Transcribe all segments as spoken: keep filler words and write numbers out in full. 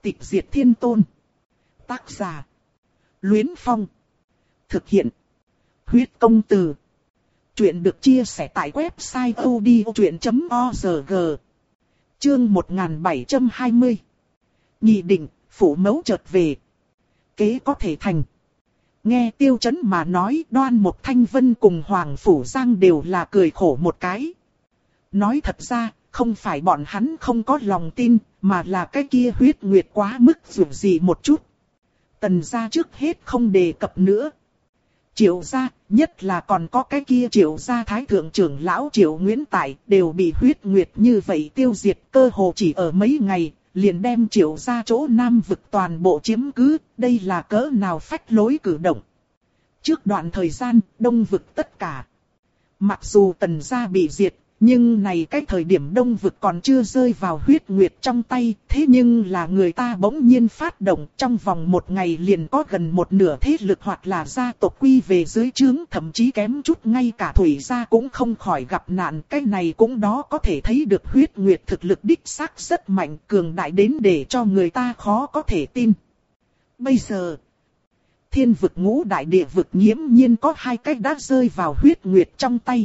Tịch diệt thiên tôn. Tác giả. Luyến Phong. Thực hiện. Huyết công từ. Chuyện được chia sẻ tại website odchuyện chấm org. Chương một nghìn bảy trăm hai mươi. Nghị định, phủ mẫu chợt về. Kế có thể thành. Nghe Tiêu Chấn mà nói, Đoan Mục Thanh Vân cùng Hoàng Phủ Giang đều là cười khổ một cái. Nói thật ra, không phải bọn hắn không có lòng tin, mà là cái kia huyết nguyệt quá mức dù gì một chút. Tần gia trước hết không đề cập nữa. Triệu gia, nhất là còn có cái kia Triệu gia thái thượng trưởng lão Triệu Nguyễn Tại, đều bị huyết nguyệt như vậy tiêu diệt, cơ hồ chỉ ở mấy ngày, liền đem Triệu gia chỗ Nam vực toàn bộ chiếm cứ, đây là cỡ nào phách lối cử động. Trước đoạn thời gian, Đông vực tất cả. Mặc dù Tần gia bị diệt, nhưng này cái thời điểm Đông vực còn chưa rơi vào huyết nguyệt trong tay, thế nhưng là người ta bỗng nhiên phát động, trong vòng một ngày liền có gần một nửa thế lực hoặc là gia tộc quy về dưới trướng, thậm chí kém chút ngay cả Thủy gia cũng không khỏi gặp nạn. Cái này cũng đó có thể thấy được huyết nguyệt thực lực đích xác rất mạnh, cường đại đến để cho người ta khó có thể tin. Bây giờ, thiên vực ngũ đại địa vực nghiễm nhiên có hai cách đã rơi vào huyết nguyệt trong tay.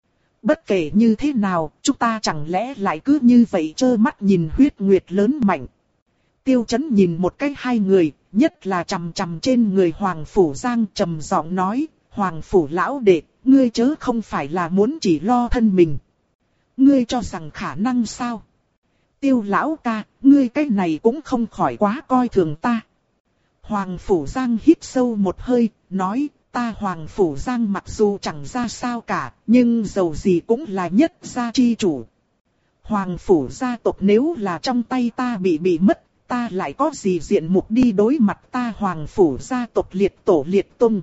Bất kể như thế nào, chúng ta chẳng lẽ lại cứ như vậy trơ mắt nhìn huyết nguyệt lớn mạnh. Tiêu Chấn nhìn một cái hai người, nhất là chằm chằm trên người Hoàng Phủ Giang, trầm giọng nói, Hoàng Phủ lão đệ, ngươi chớ không phải là muốn chỉ lo thân mình. Ngươi cho rằng khả năng sao? Tiêu lão ca, ngươi cái này cũng không khỏi quá coi thường ta. Hoàng Phủ Giang hít sâu một hơi, nói, ta Hoàng Phủ Giang mặc dù chẳng ra sao cả, nhưng dầu gì cũng là nhất gia chi chủ. Hoàng Phủ gia tộc nếu là trong tay ta bị bị mất, ta lại có gì diện mục đi đối mặt ta Hoàng Phủ gia tộc liệt tổ liệt tung.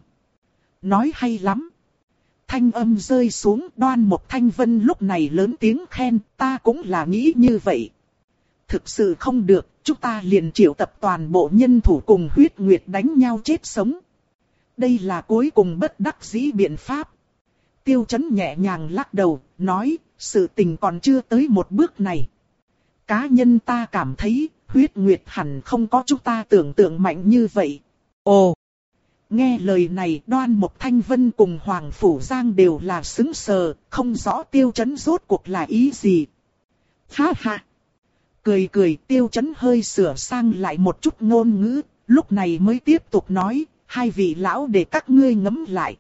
Nói hay lắm. Thanh âm rơi xuống, Đoan Mục Thanh Vân lúc này lớn tiếng khen, ta cũng là nghĩ như vậy. Thực sự không được, chúng ta liền triệu tập toàn bộ nhân thủ cùng huyết nguyệt đánh nhau chết sống. Đây là cuối cùng bất đắc dĩ biện pháp. Tiêu Chấn nhẹ nhàng lắc đầu, nói, sự tình còn chưa tới một bước này. Cá nhân ta cảm thấy, huyết nguyệt hẳn không có chúng ta tưởng tượng mạnh như vậy. Ồ! Nghe lời này, Đoan Mục Thanh Vân cùng Hoàng Phủ Giang đều là sững sờ, không rõ Tiêu Chấn rốt cuộc là ý gì. Ha ha! Cười cười, Tiêu Chấn hơi sửa sang lại một chút ngôn ngữ, lúc này mới tiếp tục nói, hai vị lão để các ngươi ngẫm lại.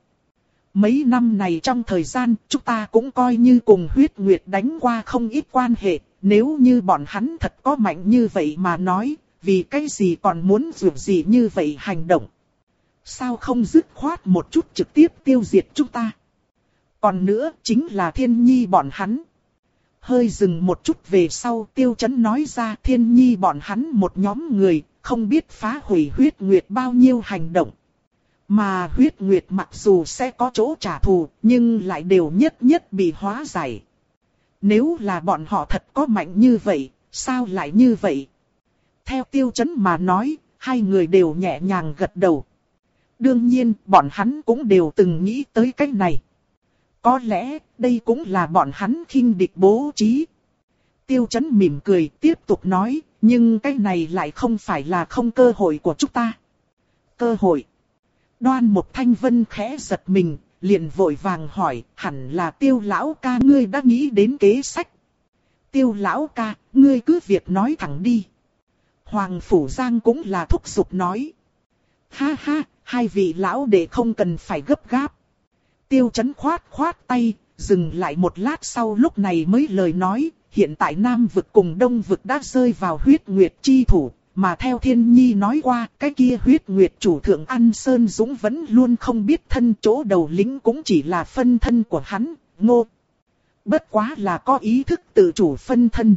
Mấy năm này trong thời gian, chúng ta cũng coi như cùng huyết nguyệt đánh qua không ít quan hệ, nếu như bọn hắn thật có mạnh như vậy mà nói, vì cái gì còn muốn dù gì như vậy hành động. Sao không dứt khoát một chút trực tiếp tiêu diệt chúng ta. Còn nữa chính là Thiên Nhi bọn hắn. Hơi dừng một chút về sau, Tiêu Chấn nói ra Thiên Nhi bọn hắn một nhóm người, không biết phá hủy huyết nguyệt bao nhiêu hành động. Mà huyết nguyệt mặc dù sẽ có chỗ trả thù, nhưng lại đều nhất nhất bị hóa giải. Nếu là bọn họ thật có mạnh như vậy, sao lại như vậy? Theo Tiêu Chấn mà nói, hai người đều nhẹ nhàng gật đầu. Đương nhiên, bọn hắn cũng đều từng nghĩ tới cái này. Có lẽ, đây cũng là bọn hắn khinh địch bố trí. Tiêu Chấn mỉm cười, tiếp tục nói, nhưng cái này lại không phải là không cơ hội của chúng ta. Cơ hội. Đoan Mục Thanh Vân khẽ giật mình, liền vội vàng hỏi, hẳn là Tiêu lão ca ngươi đã nghĩ đến kế sách. Tiêu lão ca, ngươi cứ việc nói thẳng đi. Hoàng Phủ Giang cũng là thúc giục nói. Ha ha, hai vị lão đệ không cần phải gấp gáp. Tiêu Chấn khoát khoát tay, dừng lại một lát sau lúc này mới lời nói, hiện tại Nam vực cùng Đông vực đã rơi vào huyết nguyệt chi thủ. Mà theo Thiên Nhi nói qua, cái kia huyết nguyệt chủ thượng An Sơn Dũng vẫn luôn không biết thân, chỗ đầu lĩnh cũng chỉ là phân thân của hắn, ngô. Bất quá là có ý thức tự chủ phân thân.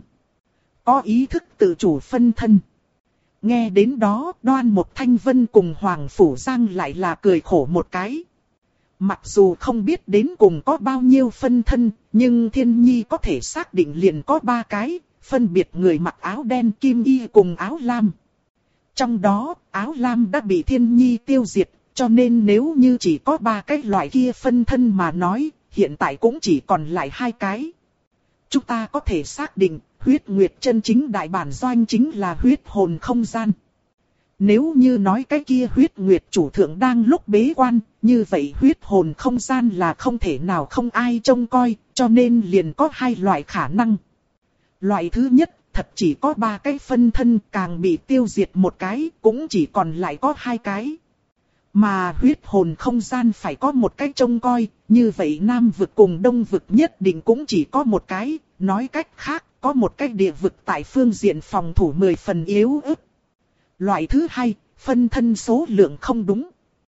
Có ý thức tự chủ phân thân. Nghe đến đó, Đoan Mục Thanh Vân cùng Hoàng Phủ Giang lại là cười khổ một cái. Mặc dù không biết đến cùng có bao nhiêu phân thân, nhưng Thiên Nhi có thể xác định liền có ba cái. Phân biệt người mặc áo đen kim y cùng áo lam. Trong đó, áo lam đã bị Thiên Nhi tiêu diệt, cho nên nếu như chỉ có ba cái loại kia phân thân mà nói, hiện tại cũng chỉ còn lại hai cái. Chúng ta có thể xác định, huyết nguyệt chân chính đại bản doanh chính là huyết hồn không gian. Nếu như nói cái kia huyết nguyệt chủ thượng đang lúc bế quan, như vậy huyết hồn không gian là không thể nào không ai trông coi, cho nên liền có hai loại khả năng. Loại thứ nhất, thật chỉ có ba cái phân thân, càng bị tiêu diệt một cái, cũng chỉ còn lại có hai cái. Mà huyết hồn không gian phải có một cái trông coi, như vậy Nam vực cùng Đông vực nhất định cũng chỉ có một cái, nói cách khác, có một cái địa vực tại phương diện phòng thủ mười phần yếu ớt. Loại thứ hai, phân thân số lượng không đúng.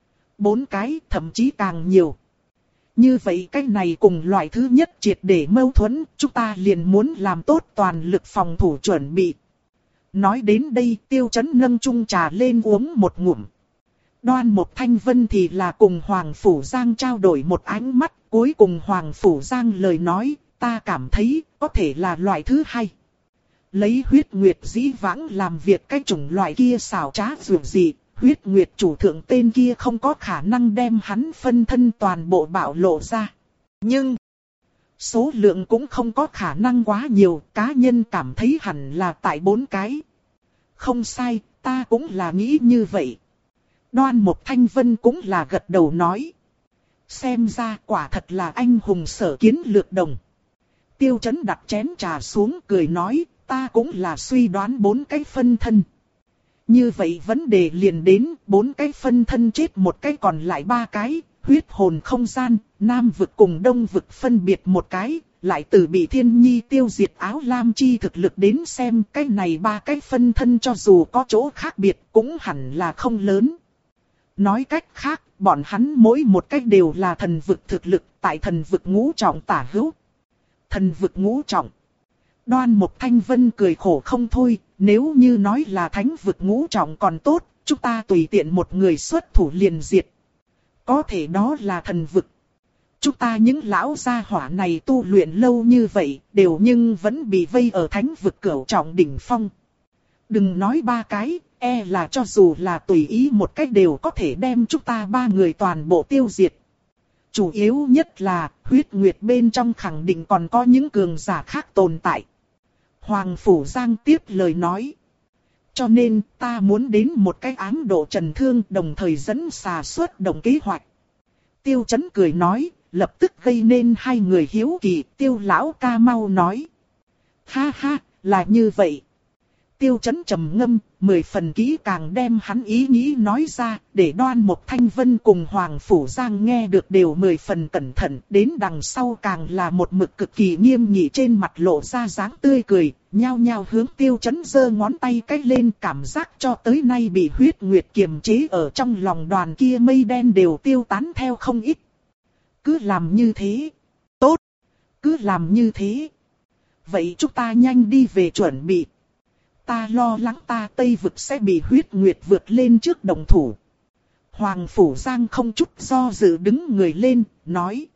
Bốn cái, thậm chí càng nhiều. Như vậy cái này cùng loại thứ nhất triệt để mâu thuẫn, chúng ta liền muốn làm tốt toàn lực phòng thủ chuẩn bị. Nói đến đây, Tiêu Chấn nâng chung trà lên uống một ngụm. Đoan Mộc Thanh Vân thì là cùng Hoàng Phủ Giang trao đổi một ánh mắt, cuối cùng Hoàng Phủ Giang lời nói, ta cảm thấy có thể là loại thứ hai. Lấy huyết nguyệt dĩ vãng làm việc cái chủng loại kia xảo trá dù gì, huyết nguyệt chủ thượng tên kia không có khả năng đem hắn phân thân toàn bộ bạo lộ ra. Nhưng, số lượng cũng không có khả năng quá nhiều, cá nhân cảm thấy hẳn là tại bốn cái. Không sai, ta cũng là nghĩ như vậy. Đoan Mộc Thanh Vân cũng là gật đầu nói. Xem ra quả thật là anh hùng sở kiến lược đồng. Tiêu Chấn đặt chén trà xuống cười nói, ta cũng là suy đoán bốn cái phân thân. Như vậy vấn đề liền đến, bốn cái phân thân chết một cái còn lại ba cái, huyết hồn không gian, Nam vực cùng Đông vực phân biệt một cái, lại từ bị Thiên Nhi tiêu diệt áo lam chi thực lực đến xem cái này ba cái phân thân cho dù có chỗ khác biệt cũng hẳn là không lớn. Nói cách khác, bọn hắn mỗi một cách đều là thần vực thực lực tại thần vực ngũ trọng tả hữu. Thần vực ngũ trọng. Đoan Mộc Thanh Vân cười khổ không thôi, nếu như nói là thánh vực ngũ trọng còn tốt, chúng ta tùy tiện một người xuất thủ liền diệt. Có thể đó là thần vực. Chúng ta những lão gia hỏa này tu luyện lâu như vậy, đều nhưng vẫn bị vây ở thánh vực cửu trọng đỉnh phong. Đừng nói ba cái, e là cho dù là tùy ý một cách đều có thể đem chúng ta ba người toàn bộ tiêu diệt. Chủ yếu nhất là, huyết nguyệt bên trong khẳng định còn có những cường giả khác tồn tại. Hoàng Phủ Giang tiếp lời nói. Cho nên ta muốn đến một cái ám độ trần thương đồng thời dẫn xà xuất động kế hoạch. Tiêu Chấn cười nói, lập tức gây nên hai người hiếu kỳ. Tiêu lão ca mau nói. Ha ha, là như vậy. Tiêu Chấn trầm ngâm, mười phần kỹ càng đem hắn ý nghĩ nói ra, để Đoan Mộc Thanh Vân cùng Hoàng Phủ Giang nghe được đều mười phần cẩn thận, đến đằng sau càng là một mực cực kỳ nghiêm nghị trên mặt lộ ra dáng tươi cười, nhao nhao hướng Tiêu Chấn giơ ngón tay cách lên, cảm giác cho tới nay bị huyết nguyệt kiềm chế ở trong lòng đoàn kia mây đen đều tiêu tán theo không ít. Cứ làm như thế. Tốt. Cứ làm như thế. Vậy chúng ta nhanh đi về chuẩn bị. Ta lo lắng ta Tây vực sẽ bị huyết nguyệt vượt lên trước đồng thủ. Hoàng Phủ Giang không chút do dự đứng người lên, nói.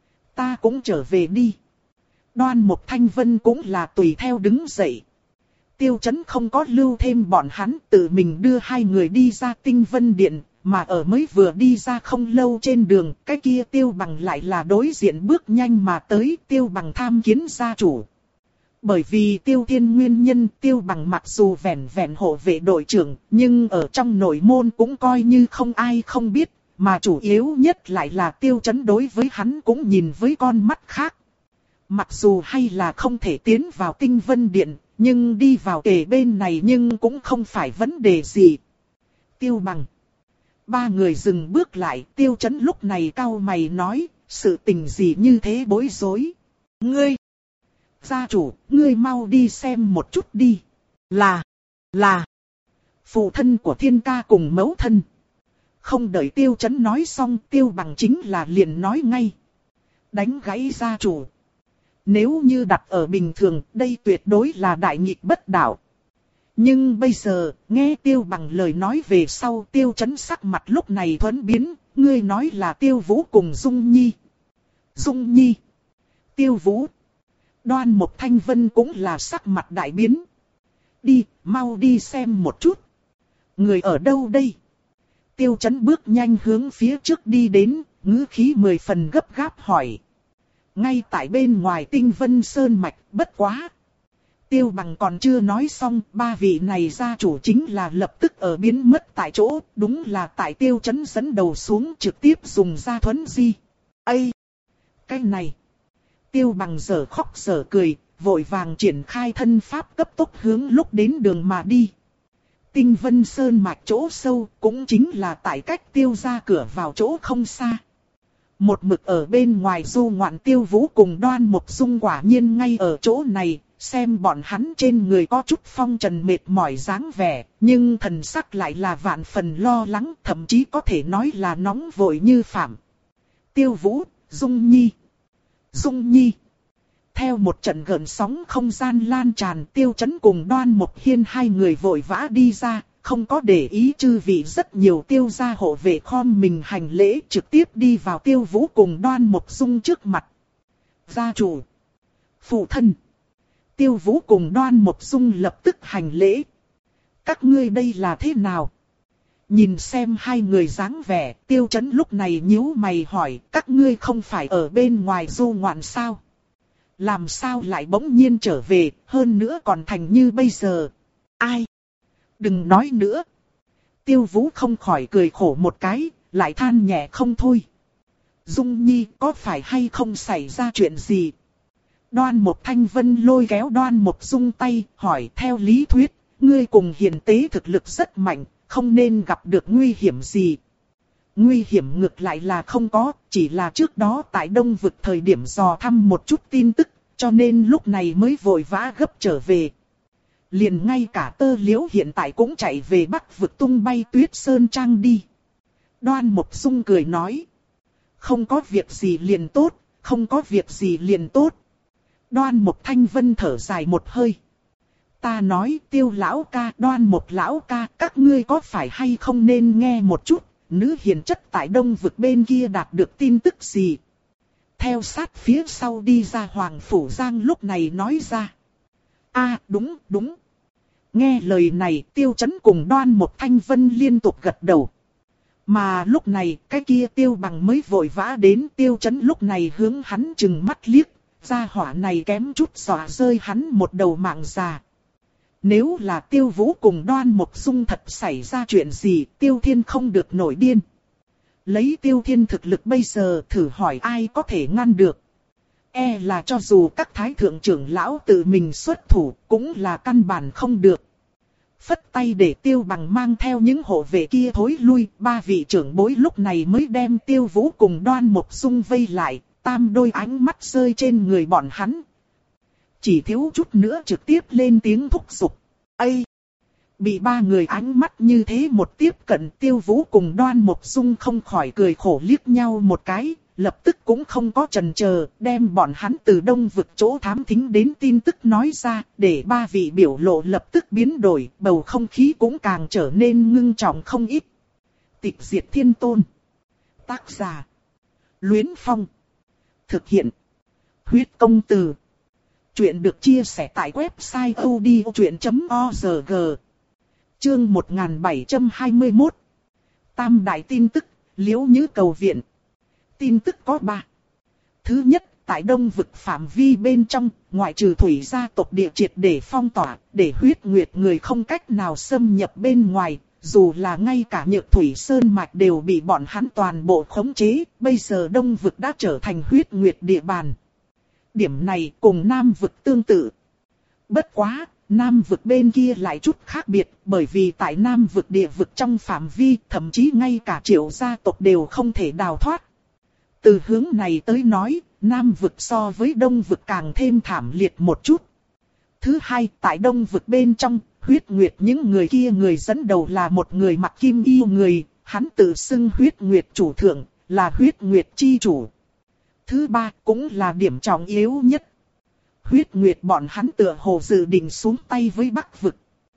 Ta cũng trở về đi. Đoan Mộc Thanh Vân cũng là tùy theo đứng dậy. Tiêu Chấn không có lưu thêm bọn hắn, tự mình đưa hai người đi ra Tinh Vân Điện, mà ở mới vừa đi ra không lâu trên đường, cái kia Tiêu Bằng lại là đối diện bước nhanh mà tới. Tiêu Bằng tham kiến gia chủ. Bởi vì Tiêu Thiên nguyên nhân, Tiêu Bằng mặc dù vẻn vẹn hộ vệ đội trưởng, nhưng ở trong nội môn cũng coi như không ai không biết, mà chủ yếu nhất lại là Tiêu Chấn đối với hắn cũng nhìn với con mắt khác. Mặc dù hay là không thể tiến vào Tinh Vân Điện, nhưng đi vào kề bên này nhưng cũng không phải vấn đề gì. Tiêu Bằng. Ba người dừng bước lại, Tiêu Chấn lúc này cau mày nói, sự tình gì như thế bối rối. Ngươi! Gia chủ, ngươi mau đi xem một chút đi. Là, là, phụ thân của Thiên ca cùng mẫu thân. Không đợi Tiêu Chấn nói xong, Tiêu Bằng chính là liền nói ngay. Đánh gãy gia chủ. Nếu như đặt ở bình thường, đây tuyệt đối là đại nghịch bất đạo. Nhưng bây giờ, nghe Tiêu Bằng lời nói về sau, Tiêu Chấn sắc mặt lúc này thuẫn biến. Ngươi nói là Tiêu Vũ cùng Dung Nhi. Dung Nhi. Tiêu Vũ. Đoan Mộc Thanh Vân cũng là sắc mặt đại biến. Đi, mau đi xem một chút. Người ở đâu đây? Tiêu Chấn bước nhanh hướng phía trước đi đến, ngữ khí mười phần gấp gáp hỏi. Ngay tại bên ngoài Tinh Vân Sơn Mạch, bất quá. Tiêu Bằng còn chưa nói xong, ba vị này gia chủ chính là lập tức ở biến mất tại chỗ, đúng là tại Tiêu Chấn dẫn đầu xuống trực tiếp dùng ra thuấn di. Ây! Cái này! Tiêu Bằng giờ khóc giờ cười, vội vàng triển khai thân pháp cấp tốc hướng lúc đến đường mà đi. Tinh Vân Sơn mạch chỗ sâu, cũng chính là tại cách Tiêu ra cửa vào chỗ không xa. Một mực ở bên ngoài du ngoạn Tiêu Vũ cùng Đoan Mộc Dung quả nhiên ngay ở chỗ này, xem bọn hắn trên người có chút phong trần mệt mỏi dáng vẻ, nhưng thần sắc lại là vạn phần lo lắng, thậm chí có thể nói là nóng vội như phạm. Tiêu Vũ, Dung Nhi. Dung Nhi. Theo một trận gợn sóng không gian lan tràn, Tiêu Chấn cùng Đoan Mộc Hiên hai người vội vã đi ra, không có để ý chư vị rất nhiều Tiêu gia hộ vệ khom mình hành lễ, trực tiếp đi vào Tiêu Vũ cùng Đoan Mộc Dung trước mặt. Gia chủ, phụ thân. Tiêu Vũ cùng Đoan Mộc Dung lập tức hành lễ. Các ngươi đây là thế nào? Nhìn xem hai người dáng vẻ, Tiêu Chấn lúc này nhíu mày hỏi, các ngươi không phải ở bên ngoài du ngoạn sao? Làm sao lại bỗng nhiên trở về, hơn nữa còn thành như bây giờ? Ai? Đừng nói nữa. Tiêu Vũ không khỏi cười khổ một cái, lại than nhẹ không thôi. Dung Nhi, có phải hay không xảy ra chuyện gì? Đoan Mộc Thanh Vân lôi kéo Đoan Mộc Dung tay, hỏi theo lý thuyết, ngươi cùng hiền tế thực lực rất mạnh, không nên gặp được nguy hiểm gì. Nguy hiểm ngược lại là không có, chỉ là trước đó tại Đông Vực thời điểm dò thăm một chút tin tức, cho nên lúc này mới vội vã gấp trở về. Liền ngay cả Tơ Liễu hiện tại cũng chạy về Bắc Vực tung bay Tuyết Sơn Trang đi. Đoan Mộc Dung cười nói. Không có việc gì liền tốt, không có việc gì liền tốt. Đoan Mộc Thanh Vân thở dài một hơi. Ta nói Tiêu lão ca, Đoan Mộc lão ca, các ngươi có phải hay không nên nghe một chút, nữ hiền chất tại Đông Vực bên kia đạt được tin tức gì. Theo sát phía sau đi ra Hoàng Phủ Giang lúc này nói ra. A đúng, đúng. Nghe lời này Tiêu Chấn cùng Đoan Mộc Thanh Vân liên tục gật đầu. Mà lúc này cái kia Tiêu Bằng mới vội vã đến, Tiêu Chấn lúc này hướng hắn chừng mắt liếc. Gia hỏa này kém chút dọa rơi hắn một đầu mạng già. Nếu là Tiêu Vũ cùng Đoan Mộc Dung thật xảy ra chuyện gì, Tiêu Thiên không được nổi điên. Lấy Tiêu Thiên thực lực bây giờ thử hỏi ai có thể ngăn được. E là cho dù các thái thượng trưởng lão tự mình xuất thủ cũng là căn bản không được. Phất tay để Tiêu Bằng mang theo những hộ vệ kia thối lui, ba vị trưởng bối lúc này mới đem Tiêu Vũ cùng Đoan Mộc Dung vây lại, tam đôi ánh mắt rơi trên người bọn hắn. Chỉ thiếu chút nữa trực tiếp lên tiếng thúc giục. Ây! Bị ba người ánh mắt như thế một tiếp cận, Tiêu Vũ cùng Đoan Mộc Dung không khỏi cười khổ liếc nhau một cái, lập tức cũng không có chần chờ, đem bọn hắn từ Đông Vực chỗ thám thính đến tin tức nói ra, để ba vị biểu lộ lập tức biến đổi, bầu không khí cũng càng trở nên ngưng trọng không ít. Tịch Diệt Thiên Tôn. Tác giả. Luyến Phong. Thực hiện. Huyết Công Từ. Chuyện được chia sẻ tại website odchuyện chấm org. Chương một nghìn bảy trăm hai mươi mốt. Tam đại tin tức, Liễu Nhứ cầu viện. Tin tức có ba. Thứ nhất, tại Đông Vực phạm vi bên trong, ngoại trừ thủy gia tộc địa triệt để phong tỏa, để huyết nguyệt người không cách nào xâm nhập bên ngoài. Dù là ngay cả Nhược Thủy Sơn Mạch đều bị bọn hắn toàn bộ khống chế, bây giờ Đông Vực đã trở thành huyết nguyệt địa bàn. Điểm này cùng Nam Vực tương tự. Bất quá, Nam Vực bên kia lại chút khác biệt, bởi vì tại Nam Vực địa vực trong phạm vi, thậm chí ngay cả Triệu gia tộc đều không thể đào thoát. Từ hướng này tới nói, Nam Vực so với Đông Vực càng thêm thảm liệt một chút. Thứ hai, tại Đông Vực bên trong, huyết nguyệt những người kia người dẫn đầu là một người mặc kim y người, hắn tự xưng huyết nguyệt chủ thượng, là huyết nguyệt chi chủ. Thứ ba, cũng là điểm trọng yếu nhất. Huyết nguyệt bọn hắn tựa hồ dự định xuống tay với Bắc Vực.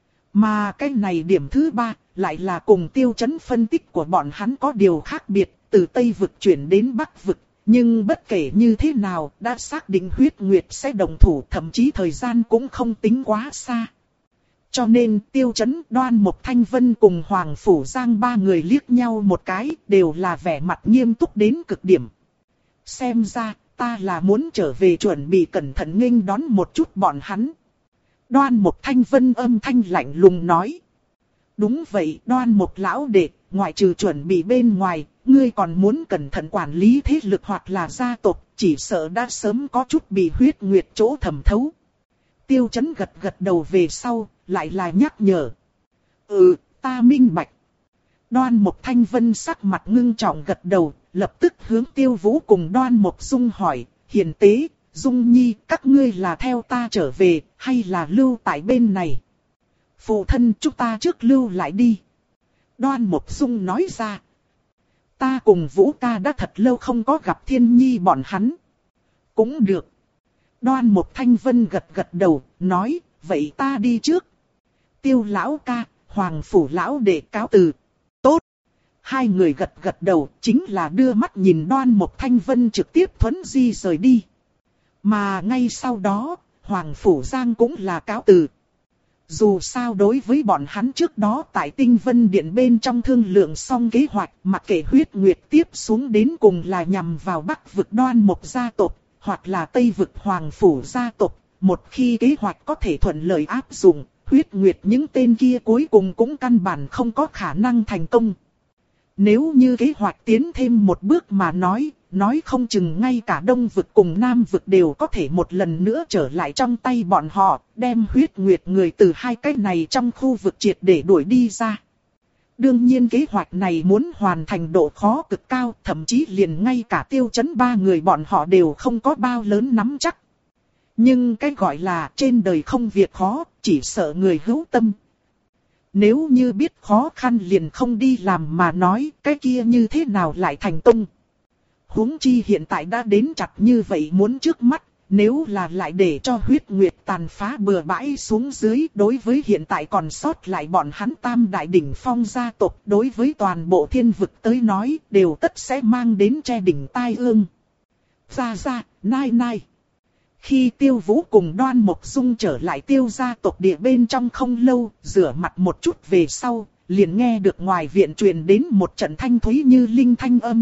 Mà cái này điểm thứ ba, lại là cùng Tiêu Chấn phân tích của bọn hắn có điều khác biệt, từ Tây Vực chuyển đến Bắc Vực. Nhưng bất kể như thế nào, đã xác định huyết nguyệt sẽ đồng thủ, thậm chí thời gian cũng không tính quá xa. Cho nên Tiêu Chấn, Đoan Mộc Thanh Vân cùng Hoàng Phủ Giang ba người liếc nhau một cái, đều là vẻ mặt nghiêm túc đến cực điểm. Xem ra, ta là muốn trở về chuẩn bị cẩn thận nghênh đón một chút bọn hắn. Đoan Mục Thanh Vân âm thanh lạnh lùng nói. Đúng vậy, Đoan Mục lão đệ, ngoại trừ chuẩn bị bên ngoài, ngươi còn muốn cẩn thận quản lý thế lực hoặc là gia tộc, chỉ sợ đã sớm có chút bị huyết nguyệt chỗ thẩm thấu. Tiêu Chấn gật gật đầu về sau, lại là nhắc nhở. Ừ, ta minh bạch. Đoan Mục Thanh Vân sắc mặt ngưng trọng gật đầu, lập tức hướng Tiêu Vũ cùng Đoan Mục Dung hỏi, hiền tế, Dung Nhi, các ngươi là theo ta trở về, hay là lưu tại bên này? Phụ thân, chúng ta trước lưu lại đi. Đoan Mục Dung nói ra. Ta cùng Vũ ca đã thật lâu không có gặp Thiên Nhi bọn hắn. Cũng được. Đoan Mục Thanh Vân gật gật đầu, nói, vậy ta đi trước. Tiêu lão ca, Hoàng phủ lão đệ cáo từ. Tốt. Hai người gật gật đầu, chính là đưa mắt nhìn Đoan Mục Thanh Vân trực tiếp thuấn di rời đi. Mà ngay sau đó, Hoàng phủ Giang cũng là cáo từ. Dù sao đối với bọn hắn trước đó tại Tinh Vân Điện bên trong thương lượng xong kế hoạch, mặc kệ huyết nguyệt tiếp xuống đến cùng là nhằm vào Bắc vực Đoan Mục gia tộc, hoặc là Tây vực Hoàng phủ gia tộc, một khi kế hoạch có thể thuận lợi áp dụng, huyết nguyệt những tên kia cuối cùng cũng căn bản không có khả năng thành công. Nếu như kế hoạch tiến thêm một bước mà nói, nói không chừng ngay cả Đông vực cùng Nam vực đều có thể một lần nữa trở lại trong tay bọn họ, đem huyết nguyệt người từ hai cái này trong khu vực triệt để đuổi đi ra. Đương nhiên kế hoạch này muốn hoàn thành độ khó cực cao, thậm chí liền ngay cả Tiêu Chấn ba người bọn họ đều không có bao lớn nắm chắc. Nhưng cái gọi là trên đời không việc khó, chỉ sợ người hữu tâm. Nếu như biết khó khăn liền không đi làm mà nói, cái kia như thế nào lại thành công. Huống chi hiện tại đã đến chặt như vậy muốn trước mắt, nếu là lại để cho huyết nguyệt tàn phá bừa bãi xuống dưới, đối với hiện tại còn sót lại bọn hắn tam đại đỉnh phong gia tộc, đối với toàn bộ thiên vực tới nói, đều tất sẽ mang đến che đỉnh tai ương. Ra ra, nai nai. Khi Tiêu Vũ cùng Đoan Mục Dung trở lại Tiêu gia tộc địa bên trong không lâu, rửa mặt một chút về sau, liền nghe được ngoài viện truyền đến một trận thanh thúy như linh thanh âm.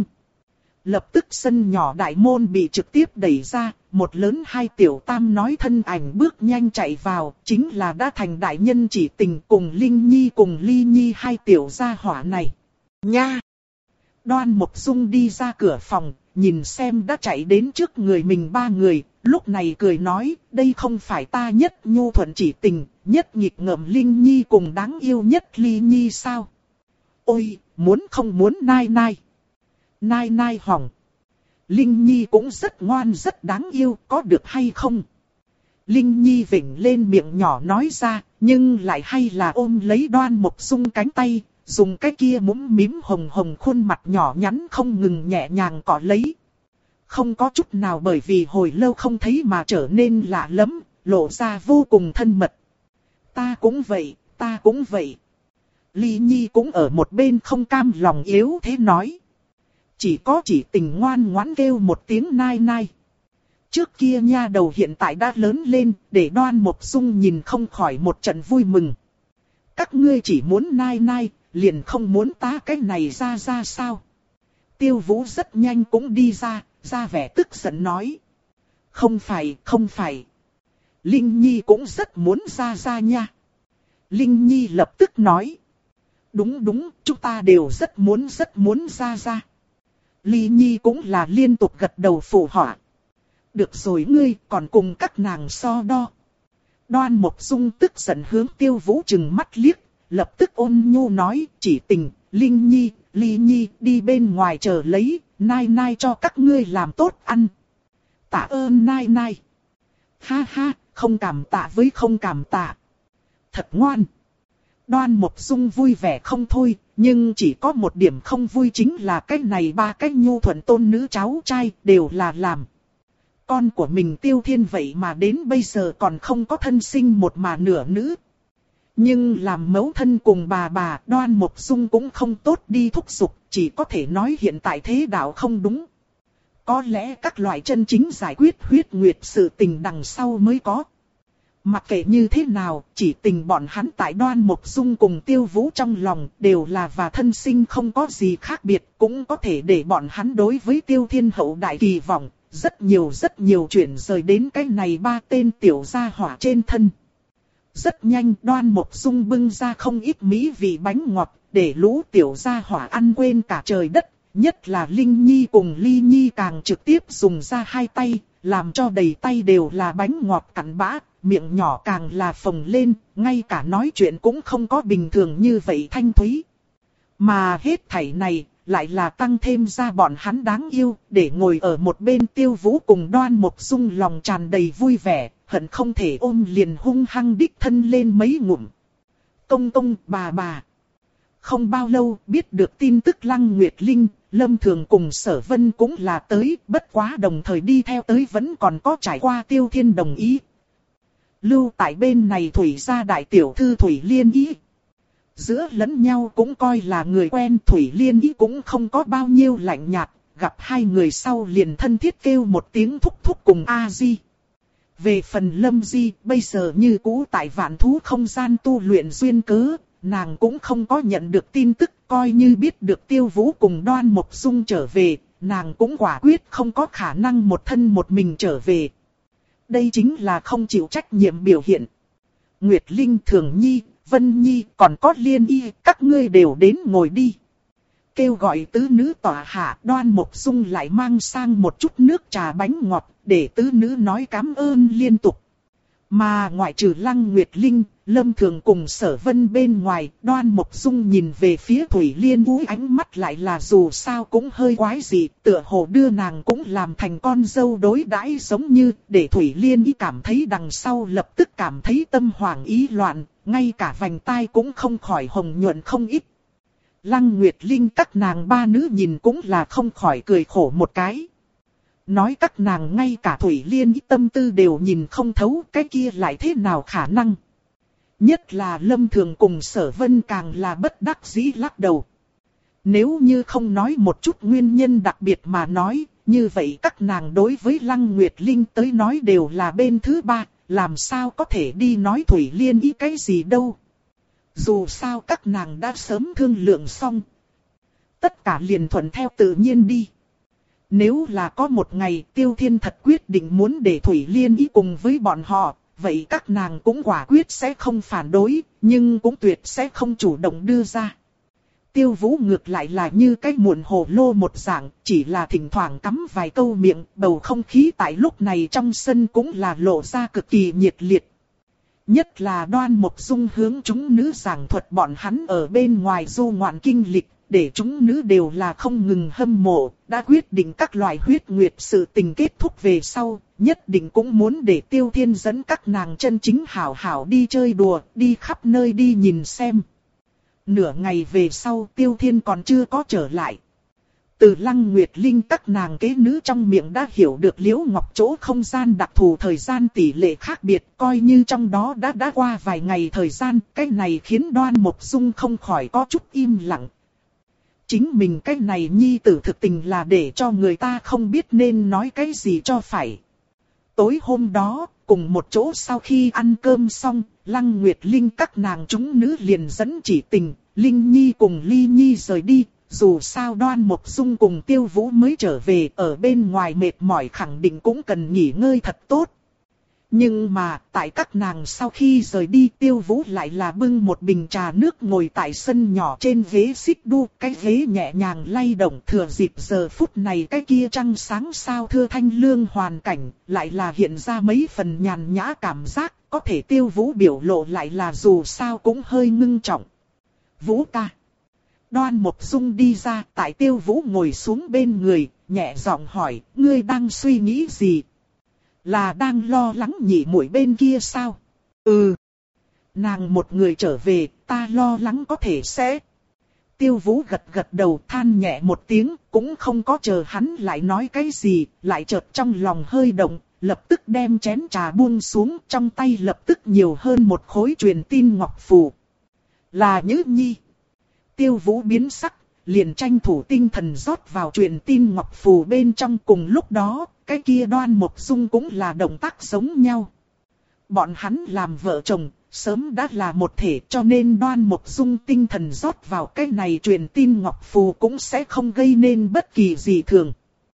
Lập tức sân nhỏ đại môn bị trực tiếp đẩy ra, một lớn hai tiểu tam nói thân ảnh bước nhanh chạy vào, chính là đã thành đại nhân Chỉ Tình cùng Linh Nhi cùng Ly Nhi hai tiểu gia hỏa này. Nha! Đoan Mục Dung đi ra cửa phòng, nhìn xem đã chạy đến trước người mình ba người, lúc này cười nói, đây không phải ta nhất nhu thuận Chỉ Tình, nhất nghịch ngợm Linh Nhi cùng đáng yêu nhất Ly Nhi sao? Ôi, muốn không muốn nai nai. Nai nai hỏng. Linh Nhi cũng rất ngoan rất đáng yêu, có được hay không? Linh Nhi vểnh lên miệng nhỏ nói ra, nhưng lại hay là ôm lấy Đoan Mục Dung cánh tay, dùng cái kia mũm mím hồng hồng khuôn mặt nhỏ nhắn không ngừng nhẹ nhàng cọ lấy. Không có chút nào bởi vì hồi lâu không thấy mà trở nên lạ lẫm, lộ ra vô cùng thân mật. Ta cũng vậy, ta cũng vậy. Ly Nhi cũng ở một bên không cam lòng yếu thế nói. Chỉ có Chỉ Tình ngoan ngoãn kêu một tiếng nai nai. Trước kia nha đầu hiện tại đã lớn lên, để Đoan Mục Dung nhìn không khỏi một trận vui mừng. Các ngươi chỉ muốn nai nai, liền không muốn ta cái này ra ra sao? Tiêu Vũ rất nhanh cũng đi ra, ra vẻ tức giận nói. Không phải, không phải. Linh Nhi cũng rất muốn ra ra nha. Linh Nhi lập tức nói. Đúng đúng, chúng ta đều rất muốn rất muốn ra ra. Ly Nhi cũng là liên tục gật đầu phụ họa. Được rồi ngươi còn cùng các nàng so đo. Đoan Mục Dung tức giận hướng Tiêu Vũ trừng mắt liếc, lập tức ôn nhu nói, Chỉ Tình, Linh Nhi, Ly Nhi đi bên ngoài chờ lấy, nai nai cho các ngươi làm tốt ăn. Tạ ơn nai nai. Ha ha, không cảm tạ với không cảm tạ. Thật ngoan. Đoan Mục Dung vui vẻ không thôi, nhưng chỉ có một điểm không vui chính là cái này ba cái nhu thuận tôn nữ cháu trai đều là làm. Con của mình Tiêu Thiên vậy mà đến bây giờ còn không có thân sinh một mà nửa nữ. Nhưng làm mẫu thân cùng bà bà Đoan Mục Dung cũng không tốt đi thúc giục, chỉ có thể nói hiện tại thế đạo không đúng. Có lẽ các loại chân chính giải quyết huyết nguyệt sự tình đằng sau mới có. Mặc kệ như thế nào, Chỉ Tình bọn hắn tại Đoan Mục Dung cùng Tiêu Vũ trong lòng đều là và thân sinh không có gì khác biệt, cũng có thể để bọn hắn đối với Tiêu Thiên hậu đại kỳ vọng, rất nhiều rất nhiều chuyện rời đến cái này ba tên tiểu gia hỏa trên thân. Rất nhanh Đoan Mộc Dung bưng ra không ít mỹ vị bánh ngọt, để lũ tiểu gia hỏa ăn quên cả trời đất. Nhất là Linh Nhi cùng Ly Nhi càng trực tiếp dùng ra hai tay, làm cho đầy tay đều là bánh ngọt cặn bã, miệng nhỏ càng là phồng lên, ngay cả nói chuyện cũng không có bình thường như vậy thanh thúy. Mà hết thảy này, lại là tăng thêm ra bọn hắn đáng yêu, để ngồi ở một bên Tiêu Vũ cùng Đoan Mộc Dung lòng tràn đầy vui vẻ, hận không thể ôm liền hung hăng đích thân lên mấy ngụm. Công công, bà bà. Không bao lâu biết được tin tức Lăng Nguyệt Linh, Lâm Thường cùng Sở Vân cũng là tới, bất quá đồng thời đi theo tới vẫn còn có trải qua Tiêu Thiên đồng ý. Lưu tại bên này Thủy gia đại tiểu thư Thủy Liên Ý. Giữa lẫn nhau cũng coi là người quen, Thủy Liên Ý cũng không có bao nhiêu lạnh nhạt, gặp hai người sau liền thân thiết kêu một tiếng thúc thúc cùng A Di. Về phần Lâm Di, bây giờ như cũ tại vạn thú không gian tu luyện duyên cớ, nàng cũng không có nhận được tin tức, coi như biết được Tiêu Vũ cùng Đoan Mộc Dung trở về, nàng cũng quả quyết không có khả năng một thân một mình trở về. Đây chính là không chịu trách nhiệm biểu hiện. Nguyệt Linh, Thường Nhi, Vân Nhi, còn có Liên Y, các ngươi đều đến ngồi đi. Kêu gọi tứ nữ tọa hạ, Đoan Mộc Dung lại mang sang một chút nước trà bánh ngọt, để tứ nữ nói cảm ơn liên tục. Mà ngoại trừ Lăng Nguyệt Linh, Lâm Thường cùng Sở Vân bên ngoài, Đoan Mộc Dung nhìn về phía Thủy Liên Úy ánh mắt lại là dù sao cũng hơi quái dị, tựa hồ đưa nàng cũng làm thành con dâu đối đãi giống như, để Thủy Liên Ý cảm thấy đằng sau lập tức cảm thấy tâm hoảng ý loạn, ngay cả vành tai cũng không khỏi hồng nhuận không ít. Lăng Nguyệt Linh các nàng ba nữ nhìn cũng là không khỏi cười khổ một cái. Nói các nàng ngay cả Thủy Liên Ý tâm tư đều nhìn không thấu, cái kia lại thế nào khả năng. Nhất là Lâm Thường cùng Sở Vân càng là bất đắc dĩ lắc đầu. Nếu như không nói một chút nguyên nhân đặc biệt mà nói, như vậy các nàng đối với Lăng Nguyệt Linh tới nói đều là bên thứ ba, làm sao có thể đi nói Thủy Liên Ý cái gì đâu. Dù sao các nàng đã sớm thương lượng xong. Tất cả liền thuận theo tự nhiên đi. Nếu là có một ngày Tiêu Thiên thật quyết định muốn để Thủy Liên Ý cùng với bọn họ, vậy các nàng cũng quả quyết sẽ không phản đối, nhưng cũng tuyệt sẽ không chủ động đưa ra. Tiêu Vũ ngược lại là như cái muộn hồ lô một dạng, chỉ là thỉnh thoảng cắm vài câu miệng, bầu không khí tại lúc này trong sân cũng là lộ ra cực kỳ nhiệt liệt. Nhất là Đoan Mộc Dung hướng chúng nữ giảng thuật bọn hắn ở bên ngoài du ngoạn kinh lịch, để chúng nữ đều là không ngừng hâm mộ, đã quyết định các loại huyết nguyệt sự tình kết thúc về sau, nhất định cũng muốn để Tiêu Thiên dẫn các nàng chân chính hảo hảo đi chơi đùa, đi khắp nơi đi nhìn xem. Nửa ngày về sau Tiêu Thiên còn chưa có trở lại. Từ Lăng Nguyệt Linh các nàng kế nữ trong miệng đã hiểu được Liễu Ngọc chỗ không gian đặc thù thời gian tỷ lệ khác biệt, coi như trong đó đã đã qua vài ngày thời gian, cái này khiến Đoan Mộc Dung không khỏi có chút im lặng. Chính mình cái này nhi tử thực tình là để cho người ta không biết nên nói cái gì cho phải. Tối hôm đó, cùng một chỗ sau khi ăn cơm xong, Lăng Nguyệt Linh các nàng chúng nữ liền dẫn chỉ tình, Linh Nhi cùng Ly Nhi rời đi. Dù sao Đoan Mộc Dung cùng Tiêu Vũ mới trở về, ở bên ngoài mệt mỏi khẳng định cũng cần nghỉ ngơi thật tốt. Nhưng mà, tại các nàng sau khi rời đi, Tiêu Vũ lại là bưng một bình trà nước ngồi tại sân nhỏ trên ghế xích đu, cái ghế nhẹ nhàng lay động, thừa dịp giờ phút này cái kia trăng sáng sao thưa thanh lương hoàn cảnh, lại là hiện ra mấy phần nhàn nhã cảm giác, có thể Tiêu Vũ biểu lộ lại là dù sao cũng hơi ngưng trọng. Vũ ca. Đoan Mộc Dung đi ra, tại Tiêu Vũ ngồi xuống bên người, nhẹ giọng hỏi, ngươi đang suy nghĩ gì? Là đang lo lắng nhị muội bên kia sao? Ừ. Nàng một người trở về, ta lo lắng có thể sẽ. Tiêu Vũ gật gật đầu than nhẹ một tiếng, cũng không có chờ hắn lại nói cái gì, lại chợt trong lòng hơi động, lập tức đem chén trà buông xuống, trong tay lập tức nhiều hơn một khối truyền tin ngọc phù. Là Nhữ Nhi. Tiêu Vũ biến sắc, liền tranh thủ tinh thần rót vào truyền tin ngọc phù bên trong, cùng lúc đó, cái kia Đoan Mộc Dung cũng là động tác giống nhau. Bọn hắn làm vợ chồng, sớm đã là một thể, cho nên Đoan Mộc Dung tinh thần rót vào cái này truyền tin ngọc phù cũng sẽ không gây nên bất kỳ gì thường.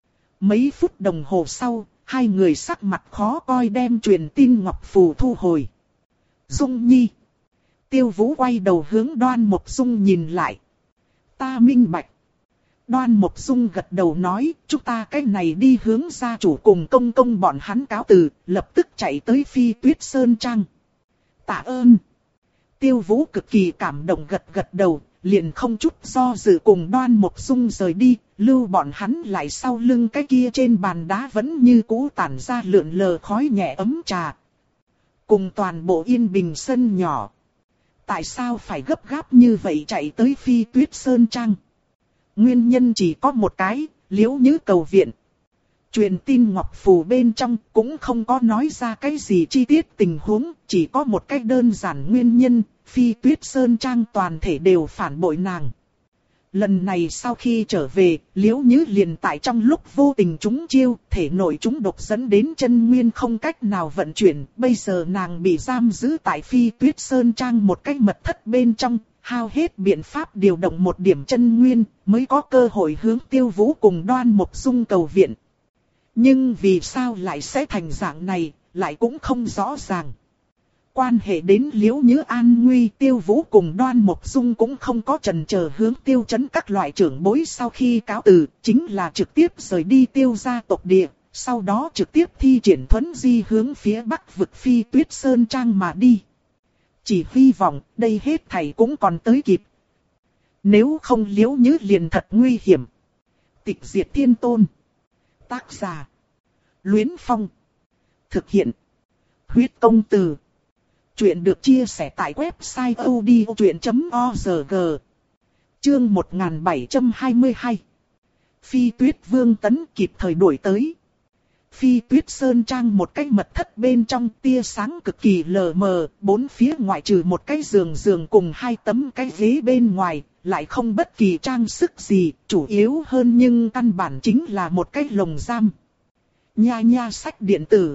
Mấy phút đồng hồ sau, hai người sắc mặt khó coi đem truyền tin ngọc phù thu hồi. Dung Nhi. Tiêu Vũ quay đầu hướng Đoan Mộc Dung nhìn lại. Ta minh bạch. Đoan Mộc Dung gật đầu nói, chúng ta cái này đi hướng gia chủ cùng công công bọn hắn cáo từ, lập tức chạy tới Phi Tuyết Sơn Trang. Tạ ơn. Tiêu Vũ cực kỳ cảm động gật gật đầu, liền không chút do dự cùng Đoan Mộc Dung rời đi, lưu bọn hắn lại sau lưng cái kia trên bàn đá vẫn như cũ tản ra lượn lờ khói nhẹ ấm trà. Cùng toàn bộ yên bình sân nhỏ. Tại sao phải gấp gáp như vậy chạy tới Phi Tuyết Sơn Trang? Nguyên nhân chỉ có một cái, Liễu Nhứ cầu viện. Truyền tin ngọc phù bên trong cũng không có nói ra cái gì chi tiết tình huống, chỉ có một cách đơn giản nguyên nhân, Phi Tuyết Sơn Trang toàn thể đều phản bội nàng. Lần này sau khi trở về, Liễu Nhứ liền tại trong lúc vô tình trúng chiêu, thể nội chúng độc dẫn đến chân nguyên không cách nào vận chuyển, bây giờ nàng bị giam giữ tại Phi Tuyết Sơn Trang một cách mật thất bên trong, hao hết biện pháp điều động một điểm chân nguyên, mới có cơ hội hướng Tiêu Vũ cùng Đoan Mộc Dung cầu viện. Nhưng vì sao lại sẽ thành dạng này, lại cũng không rõ ràng. Quan hệ đến Liễu Nhứ an nguy, Tiêu Vũ cùng Đoan Mộc Dung cũng không có chần chờ hướng Tiêu trấn các loại trưởng bối sau khi cáo từ, chính là trực tiếp rời đi Tiêu gia tộc địa, sau đó trực tiếp thi triển thuấn di hướng phía bắc vực Phi Tuyết Sơn Trang mà đi. Chỉ hy vọng đây hết thảy cũng còn tới kịp. Nếu không Liễu Nhứ liền thật nguy hiểm. Tịch diệt thiên tôn. Tác giả. Luyến Phong. Thực hiện. Huyết công từ. Chuyện được chia sẻ tại website odchuyện chấm org. Chương một nghìn bảy trăm hai mươi hai. Phi Tuyết Vương Tấn kịp thời đuổi tới. Phi Tuyết Sơn Trang một cái mật thất bên trong tia sáng cực kỳ lờ mờ, bốn phía ngoại trừ một cái giường giường cùng hai tấm cái ghế bên ngoài, lại không bất kỳ trang sức gì, chủ yếu hơn nhưng căn bản chính là một cái lồng giam. Nha nha sách điện tử.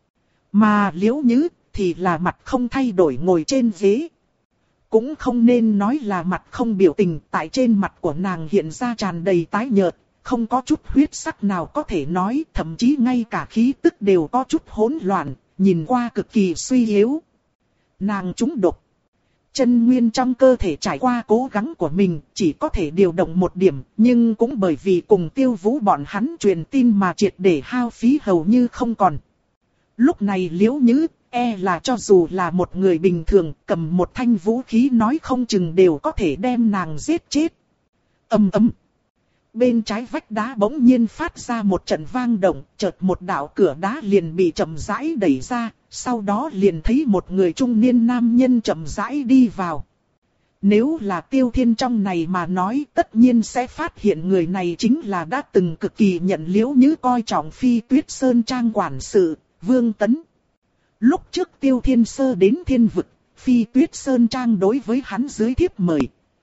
Mà Liễu Nhứ thì là mặt không thay đổi ngồi trên ghế. Cũng không nên nói là mặt không biểu tình, tại trên mặt của nàng hiện ra tràn đầy tái nhợt, không có chút huyết sắc nào có thể nói, thậm chí ngay cả khí tức đều có chút hỗn loạn, nhìn qua cực kỳ suy yếu. Nàng trúng độc. Chân nguyên trong cơ thể trải qua cố gắng của mình, chỉ có thể điều động một điểm, nhưng cũng bởi vì cùng Tiêu Vũ bọn hắn truyền tin mà triệt để hao phí hầu như không còn. Lúc này Liễu Nhứ, e là cho dù là một người bình thường, cầm một thanh vũ khí nói không chừng đều có thể đem nàng giết chết. Ầm ầm. Bên trái vách đá bỗng nhiên phát ra một trận vang động, chợt một đạo cửa đá liền bị chậm rãi đẩy ra, sau đó liền thấy một người trung niên nam nhân chậm rãi đi vào. Nếu là Tiêu Thiên trong này mà nói, tất nhiên sẽ phát hiện người này chính là đã từng cực kỳ nhận Liễu Nhứ coi trọng Phi Tuyết Sơn Trang quản sự, Vương Tấn. Lúc trước Tiêu Thiên sơ đến thiên vực, Phi Tuyết Sơn Trang đối với hắn dưới thiếp mời.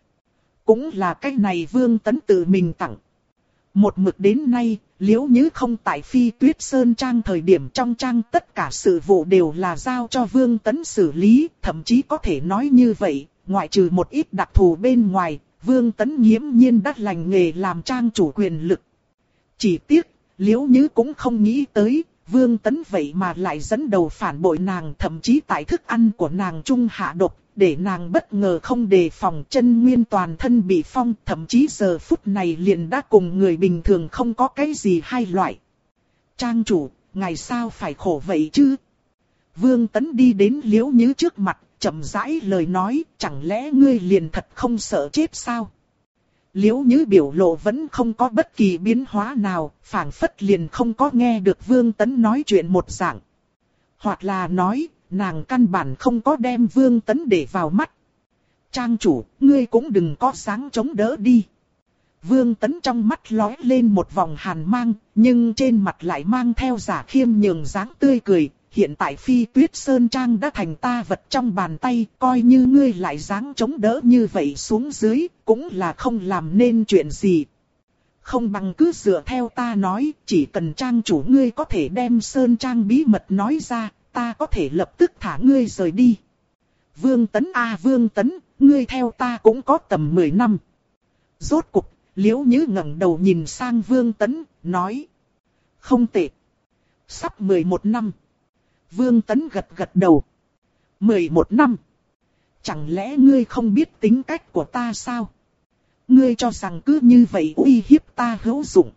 Cũng là cái này Vương Tấn tự mình tặng. Một mực đến nay, Liễu Nhứ không tại Phi Tuyết Sơn Trang thời điểm trong trang tất cả sự vụ đều là giao cho Vương Tấn xử lý, thậm chí có thể nói như vậy, ngoại trừ một ít đặc thù bên ngoài, Vương Tấn nghiễm nhiên đã lành nghề làm trang chủ quyền lực. Chỉ tiếc, Liễu Nhứ cũng không nghĩ tới, Vương Tấn vậy mà lại dẫn đầu phản bội nàng, thậm chí tại thức ăn của nàng trung hạ độc, để nàng bất ngờ không đề phòng chân nguyên toàn thân bị phong, thậm chí giờ phút này liền đã cùng người bình thường không có cái gì hai loại. Trang chủ, ngày sao phải khổ vậy chứ? Vương Tấn đi đến Liễu Nhứ trước mặt, chậm rãi lời nói, chẳng lẽ ngươi liền thật không sợ chết sao? Liễu Nhứ biểu lộ vẫn không có bất kỳ biến hóa nào, phảng phất liền không có nghe được Vương Tấn nói chuyện một dạng. Hoặc là nói, nàng căn bản không có đem Vương Tấn để vào mắt. Trang chủ, ngươi cũng đừng có sáng chống đỡ đi. Vương Tấn trong mắt lóe lên một vòng hàn mang, nhưng trên mặt lại mang theo giả khiêm nhường dáng tươi cười. Hiện tại Phi Tuyết Sơn Trang đã thành ta vật trong bàn tay, coi như ngươi lại dáng chống đỡ như vậy xuống dưới, cũng là không làm nên chuyện gì. Không bằng cứ dựa theo ta nói, chỉ cần trang chủ ngươi có thể đem Sơn Trang bí mật nói ra, ta có thể lập tức thả ngươi rời đi. Vương Tấn a Vương Tấn, ngươi theo ta cũng có tầm mười năm. Rốt cục, Liễu Nhứ ngẩng đầu nhìn sang Vương Tấn, nói. Không tệ. Sắp mười một năm. Vương Tấn gật gật đầu. mười một năm. Chẳng lẽ ngươi không biết tính cách của ta sao? Ngươi cho rằng cứ như vậy uy hiếp ta hữu dụng.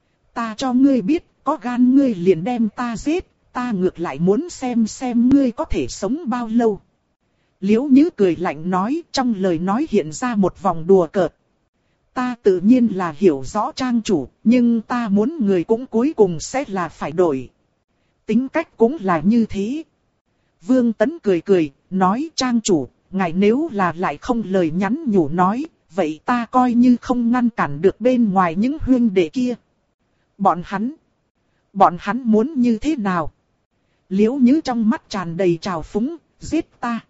Ta cho ngươi biết, có gan ngươi liền đem ta giết, ta ngược lại muốn xem xem ngươi có thể sống bao lâu. Liễu Nhứ cười lạnh nói, trong lời nói hiện ra một vòng đùa cợt. Ta tự nhiên là hiểu rõ trang chủ, nhưng ta muốn người cũng cuối cùng sẽ là phải đổi. Tính cách cũng là như thế. Vương Tấn cười cười, nói trang chủ, ngài nếu là lại không lời nhắn nhủ nói, vậy ta coi như không ngăn cản được bên ngoài những huynh đệ kia. Bọn hắn, bọn hắn muốn như thế nào? Liễu Nhứ trong mắt tràn đầy trào phúng, giết ta.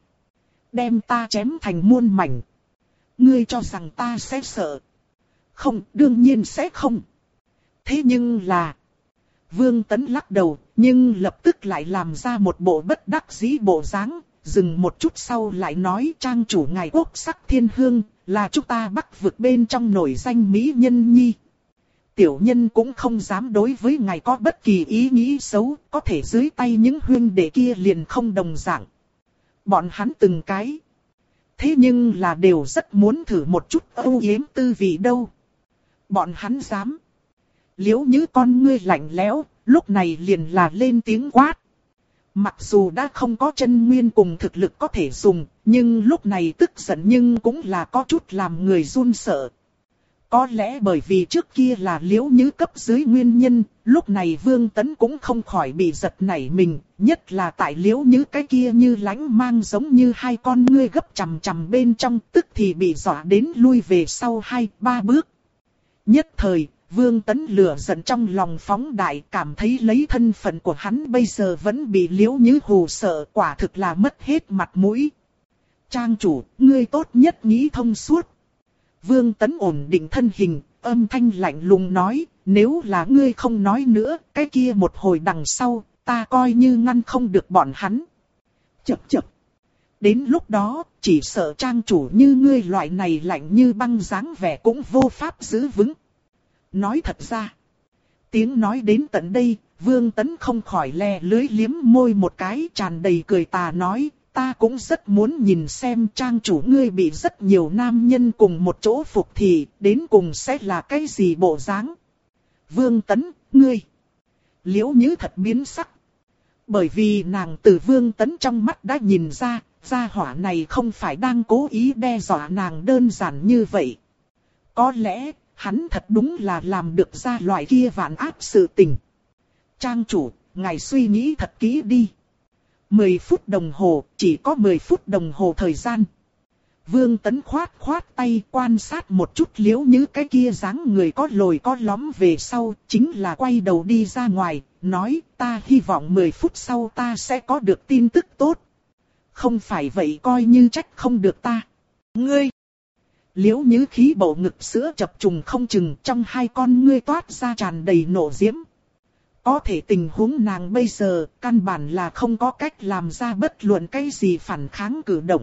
Đem ta chém thành muôn mảnh. Ngươi cho rằng ta sẽ sợ? Không, đương nhiên sẽ không. Thế nhưng là... Vương Tấn lắc đầu, nhưng lập tức lại làm ra một bộ bất đắc dĩ bộ dáng, dừng một chút sau lại nói trang chủ ngài quốc sắc thiên hương, là chúng ta Bắc vực bên trong nổi danh mỹ nhân nhi. Tiểu nhân cũng không dám đối với ngài có bất kỳ ý nghĩ xấu, có thể dưới tay những huynh đệ kia liền không đồng dạng. Bọn hắn từng cái. Thế nhưng là đều rất muốn thử một chút âu yếm tư vị đâu. Bọn hắn dám. Liễu Nhứ con ngươi lạnh lẽo, lúc này liền là lên tiếng quát. Mặc dù đã không có chân nguyên cùng thực lực có thể dùng, nhưng lúc này tức giận nhưng cũng là có chút làm người run sợ. Có lẽ bởi vì trước kia là Liễu Nhứ cấp dưới nguyên nhân, lúc này Vương Tấn cũng không khỏi bị giật nảy mình, nhất là tại Liễu Nhứ cái kia như lánh mang giống như hai con ngươi gấp chằm chằm bên trong, tức thì bị dọa đến lui về sau hai ba bước. Nhất thời, Vương Tấn lửa giận trong lòng phóng đại, cảm thấy lấy thân phận của hắn bây giờ vẫn bị Liễu Nhứ hù sợ, quả thực là mất hết mặt mũi. Trang chủ, ngươi tốt nhất nghĩ thông suốt. Vương Tấn ổn định thân hình, âm thanh lạnh lùng nói, nếu là ngươi không nói nữa, cái kia một hồi đằng sau, ta coi như ngăn không được bọn hắn. Chập chập. Đến lúc đó, chỉ sợ trang chủ như ngươi loại này lạnh như băng dáng vẻ cũng vô pháp giữ vững. Nói thật ra, tiếng nói đến tận đây, Vương Tấn không khỏi lè lưới liếm môi một cái, tràn đầy cười tà nói, ta cũng rất muốn nhìn xem trang chủ ngươi bị rất nhiều nam nhân cùng một chỗ phục thì, đến cùng sẽ là cái gì bộ dáng. Vương Tấn, ngươi. Liễu Nhứ thật biến sắc. Bởi vì nàng từ Vương Tấn trong mắt đã nhìn ra, gia hỏa này không phải đang cố ý đe dọa nàng đơn giản như vậy. Có lẽ, hắn thật đúng là làm được ra loại kia vạn áp sự tình. Trang chủ, ngài suy nghĩ thật kỹ đi. mười phút đồng hồ, chỉ có mười phút đồng hồ thời gian. Vương Tấn khoát khoát tay quan sát một chút Liễu Nhứ cái kia dáng người có lồi có lõm về sau, chính là quay đầu đi ra ngoài, nói ta hy vọng mười phút sau ta sẽ có được tin tức tốt. Không phải vậy coi như trách không được ta. Ngươi! Liễu Nhứ khí bầu ngực sữa chập trùng không chừng, trong hai con ngươi toát ra tràn đầy nộ diễm. Có thể tình huống nàng bây giờ, căn bản là không có cách làm ra bất luận cái gì phản kháng cử động.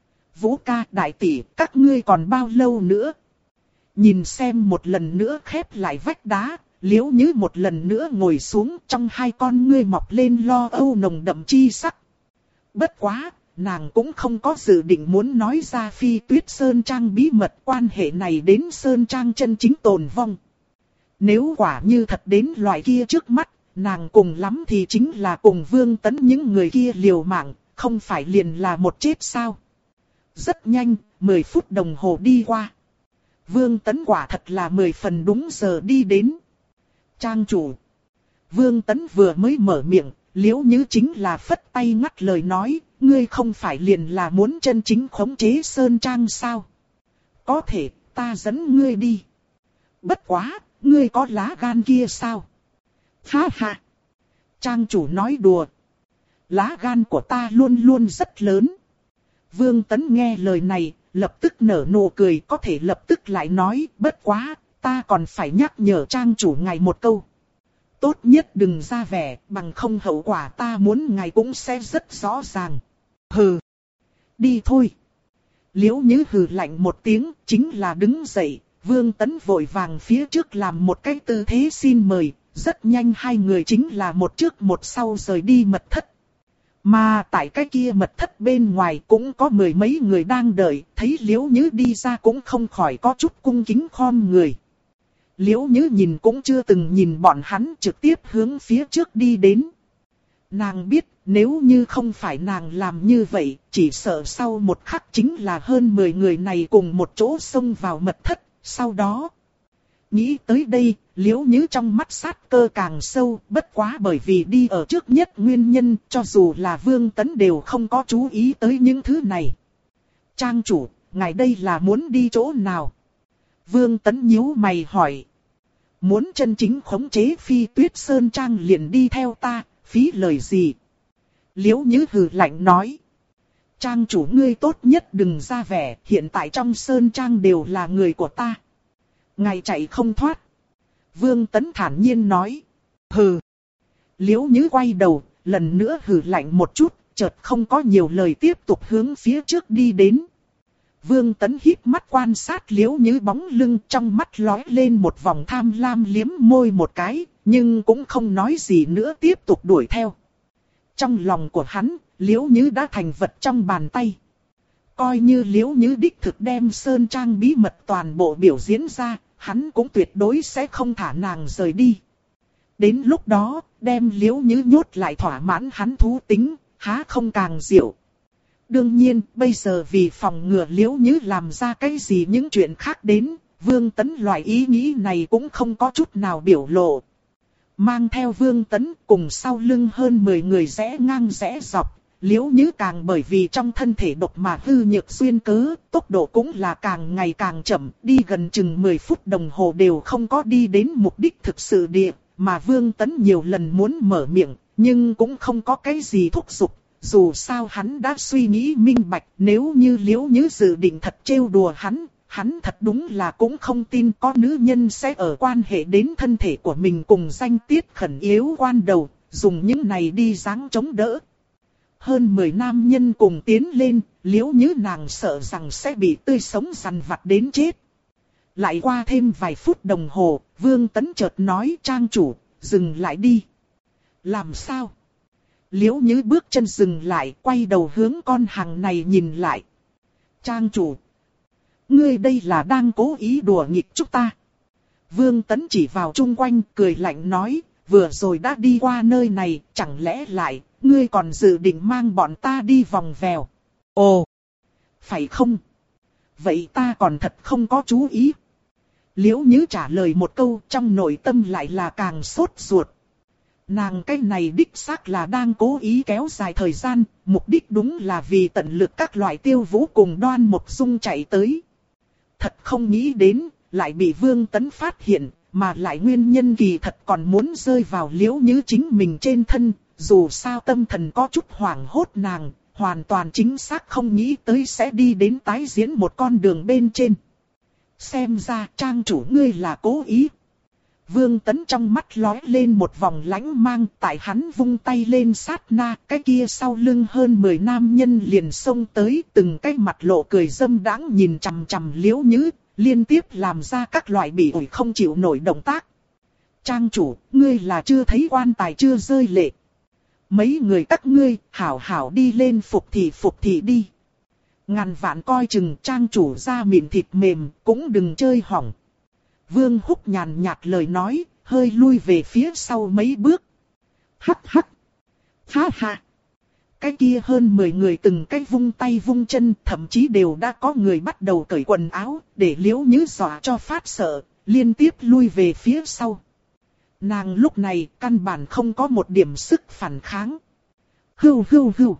Vũ ca, đại tỷ, các ngươi còn bao lâu nữa? Nhìn xem một lần nữa khép lại vách đá, Liễu Nhứ một lần nữa ngồi xuống, trong hai con ngươi mọc lên lo âu nồng đậm chi sắc. Bất quá, nàng cũng không có dự định muốn nói ra Phi Tuyết Sơn Trang bí mật, quan hệ này đến Sơn Trang chân chính tồn vong. Nếu quả như thật đến loại kia trước mắt, nàng cùng lắm thì chính là cùng Vương Tấn những người kia liều mạng, không phải liền là một chết sao. Rất nhanh, mười phút đồng hồ đi qua. Vương Tấn quả thật là mười phần đúng giờ đi đến. Trang chủ. Vương Tấn vừa mới mở miệng, Liễu Nhứ chính là phất tay ngắt lời nói, ngươi không phải liền là muốn chân chính khống chế Sơn Trang sao? Có thể, ta dẫn ngươi đi. Bất quá, ngươi có lá gan kia sao? Ha ha! Trang chủ nói đùa. Lá gan của ta luôn luôn rất lớn. Vương Tấn nghe lời này, lập tức nở nụ cười, có thể lập tức lại nói, bất quá, ta còn phải nhắc nhở trang chủ ngài một câu. Tốt nhất đừng ra vẻ, bằng không hậu quả ta muốn ngài cũng sẽ rất rõ ràng. Hừ! Đi thôi! Liễu Nhứ hừ lạnh một tiếng, chính là đứng dậy, Vương Tấn vội vàng phía trước làm một cái tư thế xin mời, rất nhanh hai người chính là một trước một sau rời đi mật thất. Mà tại cái kia mật thất bên ngoài cũng có mười mấy người đang đợi, thấy Liễu Nhứ đi ra cũng không khỏi có chút cung kính khom người. Liễu Nhứ nhìn cũng chưa từng nhìn bọn hắn, trực tiếp hướng phía trước đi đến. Nàng biết nếu như không phải nàng làm như vậy, chỉ sợ sau một khắc chính là hơn mười người này cùng một chỗ xông vào mật thất. Sau đó, nghĩ tới đây, Liễu Nhứ trong mắt sát cơ càng sâu, bất quá bởi vì đi ở trước nhất nguyên nhân, cho dù là Vương Tấn đều không có chú ý tới những thứ này. Trang chủ, ngài đây là muốn đi chỗ nào? Vương Tấn nhíu mày hỏi. Muốn chân chính khống chế Phi Tuyết Sơn Trang liền đi theo ta, phí lời gì? Liễu Nhứ hừ lạnh nói. Trang chủ ngươi tốt nhất đừng ra vẻ, hiện tại trong Sơn Trang đều là người của ta. Ngài chạy không thoát. Vương Tấn thản nhiên nói. Hừ. Liễu Nhứ quay đầu, lần nữa hừ lạnh một chút, chợt không có nhiều lời tiếp tục hướng phía trước đi đến. Vương Tấn híp mắt quan sát Liễu Nhứ bóng lưng, trong mắt lóe lên một vòng tham lam, liếm môi một cái, nhưng cũng không nói gì nữa, tiếp tục đuổi theo. Trong lòng của hắn, Liễu Nhứ đã thành vật trong bàn tay. Coi như Liễu Nhứ đích thực đem Sơn Trang bí mật toàn bộ biểu diễn ra, hắn cũng tuyệt đối sẽ không thả nàng rời đi. Đến lúc đó, đem Liễu Nhứ nhốt lại thỏa mãn hắn thú tính, há không càng diệu. Đương nhiên, bây giờ vì phòng ngừa Liễu Nhứ làm ra cái gì những chuyện khác đến, Vương Tấn loại ý nghĩ này cũng không có chút nào biểu lộ. Mang theo Vương Tấn cùng sau lưng hơn mười người rẽ ngang rẽ dọc, Liễu Nhứ càng bởi vì trong thân thể độc mà hư nhược xuyên cớ, tốc độ cũng là càng ngày càng chậm, đi gần chừng mười phút đồng hồ đều không có đi đến mục đích thực sự địa, mà Vương Tấn nhiều lần muốn mở miệng, nhưng cũng không có cái gì thúc giục. Dù sao hắn đã suy nghĩ minh bạch, nếu như Liễu Nhứ dự định thật trêu đùa hắn, hắn thật đúng là cũng không tin có nữ nhân sẽ ở quan hệ đến thân thể của mình cùng danh tiết khẩn yếu quan đầu, dùng những này đi giáng chống đỡ. Hơn mười nam nhân cùng tiến lên, Liễu Nhứ nàng sợ rằng sẽ bị tươi sống dằn vặt đến chết. Lại qua thêm vài phút đồng hồ, Vương Tấn chợt nói trang chủ, dừng lại đi. Làm sao? Liễu Nhứ bước chân dừng lại, quay đầu hướng con hàng này nhìn lại. Trang chủ, ngươi đây là đang cố ý đùa nghịch chúng ta. Vương Tấn chỉ vào chung quanh, cười lạnh nói, vừa rồi đã đi qua nơi này, chẳng lẽ lại, ngươi còn dự định mang bọn ta đi vòng vèo. Ồ, phải không? Vậy ta còn thật không có chú ý. Liễu Nhứ trả lời một câu, trong nội tâm lại là càng sốt ruột. Nàng cái này đích xác là đang cố ý kéo dài thời gian, mục đích đúng là vì tận lực các loại Tiêu Vũ cùng Đoan Mộc Dung chạy tới. Thật không nghĩ đến, lại bị Vương Tấn phát hiện, mà lại nguyên nhân kỳ thật còn muốn rơi vào Liễu Nhứ chính mình trên thân, dù sao tâm thần có chút hoảng hốt nàng, hoàn toàn chính xác không nghĩ tới sẽ đi đến tái diễn một con đường bên trên. Xem ra trang chủ ngươi là cố ý. Vương Tấn trong mắt lóe lên một vòng lãnh mang, tại hắn vung tay lên sát na, cái kia sau lưng hơn mười nam nhân liền xông tới, từng cái mặt lộ cười dâm đãng nhìn chằm chằm Liễu Nhứ, liên tiếp làm ra các loại bị ủi không chịu nổi động tác. Trang chủ, ngươi là chưa thấy quan tài chưa rơi lệ. Mấy người các ngươi, hảo hảo đi lên phục thị phục thị đi. Ngàn vạn coi chừng trang chủ da mịn thịt mềm, cũng đừng chơi hỏng. Vương Húc nhàn nhạt lời nói, hơi lui về phía sau mấy bước. Hắc hắc. Ha ha. Cái kia hơn mười người từng cái vung tay vung chân, thậm chí đều đã có người bắt đầu cởi quần áo, để Liễu Nhứ dọa cho phát sợ, liên tiếp lui về phía sau. Nàng lúc này căn bản không có một điểm sức phản kháng. Hưu hưu hưu.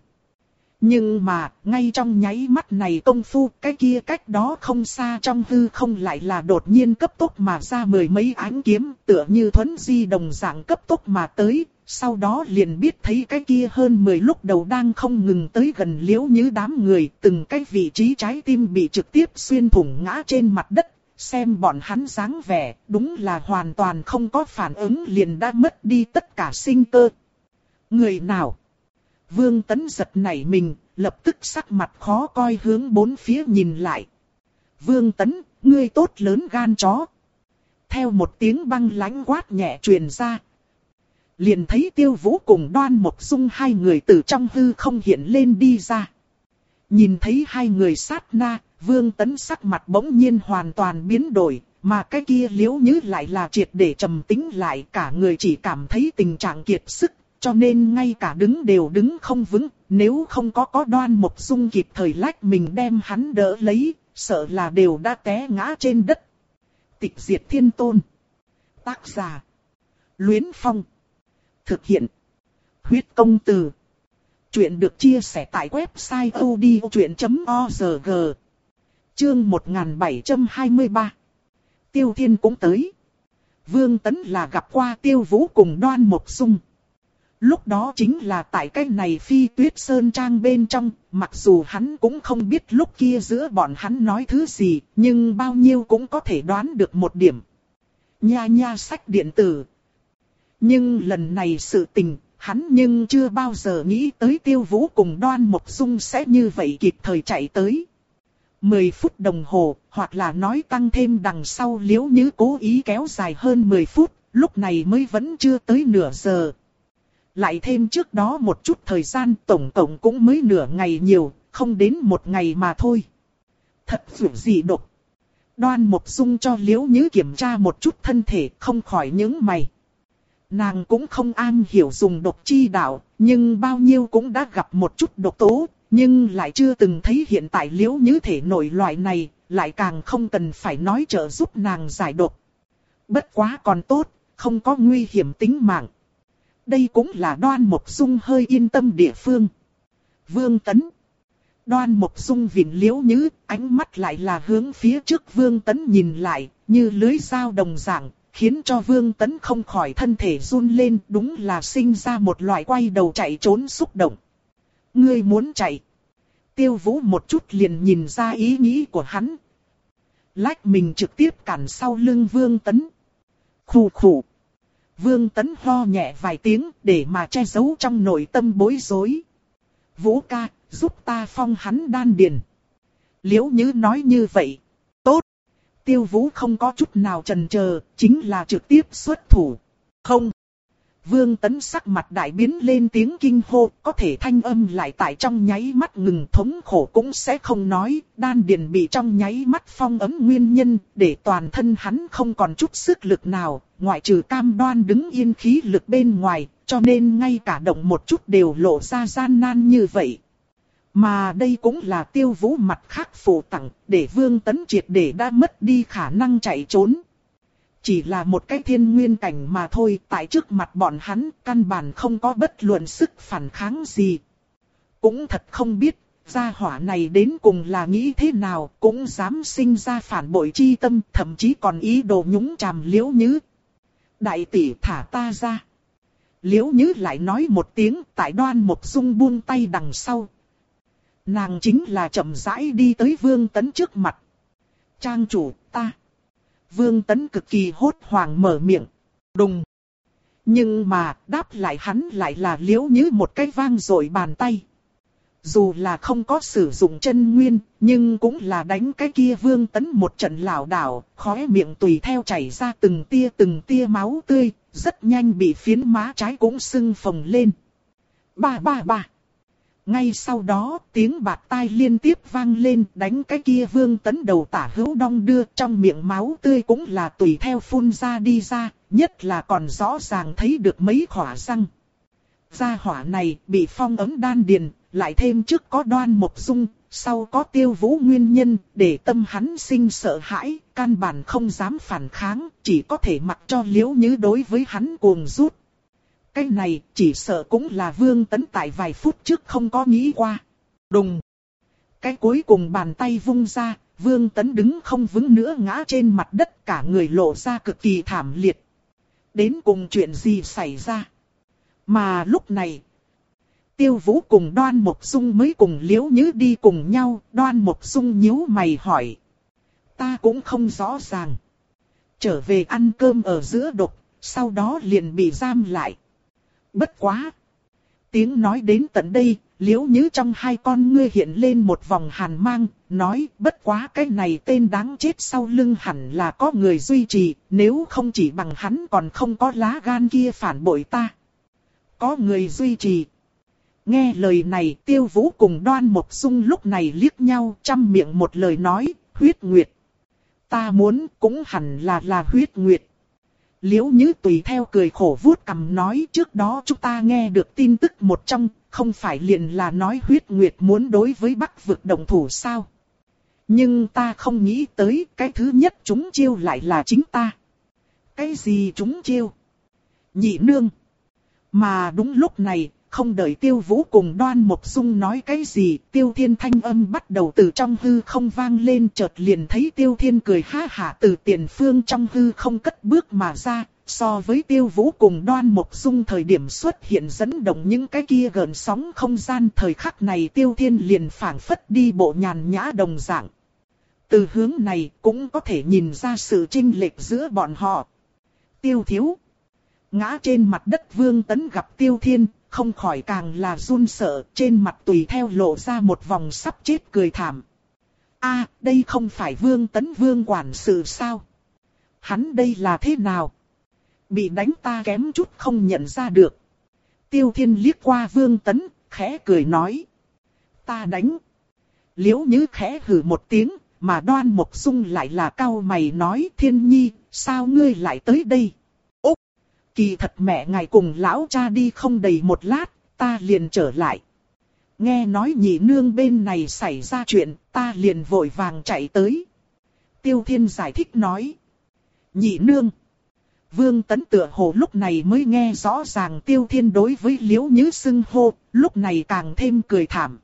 Nhưng mà, ngay trong nháy mắt này công phu, cái kia cách đó không xa trong hư không lại là đột nhiên cấp tốc mà ra mười mấy ánh kiếm, tựa như thuấn di đồng dạng cấp tốc mà tới, sau đó liền biết thấy cái kia hơn mười lúc đầu đang không ngừng tới gần Liễu Nhứ đám người, từng cái vị trí trái tim bị trực tiếp xuyên thủng ngã trên mặt đất, xem bọn hắn dáng vẻ, đúng là hoàn toàn không có phản ứng liền đã mất đi tất cả sinh cơ. Người nào? Vương Tấn giật nảy mình, lập tức sắc mặt khó coi hướng bốn phía nhìn lại. Vương Tấn, ngươi tốt lớn gan chó. Theo một tiếng băng lãnh quát nhẹ truyền ra. Liền thấy Tiêu Vũ cùng Đoan Mộc Dung hai người từ trong hư không hiện lên đi ra. Nhìn thấy hai người sát na, Vương Tấn sắc mặt bỗng nhiên hoàn toàn biến đổi, mà cái kia Liễu Nhứ lại là triệt để trầm tĩnh lại, cả người chỉ cảm thấy tình trạng kiệt sức, cho nên ngay cả đứng đều đứng không vững, nếu không có có Đoan Mộc Dung kịp thời lách mình đem hắn đỡ lấy, sợ là đều đã té ngã trên đất. Tịch Diệt Thiên Tôn. Tác giả: Luyến Phong. Thực hiện: Huyết Công Từ. Chuyện được chia sẻ tại website odchuyện chấm org. Chương một nghìn bảy trăm hai mươi ba. Tiêu Thiên cũng tới. Vương Tấn là gặp qua Tiêu Vũ cùng Đoan Mộc Dung. Lúc đó chính là tại cái này Phi Tuyết Sơn Trang bên trong, mặc dù hắn cũng không biết lúc kia giữa bọn hắn nói thứ gì, nhưng bao nhiêu cũng có thể đoán được một điểm. Nha nha sách điện tử. Nhưng lần này sự tình, hắn nhưng chưa bao giờ nghĩ tới Tiêu Vũ cùng Đoan Mộc Dung sẽ như vậy kịp thời chạy tới. mười phút đồng hồ, hoặc là nói tăng thêm đằng sau Liễu Nhứ cố ý kéo dài hơn mười phút, lúc này mới vẫn chưa tới nửa giờ. Lại thêm trước đó một chút thời gian, tổng cộng cũng mới nửa ngày nhiều, không đến một ngày mà thôi. Thật dữ gì độc. Đoan Mộc Dung cho Liễu Nhứ kiểm tra một chút thân thể, không khỏi nhướng mày. Nàng cũng không am hiểu dùng độc chi đạo, nhưng bao nhiêu cũng đã gặp một chút độc tố, nhưng lại chưa từng thấy hiện tại Liễu Nhứ thể nội loại này, lại càng không cần phải nói trợ giúp nàng giải độc. Bất quá còn tốt, không có nguy hiểm tính mạng. Đây cũng là Đoan Mộc Dung hơi yên tâm địa phương. Vương Tấn. Đoan Mộc Dung vịn Liễu Nhứ, ánh mắt lại là hướng phía trước Vương Tấn nhìn lại, như lưới dao đồng dạng, khiến cho Vương Tấn không khỏi thân thể run lên, đúng là sinh ra một loại quay đầu chạy trốn xúc động. Ngươi muốn chạy. Tiêu Vũ một chút liền nhìn ra ý nghĩ của hắn. Lách mình trực tiếp cản sau lưng Vương Tấn. Khủ khủ. Vương Tấn ho nhẹ vài tiếng để mà che giấu trong nội tâm bối rối. Vũ ca, giúp ta phong hắn đan điền. Liễu Nhứ nói như vậy. Tốt. Tiêu Vũ không có chút nào chần chờ, chính là trực tiếp xuất thủ. Không. Vương Tấn sắc mặt đại biến lên tiếng kinh hô, có thể thanh âm lại tại trong nháy mắt ngừng, thống khổ cũng sẽ không nói, đan điền bị trong nháy mắt phong ấm nguyên nhân, để toàn thân hắn không còn chút sức lực nào, ngoại trừ cam đoan đứng yên khí lực bên ngoài, cho nên ngay cả động một chút đều lộ ra gian nan như vậy. Mà đây cũng là Tiêu Vũ mặt khác phụ tặng, để Vương Tấn triệt để đã mất đi khả năng chạy trốn. Chỉ là một cái thiên nguyên cảnh mà thôi, tại trước mặt bọn hắn, căn bản không có bất luận sức phản kháng gì. Cũng thật không biết, gia hỏa này đến cùng là nghĩ thế nào, cũng dám sinh ra phản bội chi tâm, thậm chí còn ý đồ nhúng chàm Liễu Nhứ. Đại tỷ thả ta ra. Liễu Nhứ lại nói một tiếng, tại Đoan Mộc Dung buông tay đằng sau. Nàng chính là chậm rãi đi tới Vương Tấn trước mặt. Trang chủ, ta. Vương Tấn cực kỳ hốt hoảng mở miệng. Đùng. Nhưng mà, đáp lại hắn lại là Liễu Nhứ một cái vang dội bàn tay. Dù là không có sử dụng chân nguyên, nhưng cũng là đánh cái kia Vương Tấn một trận lảo đảo, khóe miệng tùy theo chảy ra từng tia từng tia máu tươi, rất nhanh bị phiến má trái cũng sưng phồng lên. Ba ba ba. Ngay sau đó, tiếng bạt tai liên tiếp vang lên, đánh cái kia Vương Tấn đầu tả hữu đong đưa, trong miệng máu tươi cũng là tùy theo phun ra đi ra, nhất là còn rõ ràng thấy được mấy khỏa răng. Gia hỏa này bị phong ấm đan điền, lại thêm trước có Đoan Mộc Dung, sau có Tiêu Vũ nguyên nhân, để tâm hắn sinh sợ hãi, căn bản không dám phản kháng, chỉ có thể mặc cho Liễu Nhứ đối với hắn cuồng rút. Cái này chỉ sợ cũng là Vương Tấn tại vài phút trước không có nghĩ qua. Đùng. Cái cuối cùng bàn tay vung ra, Vương Tấn đứng không vững nữa ngã trên mặt đất, cả người lộ ra cực kỳ thảm liệt. Đến cùng chuyện gì xảy ra? Mà lúc này, Tiêu Vũ cùng Đoan Mộc Dung mới cùng Liễu Nhứ đi cùng nhau. Đoan Mộc Dung nhíu mày hỏi. Ta cũng không rõ ràng. Trở về ăn cơm ở giữa độc, sau đó liền bị giam lại. Bất quá. Tiếng nói đến tận đây, Liễu Nhứ trong hai con ngươi hiện lên một vòng hàn mang, nói bất quá cái này tên đáng chết sau lưng hẳn là có người duy trì, nếu không chỉ bằng hắn còn không có lá gan kia phản bội ta. có người duy trì. Nghe lời này, Tiêu Vũ cùng Đoan Mộc Dung lúc này liếc nhau, trăm miệng một lời nói, huyết nguyệt. Ta muốn cũng hẳn là là huyết nguyệt. Liễu Nhứ tùy theo cười khổ vuốt cằm nói, trước đó chúng ta nghe được tin tức một trong, không phải liền là nói huyết nguyệt muốn đối với Bắc vực động thủ sao? Nhưng ta không nghĩ tới cái thứ nhất chúng chiêu lại là chính ta. Cái gì chúng chiêu? Nhị nương. Mà đúng lúc này, không đợi Tiêu Vũ cùng Đoan Mộc Dung nói cái gì, Tiêu Thiên thanh âm bắt đầu từ trong hư không vang lên, chợt liền thấy Tiêu Thiên cười ha hả từ tiền phương trong hư không cất bước mà ra, so với Tiêu Vũ cùng Đoan Mộc Dung thời điểm xuất hiện dẫn động những cái kia gợn sóng không gian, thời khắc này Tiêu Thiên liền phảng phất đi bộ nhàn nhã đồng dạng. Từ hướng này cũng có thể nhìn ra sự chênh lệch giữa bọn họ. Tiêu thiếu. Ngã trên mặt đất Vương Tấn gặp Tiêu Thiên, không khỏi càng là run sợ, trên mặt tùy theo lộ ra một vòng sắp chết cười thảm. A, đây không phải Vương Tấn Vương quản sự sao? Hắn đây là thế nào? Bị đánh ta kém chút không nhận ra được. Tiêu Thiên liếc qua Vương Tấn, khẽ cười nói. Ta đánh. Liễu Nhứ khẽ hừ một tiếng, mà Đoan Mộc Dung lại là cau mày nói, Thiên Nhi, sao ngươi lại tới đây? Úc, kỳ thật mẹ ngài cùng lão cha đi không đầy một lát, ta liền trở lại. Nghe nói nhị nương bên này xảy ra chuyện, ta liền vội vàng chạy tới. Tiêu Thiên giải thích nói. Nhị nương. Vương Tấn tựa hồ lúc này mới nghe rõ ràng Tiêu Thiên đối với Liễu Nhứ xưng hô, lúc này càng thêm cười thảm.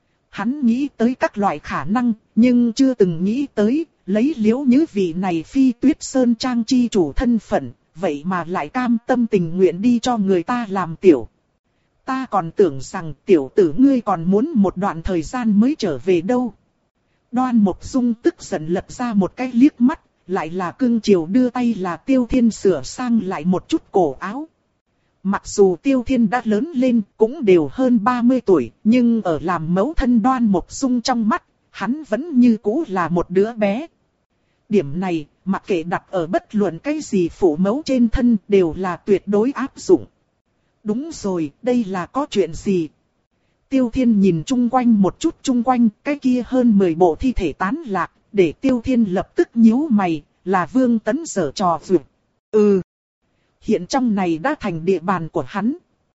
Hắn nghĩ tới các loại khả năng, nhưng chưa từng nghĩ tới, lấy Liễu Nhứ vị này Phi Tuyết Sơn Trang chi chủ thân phận, vậy mà lại cam tâm tình nguyện đi cho người ta làm tiểu. Ta còn tưởng rằng tiểu tử ngươi còn muốn một đoạn thời gian mới trở về đâu. Đoan Mộc Dung tức giận lật ra một cái liếc mắt, lại là cưng chiều đưa tay là Tiêu Thiên sửa sang lại một chút cổ áo. Mặc dù Tiêu Thiên đã lớn lên, cũng đều hơn ba mươi tuổi, nhưng ở làm mẫu thân Đoan Mộc Dung trong mắt, hắn vẫn như cũ là một đứa bé. Điểm này, mặc kệ đặt ở bất luận cái gì phụ mẫu trên thân đều là tuyệt đối áp dụng. Đúng rồi, đây là có chuyện gì? Tiêu Thiên nhìn chung quanh một chút chung quanh, cái kia hơn mười bộ thi thể tán lạc, để Tiêu Thiên lập tức nhíu mày, là Vương Tấn giở trò vượt. Ừ. Hiện trong này đã thành địa bàn của hắn.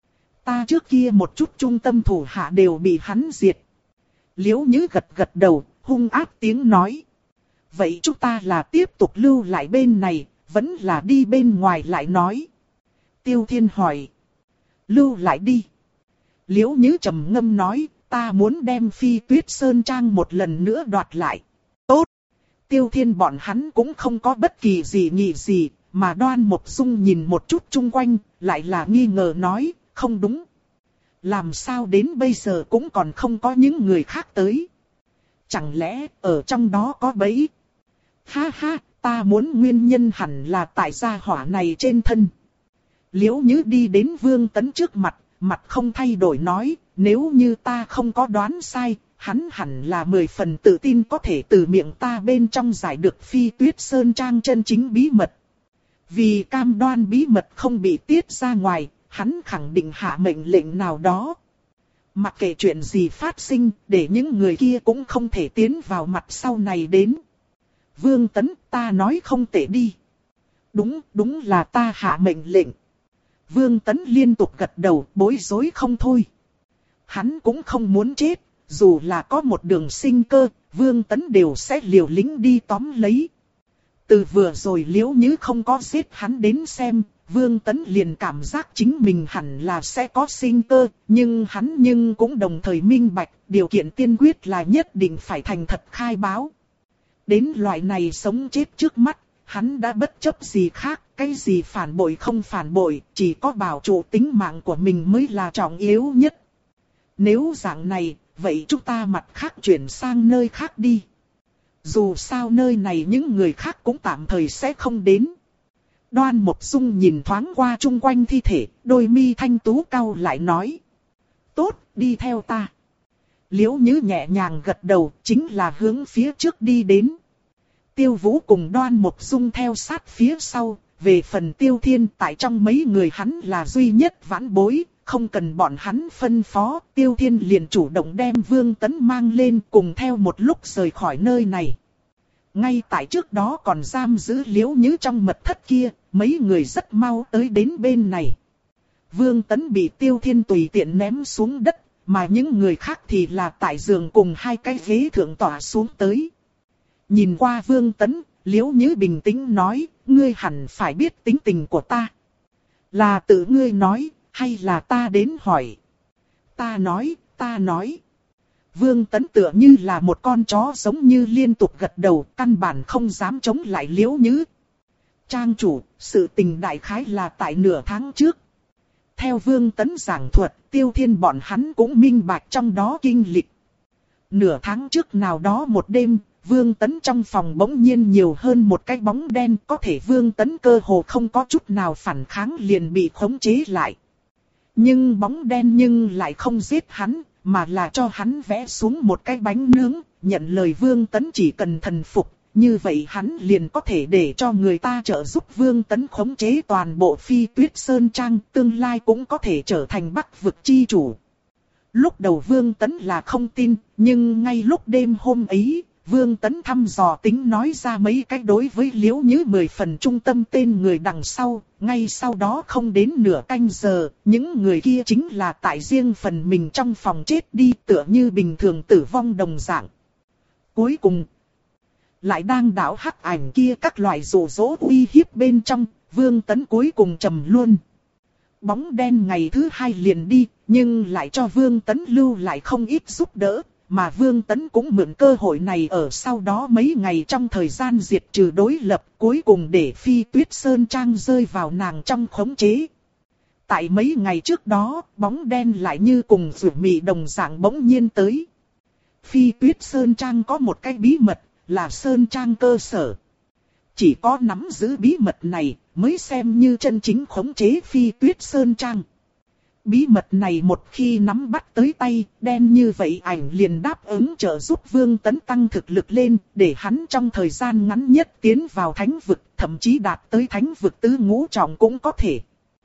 Ta trước kia một chút trung tâm thủ hạ đều bị hắn diệt. Liễu Nhứ gật gật đầu, hung ác tiếng nói. Vậy chúng ta là tiếp tục lưu lại bên này, vẫn là đi bên ngoài lại nói. Tiêu Thiên hỏi. Lưu lại đi. Liễu Nhứ trầm ngâm nói, ta muốn đem Phi Tuyết Sơn Trang một lần nữa đoạt lại. Tốt. Tiêu Thiên bọn hắn cũng không có bất kỳ gì nghĩ gì, mà Đoan Mộc Dung nhìn một chút chung quanh, lại là nghi ngờ nói, không đúng. Làm sao đến bây giờ cũng còn không có những người khác tới. Chẳng lẽ ở trong đó có bẫy? Ha ha, ta muốn nguyên nhân hẳn là tại gia hỏa này trên thân. Liễu Nhứ đi đến Vương Tấn trước mặt, mặt không thay đổi nói, nếu như ta không có đoán sai, hắn hẳn là mười phần tự tin có thể từ miệng ta bên trong giải được Phi Tuyết Sơn Trang chân chính bí mật. Vì cam đoan bí mật không bị tiết ra ngoài, hắn khẳng định hạ mệnh lệnh nào đó. Mặc kệ chuyện gì phát sinh, để những người kia cũng không thể tiến vào mặt sau này đến. Vương Tấn, ta nói không tệ đi. Đúng, đúng là ta hạ mệnh lệnh. Vương Tấn liên tục gật đầu, bối rối không thôi. Hắn cũng không muốn chết, dù là có một đường sinh cơ, Vương Tấn đều sẽ liều lĩnh đi tóm lấy. Từ vừa rồi Liễu Nhứ không có giết hắn đến xem, Vương Tấn liền cảm giác chính mình hẳn là sẽ có sinh cơ, nhưng hắn nhưng cũng đồng thời minh bạch, điều kiện tiên quyết là nhất định phải thành thật khai báo. Đến loại này sống chết trước mắt, hắn đã bất chấp gì khác, cái gì phản bội không phản bội, chỉ có bảo trụ tính mạng của mình mới là trọng yếu nhất. Nếu dạng này, vậy chúng ta mặt khác chuyển sang nơi khác đi. Dù sao nơi này những người khác cũng tạm thời sẽ không đến. Đoan Mộc Dung nhìn thoáng qua chung quanh thi thể, đôi mi thanh tú cau lại nói. Tốt, đi theo ta. Liễu Nhứ nhẹ nhàng gật đầu, chính là hướng phía trước đi đến. Tiêu Vũ cùng Đoan Mộc Dung theo sát phía sau, về phần Tiêu Thiên tại trong mấy người hắn là duy nhất vãn bối, không cần bọn hắn phân phó, Tiêu Thiên liền chủ động đem Vương Tấn mang lên cùng theo một lúc rời khỏi nơi này. Ngay tại trước đó còn giam giữ Liễu Nhứ trong mật thất kia, mấy người rất mau tới đến bên này. Vương Tấn bị Tiêu Thiên tùy tiện ném xuống đất, mà những người khác thì là tại giường cùng hai cái ghế thượng tỏa xuống tới. Nhìn qua Vương Tấn, Liễu Nhứ bình tĩnh nói, ngươi hẳn phải biết tính tình của ta. Là tự ngươi nói, hay là ta đến hỏi? Ta nói, ta nói. Vương Tấn tựa như là một con chó giống như liên tục gật đầu, căn bản không dám chống lại Liễu Nhứ. Trang chủ, sự tình đại khái là tại nửa tháng trước. Theo Vương Tấn giảng thuật, Tiêu Thiên bọn hắn cũng minh bạch trong đó kinh lịch. Nửa tháng trước nào đó một đêm, Vương Tấn trong phòng bỗng nhiên nhiều hơn một cái bóng đen, có thể Vương Tấn cơ hồ không có chút nào phản kháng liền bị khống chế lại. Nhưng bóng đen nhưng lại không giết hắn, mà là cho hắn vẽ xuống một cái bánh nướng, nhận lời Vương Tấn chỉ cần thần phục, như vậy hắn liền có thể để cho người ta trợ giúp Vương Tấn khống chế toàn bộ Phi Tuyết Sơn Trang, tương lai cũng có thể trở thành Bắc vực chi chủ. Lúc đầu Vương Tấn là không tin, nhưng ngay lúc đêm hôm ấy, Vương Tấn thăm dò tính nói ra mấy cách đối với Liễu Nhứ mười phần trung tâm tên người đằng sau, ngay sau đó không đến nửa canh giờ, những người kia chính là tại riêng phần mình trong phòng chết đi tựa như bình thường tử vong đồng dạng. Cuối cùng, lại đang đảo hắc ảnh kia các loại dụ dỗ uy hiếp bên trong, Vương Tấn cuối cùng trầm luôn. Bóng đen ngày thứ hai liền đi, nhưng lại cho Vương Tấn lưu lại không ít giúp đỡ. Mà Vương Tấn cũng mượn cơ hội này ở sau đó mấy ngày trong thời gian diệt trừ đối lập, cuối cùng để Phi Tuyết Sơn Trang rơi vào nàng trong khống chế. Tại mấy ngày trước đó, bóng đen lại như cùng rủ mị đồng dạng bỗng nhiên tới. Phi Tuyết Sơn Trang có một cái bí mật, là Sơn Trang cơ sở. Chỉ có nắm giữ bí mật này, mới xem như chân chính khống chế Phi Tuyết Sơn Trang. Bí mật này một khi nắm bắt tới tay, đen như vậy ảnh liền đáp ứng trợ giúp Vương Tấn tăng thực lực lên, để hắn trong thời gian ngắn nhất tiến vào thánh vực, thậm chí đạt tới thánh vực tứ ngũ trọng cũng có thể.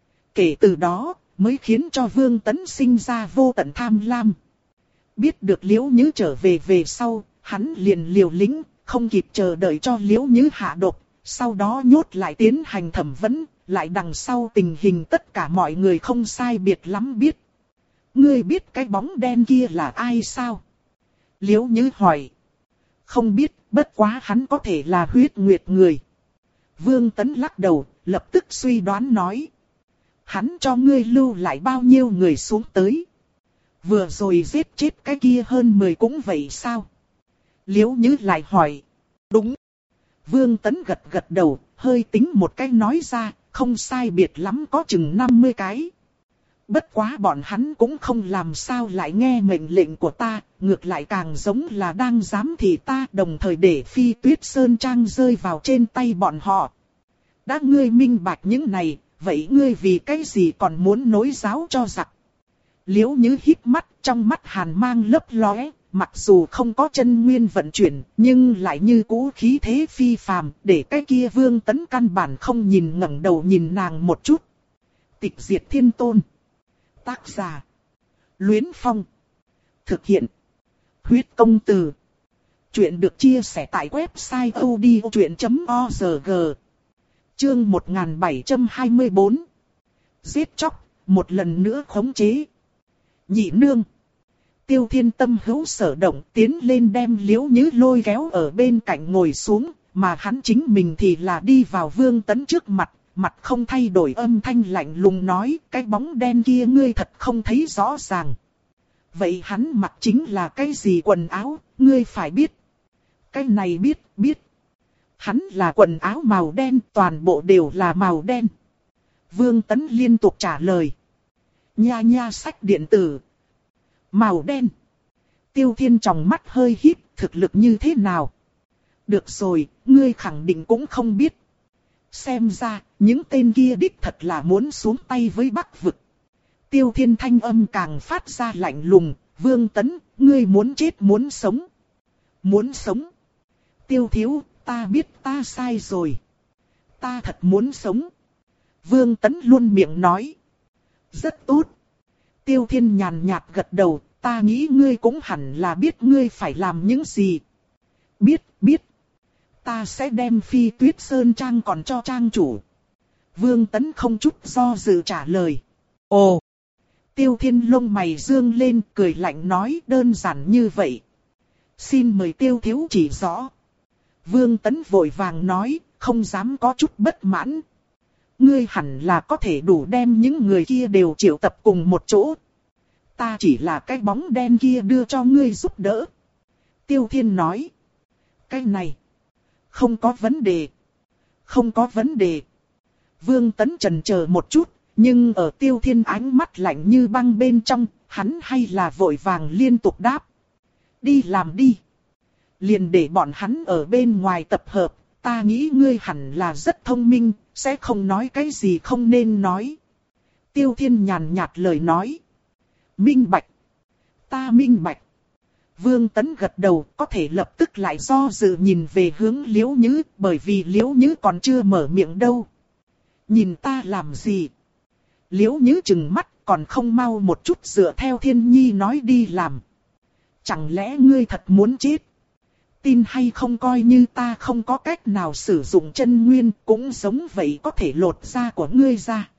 Kể từ đó, mới khiến cho Vương Tấn sinh ra vô tận tham lam. Biết được Liễu Nhứ trở về về sau, hắn liền liều lĩnh, không kịp chờ đợi cho Liễu Nhứ hạ độc, sau đó nhốt lại tiến hành thẩm vấn. Lại đằng sau tình hình tất cả mọi người không sai biệt lắm biết. Ngươi biết cái bóng đen kia là ai sao? Liễu Nhứ hỏi. Không biết, bất quá hắn có thể là huyết nguyệt người. Vương Tấn lắc đầu, lập tức suy đoán nói. Hắn cho ngươi lưu lại bao nhiêu người xuống tới? Vừa rồi giết chết cái kia hơn mười cũng vậy sao? Liễu Nhứ lại hỏi. Đúng. Vương Tấn gật gật đầu, hơi tính một cái nói ra. Không sai biệt lắm có chừng năm mươi cái. Bất quá bọn hắn cũng không làm sao lại nghe mệnh lệnh của ta, ngược lại càng giống là đang giám thị ta, đồng thời để Phi Tuyết Sơn Trang rơi vào trên tay bọn họ. Đã ngươi minh bạch những này, vậy ngươi vì cái gì còn muốn nối giáo cho giặc? Liễu Nhứ híp mắt, trong mắt hàn mang lấp lóe. Mặc dù không có chân nguyên vận chuyển, nhưng lại như cũ khí thế phi phàm, để cái kia Vương Tấn căn bản không nhìn ngẩng đầu nhìn nàng một chút. Tịch diệt thiên tôn. Tác giả. Luyến Phong. Thực hiện. Huyết công từ. Chuyện được chia sẻ tại website odchuyện chấm org. Chương một nghìn bảy trăm hai mươi tư. Giết chóc, một lần nữa khống chế. Nhị nương. Tiêu Thiên tâm hữu sở động tiến lên đem Liễu Nhứ lôi kéo ở bên cạnh ngồi xuống, mà hắn chính mình thì là đi vào Vương Tấn trước mặt, mặt không thay đổi âm thanh lạnh lùng nói, cái bóng đen kia ngươi thật không thấy rõ ràng. Vậy hắn mặc chính là cái gì quần áo, ngươi phải biết. Cái này biết, biết. Hắn là quần áo màu đen, toàn bộ đều là màu đen. Vương Tấn liên tục trả lời. Nha nha sách điện tử. Màu đen. Tiêu Thiên trong mắt hơi híp, thực lực như thế nào? Được rồi, ngươi khẳng định cũng không biết. Xem ra, những tên kia đích thật là muốn xuống tay với Bắc vực. Tiêu Thiên thanh âm càng phát ra lạnh lùng, Vương Tấn, ngươi muốn chết muốn sống. Muốn sống. Tiêu thiếu, ta biết ta sai rồi. Ta thật muốn sống. Vương Tấn luôn miệng nói. Rất tốt. Tiêu Thiên nhàn nhạt gật đầu, ta nghĩ ngươi cũng hẳn là biết ngươi phải làm những gì. Biết, biết. Ta sẽ đem Phi Tuyết Sơn Trang còn cho trang chủ. Vương Tấn không chút do dự trả lời. Ồ! Tiêu Thiên lông mày dương lên, cười lạnh nói, đơn giản như vậy. Xin mời Tiêu thiếu chỉ rõ. Vương Tấn vội vàng nói, không dám có chút bất mãn. Ngươi hẳn là có thể đủ đem những người kia đều triệu tập cùng một chỗ. Ta chỉ là cái bóng đen kia đưa cho ngươi giúp đỡ. Tiêu Thiên nói. Cái này. Không có vấn đề. Không có vấn đề. Vương Tấn chần chờ một chút. Nhưng ở Tiêu Thiên ánh mắt lạnh như băng bên trong. Hắn hay là vội vàng liên tục đáp. Đi làm đi. Liền để bọn hắn ở bên ngoài tập hợp. Ta nghĩ ngươi hẳn là rất thông minh. Sẽ không nói cái gì không nên nói. Tiêu Thiên nhàn nhạt lời nói. Minh bạch. Ta minh bạch. Vương Tấn gật đầu, có thể lập tức lại do dự nhìn về hướng Liễu Nhứ, bởi vì Liễu Nhứ còn chưa mở miệng đâu. Nhìn ta làm gì? Liễu Nhứ chừng mắt, còn không mau một chút dựa theo Thiên Nhi nói đi làm. Chẳng lẽ ngươi thật muốn chết? Tin hay không, coi như ta không có cách nào sử dụng chân nguyên, cũng giống vậy có thể lột da của ngươi ra.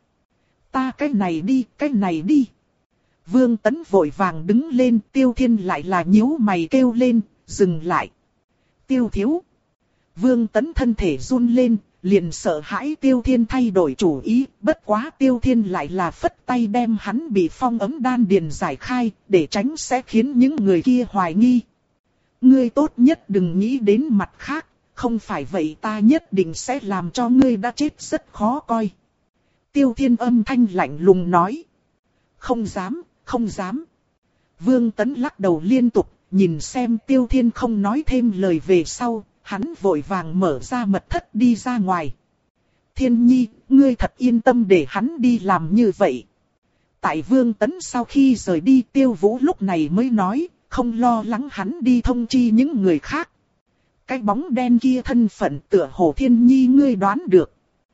Ta cái này đi, cái này đi. Vương Tấn vội vàng đứng lên, Tiêu Thiên lại là nhíu mày kêu lên, dừng lại. Tiêu thiếu. Vương Tấn thân thể run lên, liền sợ hãi Tiêu Thiên thay đổi chủ ý, bất quá Tiêu Thiên lại là phất tay đem hắn bị phong ấm đan điền giải khai, để tránh sẽ khiến những người kia hoài nghi. Ngươi tốt nhất đừng nghĩ đến mặt khác, không phải vậy ta nhất định sẽ làm cho ngươi đã chết rất khó coi. Tiêu Thiên âm thanh lạnh lùng nói. Không dám, không dám. Vương Tấn lắc đầu liên tục, nhìn xem Tiêu Thiên không nói thêm lời về sau, hắn vội vàng mở ra mật thất đi ra ngoài. Thiên Nhi, ngươi thật yên tâm để hắn đi làm như vậy. Tại Vương Tấn sau khi rời đi, Tiêu Vũ lúc này mới nói, không lo lắng hắn đi thông chi những người khác. Cái bóng đen kia thân phận tựa hồ Thiên Nhi ngươi đoán được.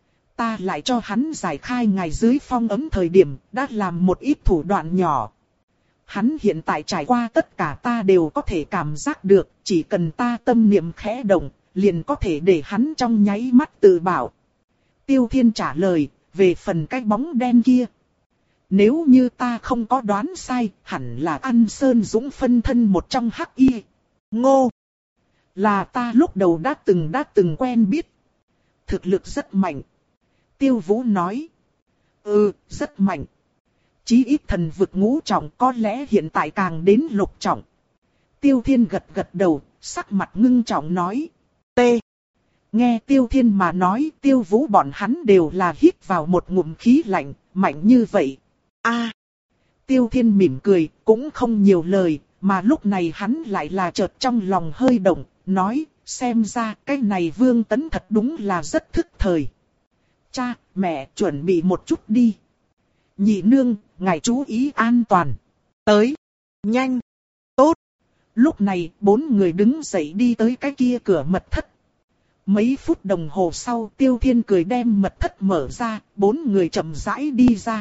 Ta lại cho hắn giải khai ngày dưới phong ấm thời điểm, đã làm một ít thủ đoạn nhỏ. Hắn hiện tại trải qua tất cả ta đều có thể cảm giác được, chỉ cần ta tâm niệm khẽ động, liền có thể để hắn trong nháy mắt tự bảo. Tiêu Thiên trả lời, về phần cái bóng đen kia. Nếu như ta không có đoán sai, hẳn là An Sơn Dũng phân thân một trong hắc y. Ngô! Là ta lúc đầu đã từng đã từng quen biết. Thực lực rất mạnh. Tiêu Vũ nói. Ừ, rất mạnh. Chí ít thần vực ngũ trọng, có lẽ hiện tại càng đến lục trọng. Tiêu Thiên gật gật đầu, sắc mặt ngưng trọng nói. T. Nghe Tiêu Thiên mà nói, Tiêu Vũ bọn hắn đều là hít vào một ngụm khí lạnh, mạnh như vậy. A. Tiêu Thiên mỉm cười, cũng không nhiều lời, mà lúc này hắn lại là chợt trong lòng hơi động, nói, xem ra cái này Vương Tấn thật đúng là rất thức thời. Cha, mẹ, chuẩn bị một chút đi. Nhị nương, ngài chú ý an toàn. Tới. Nhanh. Tốt. Lúc này, bốn người đứng dậy đi tới cái kia cửa mật thất. Mấy phút đồng hồ sau, Tiêu Thiên cười đem mật thất mở ra, bốn người chậm rãi đi ra.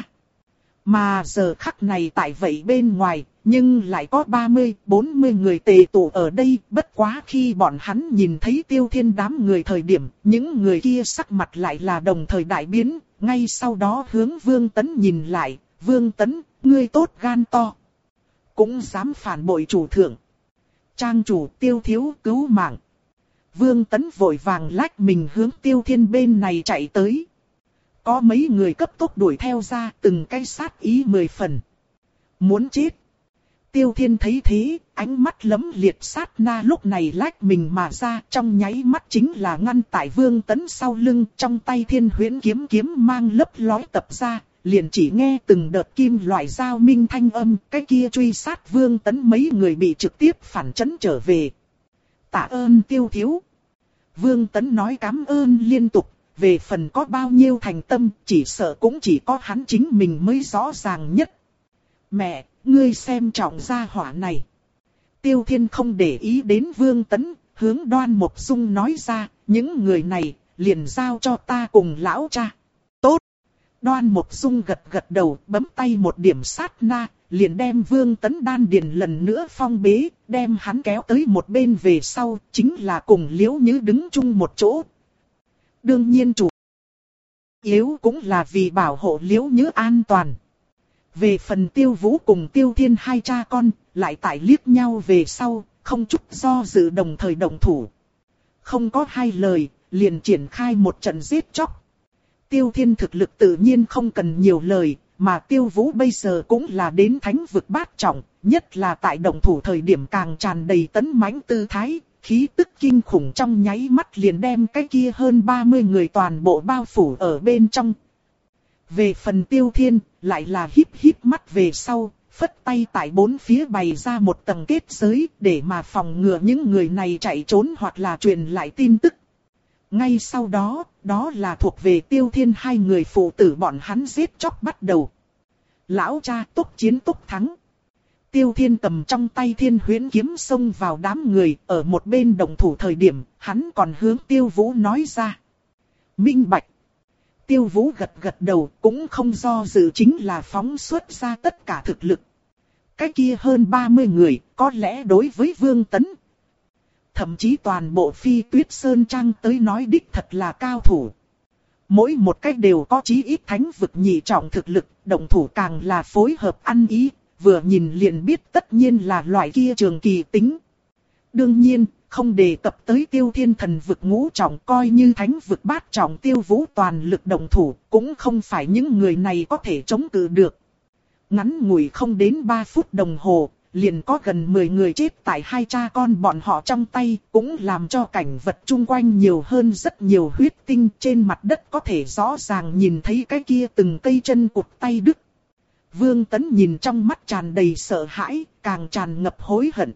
Mà giờ khắc này tại vậy bên ngoài, nhưng lại có ba mươi, bốn mươi người tề tụ ở đây, bất quá khi bọn hắn nhìn thấy Tiêu Thiên đám người thời điểm, những người kia sắc mặt lại là đồng thời đại biến, ngay sau đó hướng Vương Tấn nhìn lại, Vương Tấn, ngươi tốt gan to. Cũng dám phản bội chủ thượng. Trang chủ Tiêu thiếu cứu mạng. Vương Tấn vội vàng lách mình hướng Tiêu Thiên bên này chạy tới. Có mấy người cấp tốc đuổi theo ra, từng cái sát ý mười phần. Muốn chết. Tiêu Thiên thấy thế, ánh mắt lấm liệt sát na lúc này lách mình mà ra, trong nháy mắt chính là ngăn tại Vương Tấn sau lưng, trong tay Thiên Huyễn kiếm kiếm mang lấp lói tập ra, liền chỉ nghe từng đợt kim loại dao minh thanh âm, cái kia truy sát Vương Tấn mấy người bị trực tiếp phản chấn trở về. Tạ ơn Tiêu thiếu. Vương Tấn nói cảm ơn liên tục. Về phần có bao nhiêu thành tâm, chỉ sợ cũng chỉ có hắn chính mình mới rõ ràng nhất. Mẹ, ngươi xem trọng gia hỏa này. Tiêu Thiên không để ý đến Vương Tấn, hướng Đoan Mộc Dung nói ra, những người này, liền giao cho ta cùng lão cha. Tốt. Đoan Mộc Dung gật gật đầu, bấm tay một điểm sát na, liền đem Vương Tấn đan điền lần nữa phong bế, đem hắn kéo tới một bên về sau, chính là cùng Liễu Nhứ đứng chung một chỗ. Đương nhiên chủ yếu cũng là vì bảo hộ Liễu Nhứ an toàn. Về phần Tiêu Vũ cùng Tiêu Thiên hai cha con, lại tại liếc nhau về sau, không chút do dự đồng thời động thủ. Không có hai lời, liền triển khai một trận giết chóc. Tiêu Thiên thực lực tự nhiên không cần nhiều lời, mà Tiêu Vũ bây giờ cũng là đến thánh vực bát trọng, nhất là tại động thủ thời điểm càng tràn đầy tấn mãnh tư thái, khí tức kinh khủng trong nháy mắt liền đem cái kia hơn ba mươi người toàn bộ bao phủ ở bên trong. Về phần Tiêu Thiên, lại là híp híp mắt về sau, phất tay tại bốn phía bày ra một tầng kết giới để mà phòng ngừa những người này chạy trốn hoặc là truyền lại tin tức. Ngay sau đó, đó là thuộc về Tiêu Thiên hai người phụ tử bọn hắn giết chóc bắt đầu. Lão cha tốc chiến tốc thắng. Tiêu Thiên cầm trong tay Thiên Huyễn kiếm xông vào đám người, ở một bên động thủ thời điểm, hắn còn hướng Tiêu Vũ nói ra. Minh bạch. Tiêu Vũ gật gật đầu, cũng không do dự, chính là phóng xuất ra tất cả thực lực. Cái kia hơn ba mươi người, có lẽ đối với Vương Tấn, thậm chí toàn bộ Phi Tuyết Sơn Trang tới nói đích thật là cao thủ. Mỗi một cách đều có chí ít thánh vực nhị trọng thực lực, động thủ càng là phối hợp ăn ý, vừa nhìn liền biết tất nhiên là loại kia trường kỳ tính. Đương nhiên, không đề cập tới Tiêu Thiên thần vực ngũ trọng, coi như thánh vực bát trọng Tiêu Vũ toàn lực động thủ, cũng không phải những người này có thể chống cự được. Ngắn ngủi không đến ba phút đồng hồ, liền có gần mười người chết tại hai cha con bọn họ trong tay, cũng làm cho cảnh vật chung quanh nhiều hơn rất nhiều huyết tinh, trên mặt đất có thể rõ ràng nhìn thấy cái kia từng cây chân cụt tay đứt. Vương Tấn nhìn trong mắt tràn đầy sợ hãi, càng tràn ngập hối hận.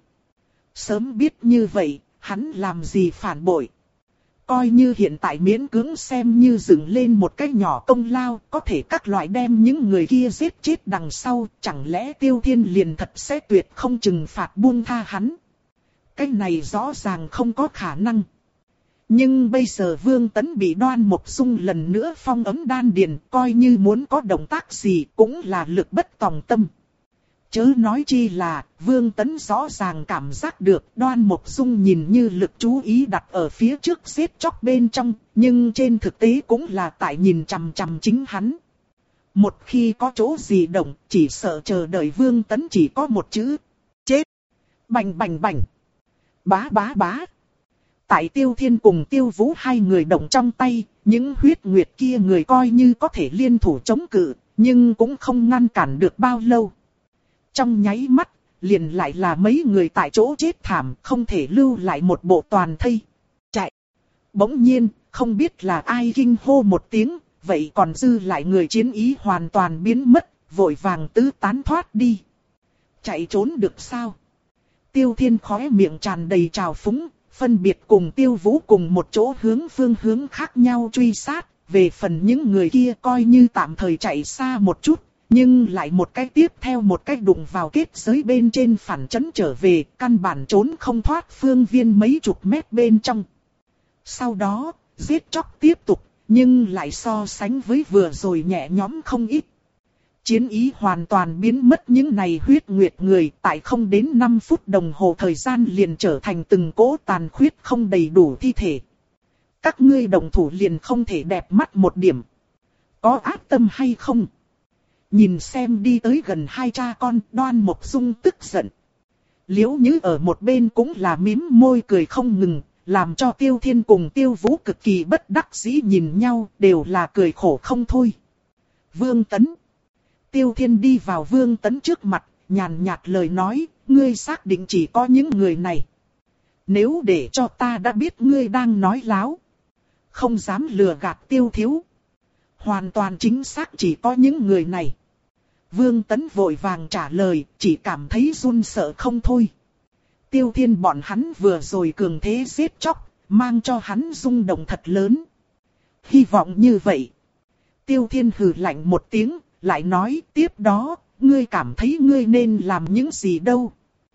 Sớm biết như vậy, hắn làm gì phản bội. Coi như hiện tại miễn cưỡng xem như dựng lên một cái nhỏ công lao, có thể các loại đem những người kia giết chết đằng sau, chẳng lẽ Tiêu Thiên liền thật sẽ tuyệt không trừng phạt buông tha hắn. Cái này rõ ràng không có khả năng. Nhưng bây giờ Vương Tấn bị Đoan Mộc Dung lần nữa phong ấm đan điền, coi như muốn có động tác gì cũng là lực bất tòng tâm. Chớ nói chi là, Vương Tấn rõ ràng cảm giác được Đoan Mộc Dung nhìn như lực chú ý đặt ở phía trước giết chóc bên trong, nhưng trên thực tế cũng là tại nhìn chằm chằm chính hắn. Một khi có chỗ gì động, chỉ sợ chờ đợi Vương Tấn chỉ có một chữ, chết. Bành bành bành. Bá bá bá. Tại Tiêu Thiên cùng Tiêu Vũ hai người động trong tay, những huyết nguyệt kia người coi như có thể liên thủ chống cự, nhưng cũng không ngăn cản được bao lâu. Trong nháy mắt, liền lại là mấy người tại chỗ chết thảm, không thể lưu lại một bộ toàn thây. Chạy. Bỗng nhiên, không biết là ai kinh hô một tiếng, vậy còn dư lại người chiến ý hoàn toàn biến mất, vội vàng tứ tán thoát đi. Chạy trốn được sao? Tiêu Thiên khóe miệng tràn đầy trào phúng, phân biệt cùng Tiêu Vũ cùng một chỗ hướng phương hướng khác nhau truy sát. Về phần những người kia coi như tạm thời chạy xa một chút, nhưng lại một cái tiếp theo một cái đụng vào kết giới bên trên phản chấn trở về, căn bản trốn không thoát phương viên mấy chục mét bên trong. Sau đó, giết chóc tiếp tục, nhưng lại so sánh với vừa rồi nhẹ nhõm không ít. Chiến ý hoàn toàn biến mất, những này huyết nguyệt người tại không đến năm phút đồng hồ thời gian liền trở thành từng cỗ tàn khuyết không đầy đủ thi thể. Các ngươi đồng thủ liền không thể đẹp mắt một điểm. Có ác tâm hay không? Nhìn xem đi tới gần hai cha con, Đoan Mộc Dung tức giận. Liễu Nhứ ở một bên cũng là mím môi cười không ngừng, làm cho Tiêu Thiên cùng Tiêu Vũ cực kỳ bất đắc dĩ nhìn nhau, đều là cười khổ không thôi. Vương Tấn. Tiêu Thiên đi vào Vương Tấn trước mặt, nhàn nhạt lời nói, ngươi xác định chỉ có những người này. Nếu để cho ta đã biết ngươi đang nói láo, không dám lừa gạt Tiêu thiếu. Hoàn toàn chính xác chỉ có những người này. Vương Tấn vội vàng trả lời, chỉ cảm thấy run sợ không thôi. Tiêu Thiên bọn hắn vừa rồi cường thế giết chóc, mang cho hắn rung động thật lớn. Hy vọng như vậy. Tiêu Thiên hừ lạnh một tiếng, lại nói tiếp đó, ngươi cảm thấy ngươi nên làm những gì đâu.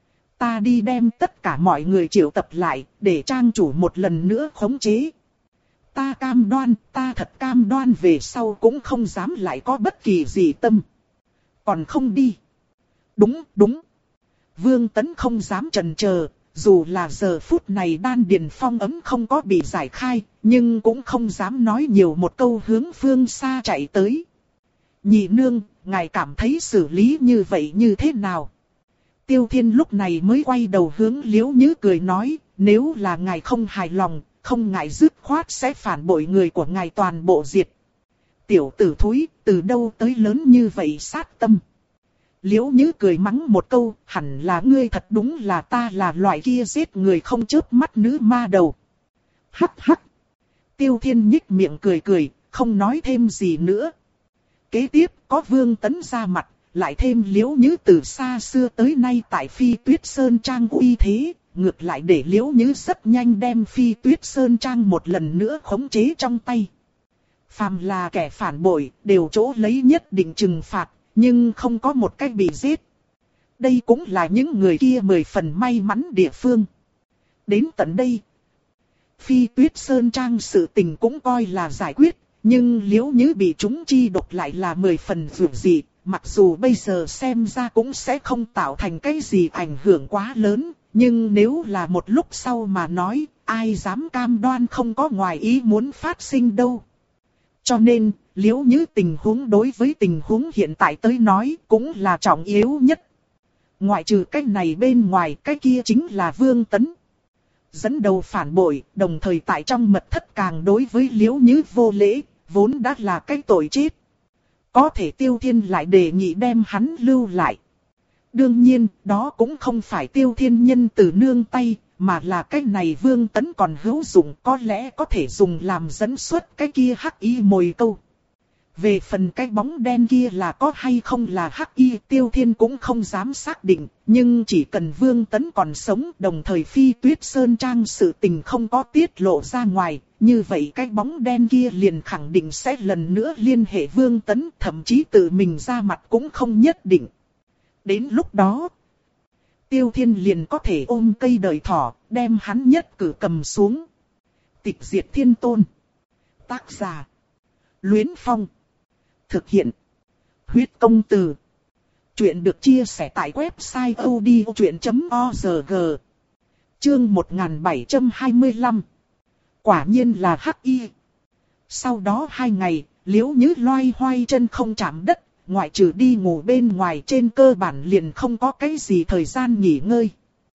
Ta đi đem tất cả mọi người triệu tập lại, để trang chủ một lần nữa khống chế. Ta cam đoan, ta thật cam đoan về sau cũng không dám lại có bất kỳ gì tâm. Còn không đi. Đúng, đúng. Vương Tấn không dám chần chờ, dù là giờ phút này đan điền phong ấm không có bị giải khai, nhưng cũng không dám nói nhiều một câu hướng phương xa chạy tới. Nhị nương, ngài cảm thấy xử lý như vậy như thế nào? Tiêu Thiên lúc này mới quay đầu hướng Liễu Nhứ cười nói, nếu là ngài không hài lòng, không ngại dứt khoát sẽ phản bội người của ngài toàn bộ diệt. Tiểu tử thúi, từ đâu tới lớn như vậy sát tâm? Liễu Nhứ cười mắng một câu, hẳn là ngươi thật đúng là ta là loại kia giết người không chớp mắt nữ ma đầu. Hắc hắc. Tiêu Thiên nhích miệng cười cười, không nói thêm gì nữa. Kế tiếp có Vương Tấn ra mặt, lại thêm Liễu Nhứ từ xa xưa tới nay tại Phi Tuyết Sơn Trang uy thế, ngược lại để Liễu Nhứ rất nhanh đem Phi Tuyết Sơn Trang một lần nữa khống chế trong tay. Phàm là kẻ phản bội, đều chỗ lấy nhất định trừng phạt, nhưng không có một cách bị giết. Đây cũng là những người kia mười phần may mắn địa phương. Đến tận đây, Phi Tuyết Sơn Trang sự tình cũng coi là giải quyết, nhưng Liễu Nhứ bị chúng chi độc lại là mười phần vượt dị. Mặc dù bây giờ xem ra cũng sẽ không tạo thành cái gì ảnh hưởng quá lớn, nhưng nếu là một lúc sau mà nói, ai dám cam đoan không có ngoài ý muốn phát sinh đâu. Cho nên, Liễu Nhứ tình huống đối với tình huống hiện tại tới nói cũng là trọng yếu nhất. Ngoại trừ cái này bên ngoài, cái kia chính là Vương Tấn. Dẫn đầu phản bội, đồng thời tại trong mật thất càng đối với Liễu Nhứ vô lễ, vốn đã là cái tội chết. Có thể Tiêu Thiên lại đề nghị đem hắn lưu lại. Đương nhiên, đó cũng không phải Tiêu Thiên nhân từ nương tay, mà là cái này Vương Tấn còn hữu dụng, có lẽ có thể dùng làm dẫn xuất cái kia hắc y mồi câu. Về phần cái bóng đen kia là có hay không là hắc y, Tiêu Thiên cũng không dám xác định, nhưng chỉ cần Vương Tấn còn sống, đồng thời Phi Tuyết Sơn Trang sự tình không có tiết lộ ra ngoài, như vậy cái bóng đen kia liền khẳng định sẽ lần nữa liên hệ Vương Tấn, thậm chí tự mình ra mặt cũng không nhất định. Đến lúc đó, Tiêu Thiên liền có thể ôm cây đời thỏ, đem hắn nhất cử cầm xuống. Tịch diệt thiên tôn. Tác giả: Luyến Phong. Thực hiện: Huyết Công Từ. Chuyện được chia sẻ tại website odchuyện chấm org. Chương một nghìn bảy trăm hai mươi lăm. Quả nhiên là hắc y. Sau đó hai ngày, Liễu Nhứ loay hoay chân không chạm đất, ngoại trừ đi ngủ bên ngoài trên cơ bản liền không có cái gì thời gian nghỉ ngơi.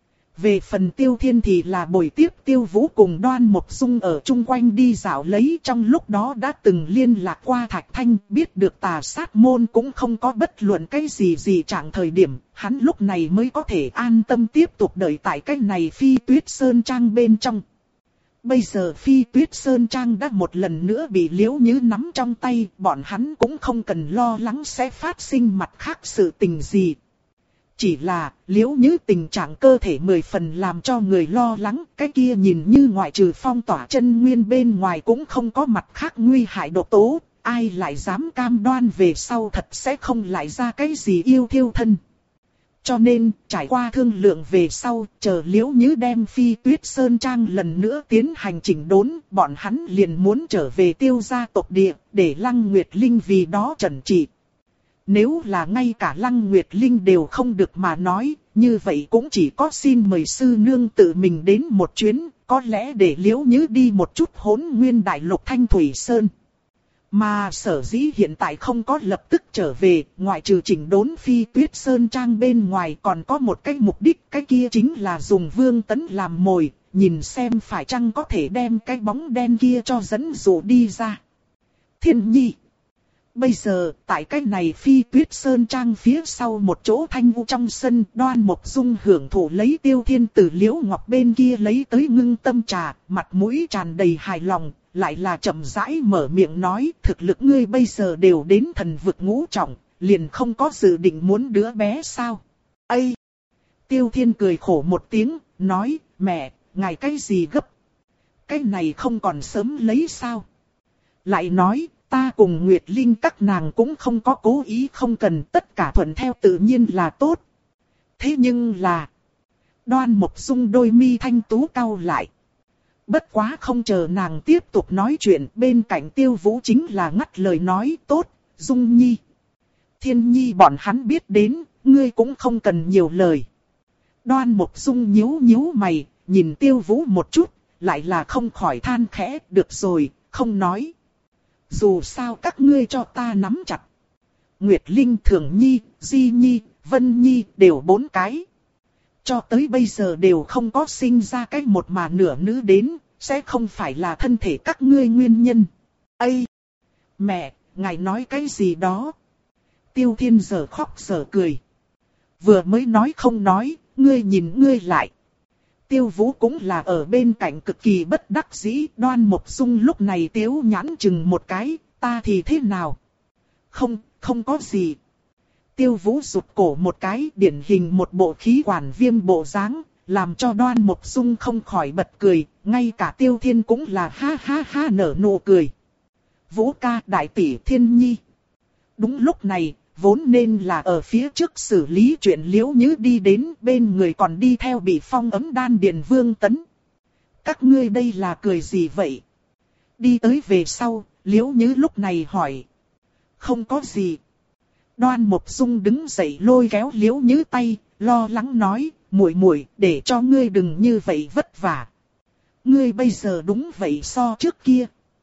Về phần Tiêu Thiên thì là buổi tiếp Tiêu Vũ cùng Đoan Mộc Dung ở chung quanh đi dạo lấy, trong lúc đó đã từng liên lạc qua Thạch Thanh, biết được Tà Sát Môn cũng không có bất luận cái gì gì trạng thời điểm, hắn lúc này mới có thể an tâm tiếp tục đợi tại cái này Phi Tuyết Sơn Trang bên trong. Bây giờ Phi Tuyết Sơn Trang đã một lần nữa bị Liễu Nhứ nắm trong tay, bọn hắn cũng không cần lo lắng sẽ phát sinh mặt khác sự tình gì. Chỉ là, Liễu Nhứ tình trạng cơ thể mười phần làm cho người lo lắng, cái kia nhìn như ngoại trừ phong tỏa chân nguyên bên ngoài cũng không có mặt khác nguy hại độc tố, ai lại dám cam đoan về sau thật sẽ không lại ra cái gì yêu thiêu thân. Cho nên, trải qua thương lượng về sau, chờ Liễu Nhứ đem Phi Tuyết Sơn Trang lần nữa tiến hành chỉnh đốn, bọn hắn liền muốn trở về Tiêu gia tộc địa, để Lăng Nguyệt Linh vì đó trần trị. Nếu là ngay cả Lăng Nguyệt Linh đều không được mà nói, như vậy cũng chỉ có xin mời sư nương tự mình đến một chuyến, có lẽ để Liễu Nhứ đi một chút Hỗn Nguyên Đại Lục Thanh Thủy Sơn. Mà sở dĩ hiện tại không có lập tức trở về, ngoại trừ chỉnh đốn Phi Tuyết Sơn Trang bên ngoài còn có một cái mục đích, cái kia chính là dùng Vương Tấn làm mồi, nhìn xem phải chăng có thể đem cái bóng đen kia cho dẫn dụ đi ra. Thiên Nhi. Bây giờ, tại cái này Phi Tuyết Sơn Trang phía sau một chỗ thanh u trong sân, Đoan Mộc Dung hưởng thụ lấy Tiêu Thiên từ Liễu Ngọc bên kia lấy tới ngưng tâm trà, mặt mũi tràn đầy hài lòng, lại là chậm rãi mở miệng nói, thực lực ngươi bây giờ đều đến thần vực ngũ trọng, liền không có dự định muốn đứa bé sao? Ây! Tiêu Thiên cười khổ một tiếng, nói, mẹ, ngài cái gì gấp? Cái này không còn sớm lấy sao? Lại nói, ta cùng Nguyệt Linh các nàng cũng không có cố ý không cần, tất cả thuận theo tự nhiên là tốt. Thế nhưng là... Đoan Mộc Dung đôi mi thanh tú cau lại. Bất quá không chờ nàng tiếp tục nói chuyện, bên cạnh Tiêu Vũ chính là ngắt lời nói, tốt, Dung Nhi. Thiên Nhi bọn hắn biết đến, ngươi cũng không cần nhiều lời. Đoan Mộc Dung nhíu nhíu mày, nhìn Tiêu Vũ một chút, lại là không khỏi than khẽ, được rồi, không nói. Dù sao các ngươi cho ta nắm chặt. Nguyệt Linh, Thường Nhi, Di Nhi, Vân Nhi đều bốn cái. Cho tới bây giờ đều không có sinh ra cái một mà nửa nữ đến, sẽ không phải là thân thể các ngươi nguyên nhân. Ây! Mẹ, ngài nói cái gì đó? Tiêu Thiên giờ khóc giờ cười. Vừa mới nói không nói, ngươi nhìn ngươi lại. Tiêu Vũ cũng là ở bên cạnh cực kỳ bất đắc dĩ, Đoan Mộc Dung lúc này tiếu nhãn chừng một cái, ta thì thế nào? Không, không có gì. Tiêu Vũ rụt cổ một cái, điển hình một bộ khí quản viêm bộ dáng, làm cho Đoan Mộc Dung không khỏi bật cười, ngay cả Tiêu Thiên cũng là ha ha ha nở nụ cười. Vũ ca, đại tỷ Thiên Nhi. Đúng lúc này, vốn nên là ở phía trước xử lý chuyện Liễu Nhứ đi đến, bên người còn đi theo bị phong ấm đan điền Vương Tấn. Các ngươi đây là cười gì vậy? Đi tới về sau, Liễu Nhứ lúc này hỏi. Không có gì. Đoan Mộc Dung đứng dậy lôi kéo Liễu Nhứ tay, lo lắng nói, muội muội, để cho ngươi đừng như vậy vất vả. Ngươi bây giờ đúng vậy so trước kia.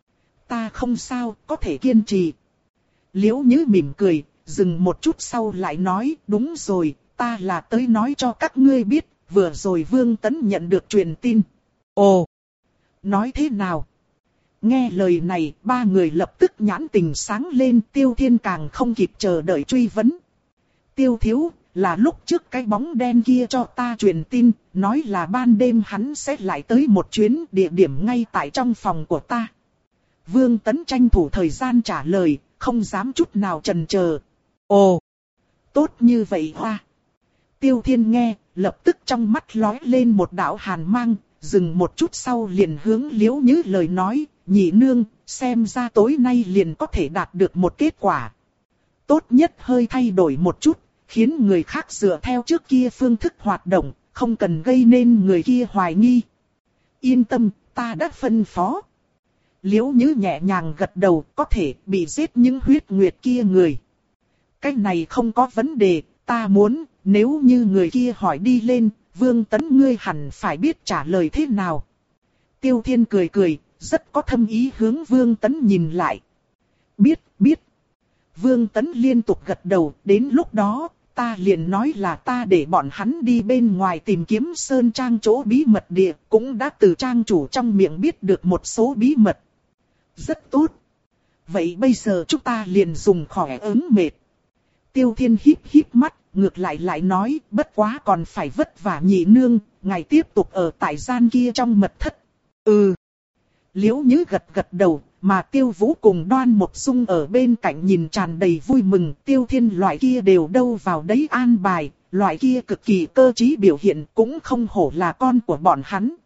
Ta không sao, có thể kiên trì. Liễu Nhứ mỉm cười, dừng một chút sau lại nói, đúng rồi, ta là tới nói cho các ngươi biết, vừa rồi Vương Tấn nhận được truyền tin. Ồ, nói thế nào? Nghe lời này, ba người lập tức nhãn tình sáng lên, Tiêu Thiên càng không kịp chờ đợi truy vấn. Tiêu thiếu, là lúc trước cái bóng đen kia cho ta truyền tin, nói là ban đêm hắn sẽ lại tới một chuyến, địa điểm ngay tại trong phòng của ta. Vương Tấn tranh thủ thời gian trả lời, không dám chút nào chần chờ. Ồ, tốt như vậy hoa. Tiêu Thiên nghe, lập tức trong mắt lóe lên một đạo hàn mang, dừng một chút sau liền hướng Liễu Nhứ lời nói, nhị nương, xem ra tối nay liền có thể đạt được một kết quả. Tốt nhất hơi thay đổi một chút, khiến người khác dựa theo trước kia phương thức hoạt động, không cần gây nên người kia hoài nghi. Yên tâm, ta đã phân phó. Liễu Nhứ nhẹ nhàng gật đầu, có thể bị giết những huyết nguyệt kia người. Cái này không có vấn đề, ta muốn, nếu như người kia hỏi đi lên, Vương Tấn ngươi hẳn phải biết trả lời thế nào. Tiêu Thiên cười cười, rất có thâm ý hướng Vương Tấn nhìn lại. Biết, biết. Vương Tấn liên tục gật đầu, đến lúc đó, ta liền nói là ta để bọn hắn đi bên ngoài tìm kiếm Sơn Trang chỗ bí mật địa, cũng đã từ trang chủ trong miệng biết được một số bí mật. Rất tốt. Vậy bây giờ chúng ta liền dùng khỏe ứng mệt. Tiêu Thiên híp híp mắt, ngược lại lại nói, bất quá còn phải vất vả nhị nương, ngài tiếp tục ở tại gian kia trong mật thất. Ừ. Liễu Nhứ gật gật đầu, mà Tiêu Vũ cùng Đoan Mộc Dung ở bên cạnh nhìn tràn đầy vui mừng, Tiêu Thiên loại kia đều đâu vào đấy an bài, loại kia cực kỳ cơ trí biểu hiện cũng không hổ là con của bọn hắn.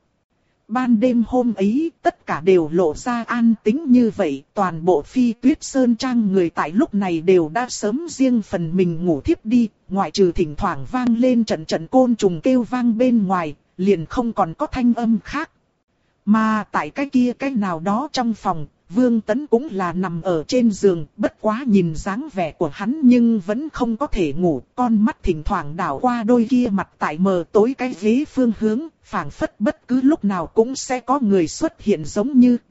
Ban đêm hôm ấy, tất cả đều lộ ra an tĩnh như vậy, toàn bộ Phi Tuyết Sơn Trang người tại lúc này đều đã sớm riêng phần mình ngủ thiếp đi, ngoại trừ thỉnh thoảng vang lên trận trận côn trùng kêu vang bên ngoài, liền không còn có thanh âm khác. Mà tại cái kia cái nào đó trong phòng, Vương Tấn cũng là nằm ở trên giường, bất quá nhìn dáng vẻ của hắn nhưng vẫn không có thể ngủ, con mắt thỉnh thoảng đảo qua đôi kia mặt tại mờ tối cái ghế phương hướng, phảng phất bất cứ lúc nào cũng sẽ có người xuất hiện giống như.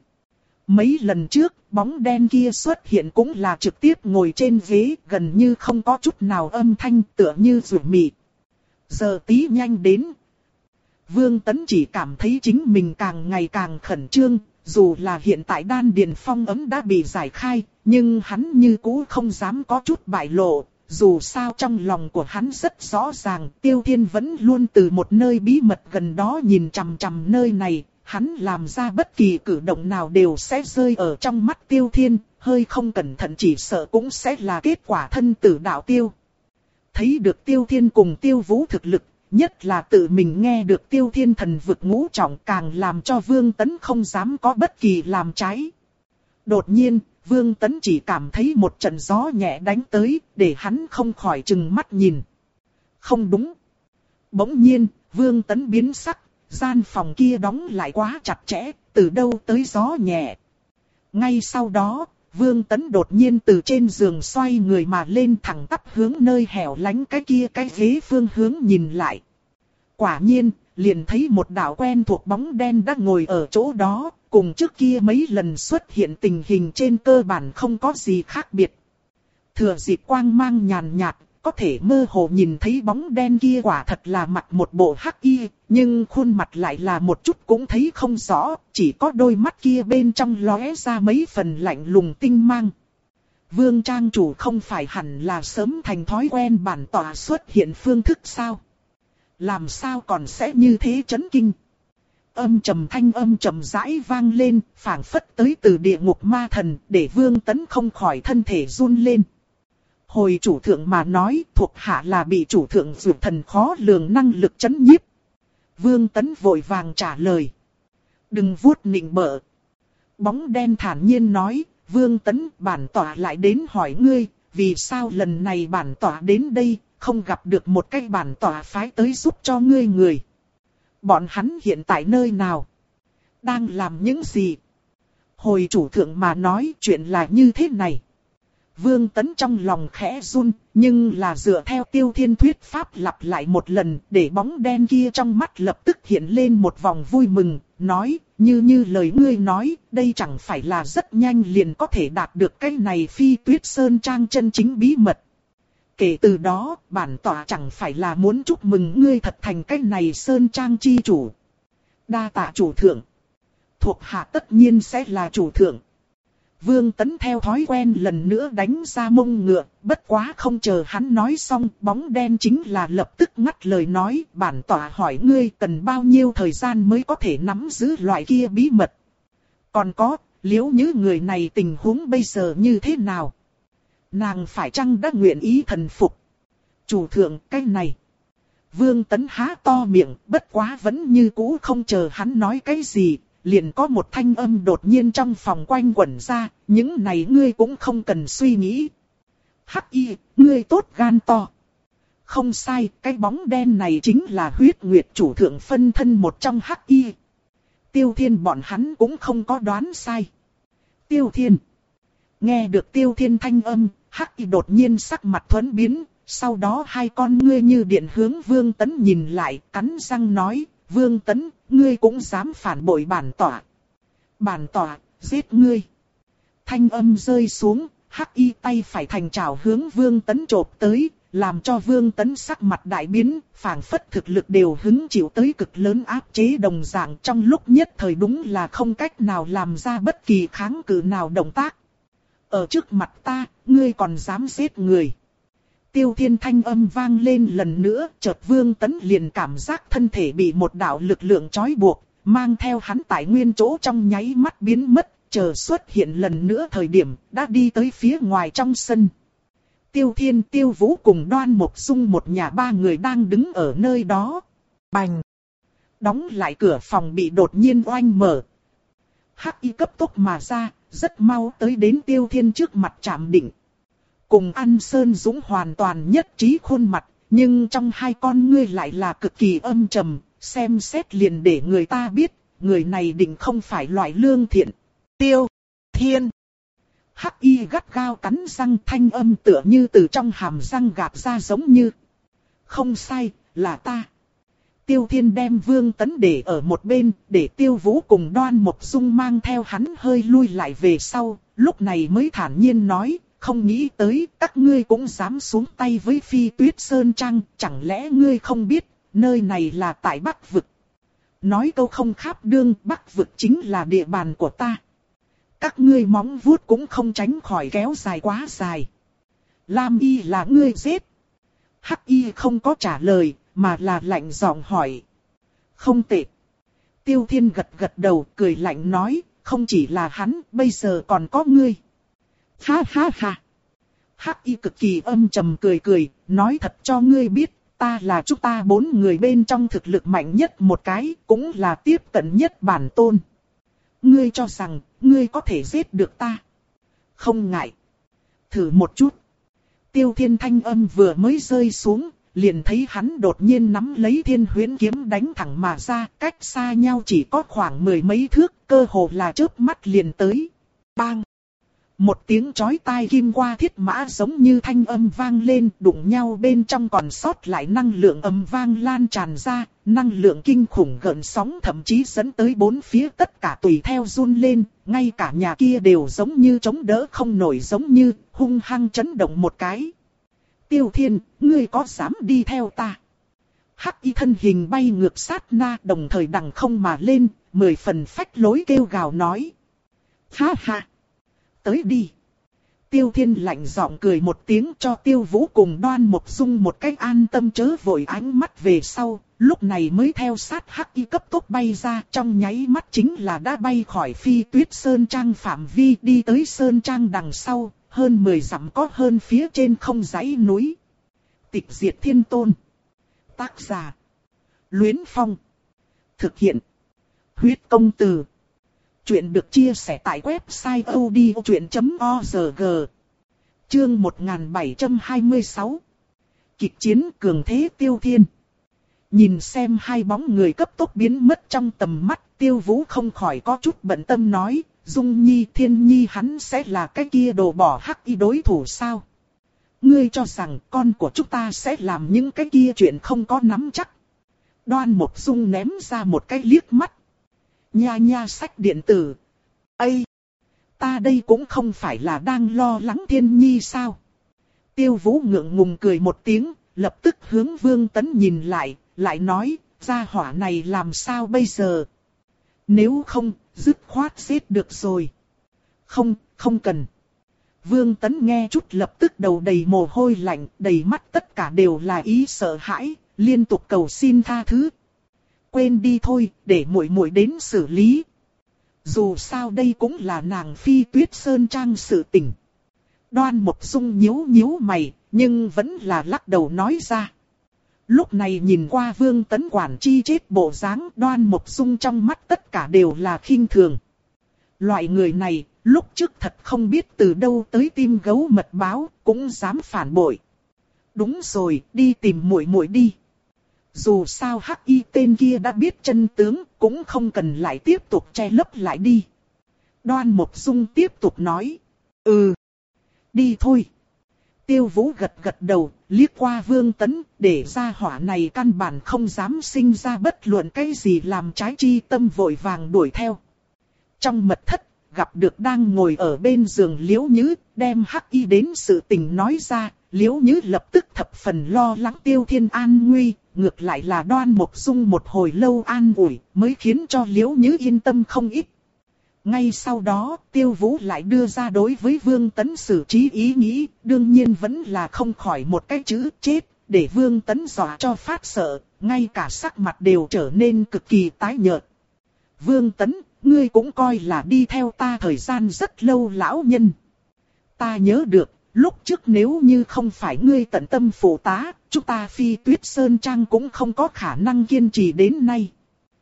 Mấy lần trước, bóng đen kia xuất hiện cũng là trực tiếp ngồi trên ghế, gần như không có chút nào âm thanh, tựa như rủi mị. Giờ tí nhanh đến. Vương Tấn chỉ cảm thấy chính mình càng ngày càng khẩn trương, dù là hiện tại đan điền phong ấm đã bị giải khai, nhưng hắn như cũ không dám có chút bại lộ. Dù sao trong lòng của hắn rất rõ ràng, Tiêu Thiên vẫn luôn từ một nơi bí mật gần đó nhìn chằm chằm nơi này, hắn làm ra bất kỳ cử động nào đều sẽ rơi ở trong mắt Tiêu Thiên, hơi không cẩn thận chỉ sợ cũng sẽ là kết quả thân tử đạo tiêu. Thấy được Tiêu Thiên cùng Tiêu Vũ thực lực, nhất là tự mình nghe được Tiêu Thiên thần vực ngũ trọng càng làm cho Vương Tấn không dám có bất kỳ làm trái. Đột nhiên, Vương Tấn chỉ cảm thấy một trận gió nhẹ đánh tới, để hắn không khỏi chừng mắt nhìn. Không đúng. Bỗng nhiên, Vương Tấn biến sắc, gian phòng kia đóng lại quá chặt chẽ, từ đâu tới gió nhẹ. Ngay sau đó, Vương Tấn đột nhiên từ trên giường xoay người mà lên thẳng tắp hướng nơi hẻo lánh cái kia cái ghế phương hướng nhìn lại. Quả nhiên, liền thấy một đạo quen thuộc bóng đen đã ngồi ở chỗ đó, cùng trước kia mấy lần xuất hiện tình hình trên cơ bản không có gì khác biệt. Thừa dịp quang mang nhàn nhạt, có thể mơ hồ nhìn thấy bóng đen kia quả thật là mặc một bộ hắc y, nhưng khuôn mặt lại là một chút cũng thấy không rõ, chỉ có đôi mắt kia bên trong lóe ra mấy phần lạnh lùng tinh mang. Vương trang chủ không phải hẳn là sớm thành thói quen bản tỏa xuất hiện phương thức sao? Làm sao còn sẽ như thế chấn kinh? Âm trầm thanh âm trầm rãi vang lên, phảng phất tới từ địa ngục ma thần, để Vương Tấn không khỏi thân thể run lên. Hồi chủ thượng mà nói, thuộc hạ là bị chủ thượng dược thần khó lường năng lực chấn nhiếp. Vương Tấn vội vàng trả lời. Đừng vuốt nịnh bợ. Bóng đen thản nhiên nói, Vương Tấn, bản tỏa lại đến hỏi ngươi, vì sao lần này bản tỏa đến đây, không gặp được một cái bản tỏa phái tới giúp cho ngươi người. Bọn hắn hiện tại nơi nào? Đang làm những gì? Hồi chủ thượng mà nói chuyện là như thế này. Vương Tấn trong lòng khẽ run, nhưng là dựa theo Tiêu Thiên thuyết pháp lặp lại một lần, để bóng đen kia trong mắt lập tức hiện lên một vòng vui mừng, nói, như như lời ngươi nói, đây chẳng phải là rất nhanh liền có thể đạt được cái này Phi Tuyết Sơn Trang chân chính bí mật. Kể từ đó, bản tỏa chẳng phải là muốn chúc mừng ngươi thật thành cái này Sơn Trang chi chủ. Đa tạ chủ thượng. Thuộc hạ tất nhiên sẽ là chủ thượng. Vương Tấn theo thói quen lần nữa đánh ra mông ngựa, bất quá không chờ hắn nói xong, bóng đen chính là lập tức ngắt lời nói, bản tỏa hỏi ngươi cần bao nhiêu thời gian mới có thể nắm giữ loại kia bí mật. Còn có, liếu như người này tình huống bây giờ như thế nào? Nàng phải chăng đã nguyện ý thần phục? Chủ thượng, cái này. Vương Tấn há to miệng, bất quá vẫn như cũ không chờ hắn nói cái gì. Liền có một thanh âm đột nhiên trong phòng quanh quẩn ra, những này ngươi cũng không cần suy nghĩ. Hắc y, ngươi tốt gan to. Không sai, cái bóng đen này chính là huyết nguyệt chủ thượng phân thân một trong hắc y. Tiêu Thiên bọn hắn cũng không có đoán sai. Tiêu Thiên. Nghe được Tiêu Thiên thanh âm, hắc y đột nhiên sắc mặt thuẫn biến, sau đó hai con ngươi như điện hướng Vương Tấn nhìn lại, cắn răng nói, Vương Tấn, ngươi cũng dám phản bội bản tỏa. Bản tỏa, giết ngươi. Thanh âm rơi xuống, hắc y tay phải thành trảo hướng Vương Tấn chộp tới, làm cho Vương Tấn sắc mặt đại biến, phảng phất thực lực đều hứng chịu tới cực lớn áp chế đồng dạng, trong lúc nhất thời đúng là không cách nào làm ra bất kỳ kháng cự nào động tác. Ở trước mặt ta, ngươi còn dám giết người. Tiêu Thiên thanh âm vang lên lần nữa, chợt Vương Tấn liền cảm giác thân thể bị một đạo lực lượng trói buộc, mang theo hắn tại nguyên chỗ trong nháy mắt biến mất, chờ xuất hiện lần nữa thời điểm, đã đi tới phía ngoài trong sân. Tiêu Thiên, Tiêu Vũ cùng Đoan Mộc Dung một nhà ba người đang đứng ở nơi đó. Bành! Đóng lại cửa phòng bị đột nhiên oanh mở. Hắc y cấp tốc mà ra, rất mau tới đến Tiêu Thiên trước mặt chạm định. Cùng An Sơn Dũng hoàn toàn nhất trí khuôn mặt, nhưng trong hai con ngươi lại là cực kỳ âm trầm, xem xét liền để người ta biết, người này định không phải loại lương thiện. Tiêu Thiên. Hắc y gắt gao cắn răng, thanh âm tựa như từ trong hàm răng gạt ra giống như. Không sai, là ta. Tiêu Thiên đem Vương Tấn để ở một bên, để Tiêu Vũ cùng Đoan Mộc Dung mang theo hắn hơi lui lại về sau, lúc này mới thản nhiên nói. Không nghĩ tới các ngươi cũng dám xuống tay với Phi Tuyết Sơn Trang, chẳng lẽ ngươi không biết, nơi này là tại Bắc Vực. Nói câu không kháp đương, Bắc Vực chính là địa bàn của ta. Các ngươi móng vuốt cũng không tránh khỏi kéo dài quá dài. Lam y là ngươi giết. Hắc y không có trả lời, mà là lạnh giọng hỏi. Không tệ. Tiêu Thiên gật gật đầu, cười lạnh nói, không chỉ là hắn, bây giờ còn có ngươi. Ha ha ha. Hắc y cực kỳ âm trầm cười cười, nói thật cho ngươi biết, ta là chúng ta bốn người bên trong thực lực mạnh nhất một cái, cũng là tiếp cận nhất bản tôn. Ngươi cho rằng, ngươi có thể giết được ta. Không ngại. Thử một chút. Tiêu Thiên thanh âm vừa mới rơi xuống, liền thấy hắn đột nhiên nắm lấy Thiên Huyễn kiếm đánh thẳng mà ra, cách xa nhau chỉ có khoảng mười mấy thước, cơ hồ là chớp mắt liền tới. Bang! Một tiếng chói tai kim qua thiết mã giống như thanh âm vang lên, đụng nhau bên trong còn sót lại năng lượng ầm vang lan tràn ra, năng lượng kinh khủng gợn sóng thậm chí dẫn tới bốn phía tất cả tùy theo run lên, ngay cả nhà kia đều giống như chống đỡ không nổi, giống như hung hăng chấn động một cái. Tiêu Thiên, ngươi có dám đi theo ta? Hắc Y thân hình bay ngược sát na, đồng thời đằng không mà lên, mười phần phách lối kêu gào nói. Ha ha! Tới đi! Tiêu Thiên lạnh giọng cười một tiếng, cho Tiêu Vũ cùng Đoan Mộc Dung một cách an tâm, chớ vội ánh mắt về sau, lúc này mới theo sát Hắc Y cấp tốc bay ra, trong nháy mắt chính là đã bay khỏi Phi Tuyết Sơn Trang phạm vi, đi tới Sơn Trang đằng sau, hơn mười dặm có hơn, phía trên không dãy núi. Tịch Diệt Thiên Tôn. Tác giả: Luyến Phong. Thực hiện: Huyết Công Từ. Chuyện được chia sẻ tại website odchuyện chấm org. Chương một nghìn bảy trăm hai mươi sáu. Kịch chiến cường thế Tiêu Thiên. Nhìn xem hai bóng người cấp tốc biến mất trong tầm mắt, Tiêu Vũ không khỏi có chút bận tâm nói, Dung Nhi, Thiên Nhi hắn sẽ là cái kia đồ bỏ Hắc Y đối thủ sao? Ngươi cho rằng con của chúng ta sẽ làm những cái kia chuyện không có nắm chắc. Đoan Mộc Dung ném ra một cái liếc mắt. Nha nha sách điện tử. Ây! Ta đây cũng không phải là đang lo lắng Thiên Nhi sao? Tiêu Vũ ngượng ngùng cười một tiếng, lập tức hướng Vương Tấn nhìn lại, lại nói, gia hỏa này làm sao bây giờ? Nếu không, dứt khoát giết được rồi. Không, không cần. Vương Tấn nghe chút lập tức đầu đầy mồ hôi lạnh, đầy mắt tất cả đều là ý sợ hãi, liên tục cầu xin tha thứ. Quên đi thôi, để muội muội đến xử lý. Dù sao đây cũng là nàng Phi Tuyết Sơn Trang sự tình. Đoan Mộc Dung nhíu nhíu mày, nhưng vẫn là lắc đầu nói ra. Lúc này nhìn qua Vương Tấn quản chi chết bộ dáng, Đoan Mộc Dung trong mắt tất cả đều là khinh thường. Loại người này, lúc trước thật không biết từ đâu tới tim gấu mật báo, cũng dám phản bội. Đúng rồi, đi tìm muội muội đi. Dù sao Hắc Y tên kia đã biết chân tướng, cũng không cần lại tiếp tục che lấp lại đi. Đoan Mộc Dung tiếp tục nói. Ừ, đi thôi. Tiêu Vũ gật gật đầu, liếc qua Vương Tấn, để ra hỏa này căn bản không dám sinh ra bất luận cái gì làm trái chi tâm, vội vàng đuổi theo. Trong mật thất, gặp được đang ngồi ở bên giường Liễu Nhứ, đem Hắc Y đến sự tình nói ra, Liễu Nhứ lập tức thập phần lo lắng Tiêu Thiên an nguy, ngược lại là Đoan Mộc Dung một hồi lâu an ủi, mới khiến cho Liễu Nhứ yên tâm không ít. Ngay sau đó, Tiêu Vũ lại đưa ra đối với Vương Tấn xử trí ý nghĩ, đương nhiên vẫn là không khỏi một cái chữ chết, để Vương Tấn dọa cho phát sợ, ngay cả sắc mặt đều trở nên cực kỳ tái nhợt. Vương Tấn, ngươi cũng coi là đi theo ta thời gian rất lâu lão nhân. Ta nhớ được, lúc trước nếu như không phải ngươi tận tâm phụ tá, chúng ta Phi Tuyết Sơn Trang cũng không có khả năng kiên trì đến nay.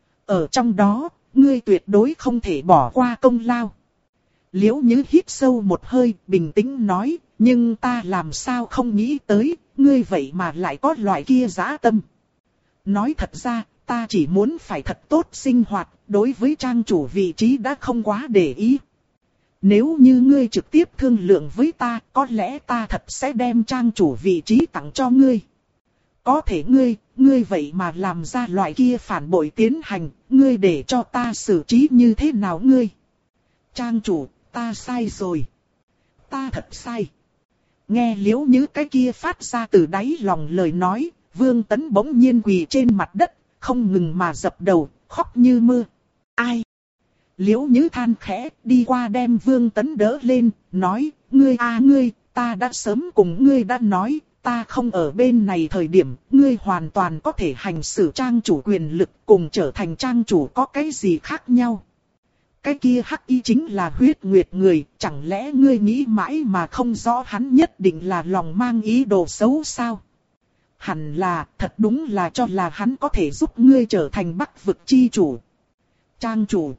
Ở trong đó, ngươi tuyệt đối không thể bỏ qua công lao. Liễu Nhứ hít sâu một hơi, bình tĩnh nói, nhưng ta làm sao không nghĩ tới, ngươi vậy mà lại có loại kia dã tâm. Nói thật ra, ta chỉ muốn phải thật tốt sinh hoạt, đối với trang chủ vị trí đã không quá để ý. Nếu như ngươi trực tiếp thương lượng với ta, có lẽ ta thật sẽ đem trang chủ vị trí tặng cho ngươi. Có thể ngươi, ngươi vậy mà làm ra loại kia phản bội tiến hành, ngươi để cho ta xử trí như thế nào ngươi? Trang chủ, ta sai rồi. Ta thật sai. Nghe Liễu Nhứ cái kia phát ra từ đáy lòng lời nói, Vương Tấn bỗng nhiên quỳ trên mặt đất, không ngừng mà dập đầu, khóc như mưa. Ai? Liễu Nhứ than khẽ, đi qua đem Vương Tấn đỡ lên, nói, ngươi a ngươi, ta đã sớm cùng ngươi đã nói, ta không ở bên này thời điểm, ngươi hoàn toàn có thể hành xử trang chủ quyền lực, cùng trở thành trang chủ có cái gì khác nhau. Cái kia Hắc Y chính là huyết nguyệt người, chẳng lẽ ngươi nghĩ mãi mà không rõ hắn nhất định là lòng mang ý đồ xấu sao? Hẳn là, thật đúng là cho là hắn có thể giúp ngươi trở thành Bắc vực chi chủ. Trang chủ,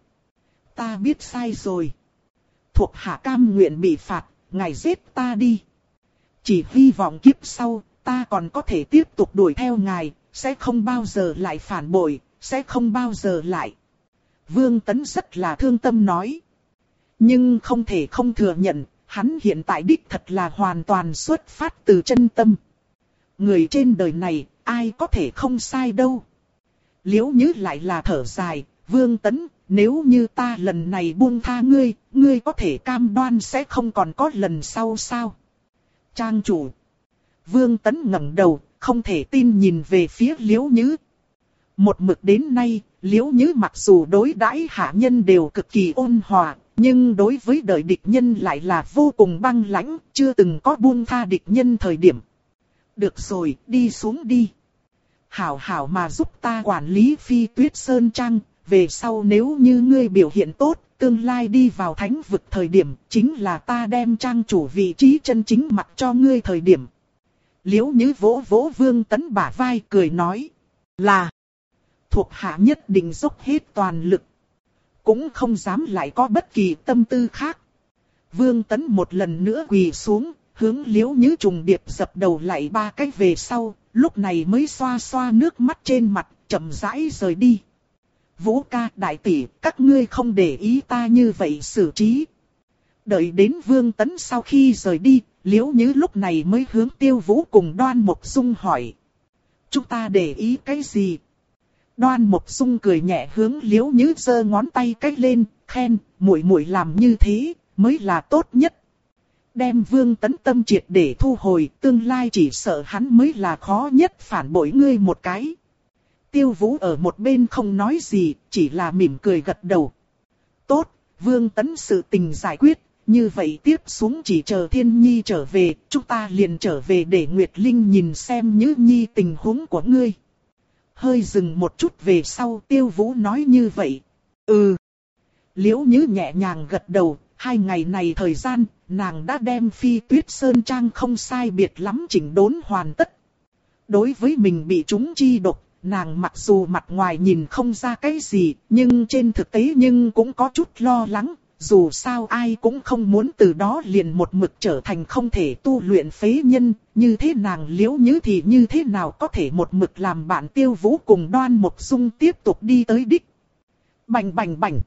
ta biết sai rồi. Thuộc hạ cam nguyện bị phạt, ngài giết ta đi. Chỉ hy vọng kiếp sau, ta còn có thể tiếp tục đuổi theo ngài, sẽ không bao giờ lại phản bội, sẽ không bao giờ lại. Vương Tấn rất là thương tâm nói. Nhưng không thể không thừa nhận, hắn hiện tại đích thật là hoàn toàn xuất phát từ chân tâm. Người trên đời này, ai có thể không sai đâu. Liễu Nhứ lại là thở dài, Vương Tấn, nếu như ta lần này buông tha ngươi, ngươi có thể cam đoan sẽ không còn có lần sau sao? Trang chủ. Vương Tấn ngẩng đầu, không thể tin nhìn về phía Liễu Nhứ. Một mực đến nay, Liễu Nhứ mặc dù đối đãi hạ nhân đều cực kỳ ôn hòa, nhưng đối với đời địch nhân lại là vô cùng băng lãnh, chưa từng có buông tha địch nhân thời điểm. Được rồi, đi xuống đi. Hảo hảo mà giúp ta quản lý Phi Tuyết Sơn Trang, về sau nếu như ngươi biểu hiện tốt, tương lai đi vào thánh vực thời điểm, chính là ta đem trang chủ vị trí chân chính mặc cho ngươi thời điểm. Liễu Nhứ vỗ vỗ Vương Tấn bả vai cười nói, là thuộc hạ nhất định dốc hết toàn lực, cũng không dám lại có bất kỳ tâm tư khác. Vương Tấn một lần nữa quỳ xuống, hướng Liễu Nhứ trùng điệp dập đầu lại ba cái về sau, lúc này mới xoa xoa nước mắt trên mặt, chậm rãi rời đi. Vũ ca, đại tỷ, các ngươi không để ý ta như vậy xử trí. Đợi đến Vương Tấn sau khi rời đi, Liễu Nhứ lúc này mới hướng Tiêu Vũ cùng Đoan Mộc Dung hỏi. Chúng ta để ý cái gì? Đoan Mộc Dung cười nhẹ hướng Liễu Nhứ giơ ngón tay cách lên, khen, muội muội làm như thế, mới là tốt nhất. Đem Vương Tấn tâm triệt để thu hồi, tương lai chỉ sợ hắn mới là khó nhất phản bội ngươi một cái. Tiêu Vũ ở một bên không nói gì, chỉ là mỉm cười gật đầu. Tốt, Vương Tấn sự tình giải quyết, như vậy tiếp xuống chỉ chờ Thiên Nhi trở về, chúng ta liền trở về để Nguyệt Linh nhìn xem Nhứ Nhi tình huống của ngươi. Hơi dừng một chút về sau Tiêu Vũ nói như vậy. Ừ. Liễu Nhứ nhẹ nhàng gật đầu, hai ngày này thời gian, nàng đã đem Phi Tuyết Sơn Trang không sai biệt lắm chỉnh đốn hoàn tất. Đối với mình bị trúng chi độc, nàng mặc dù mặt ngoài nhìn không ra cái gì, nhưng trên thực tế nhưng cũng có chút lo lắng. Dù sao ai cũng không muốn từ đó liền một mực trở thành không thể tu luyện phế nhân, như thế nàng Liễu Nhứ thì như thế nào có thể một mực làm bạn Tiêu Vũ cùng Đoan Mộc Dung tiếp tục đi tới đích. Bành bành bành,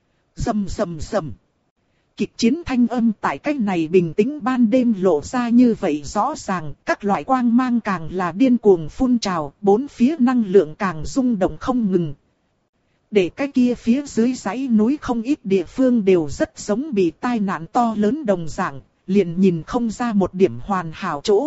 rầm rầm rầm. Kịch chiến thanh âm tại cách này bình tĩnh ban đêm lộ ra như vậy rõ ràng, các loại quang mang càng là điên cuồng phun trào, bốn phía năng lượng càng rung động không ngừng. Để cái kia phía dưới dãy núi không ít địa phương đều rất giống bị tai nạn to lớn đồng dạng, liền nhìn không ra một điểm hoàn hảo chỗ.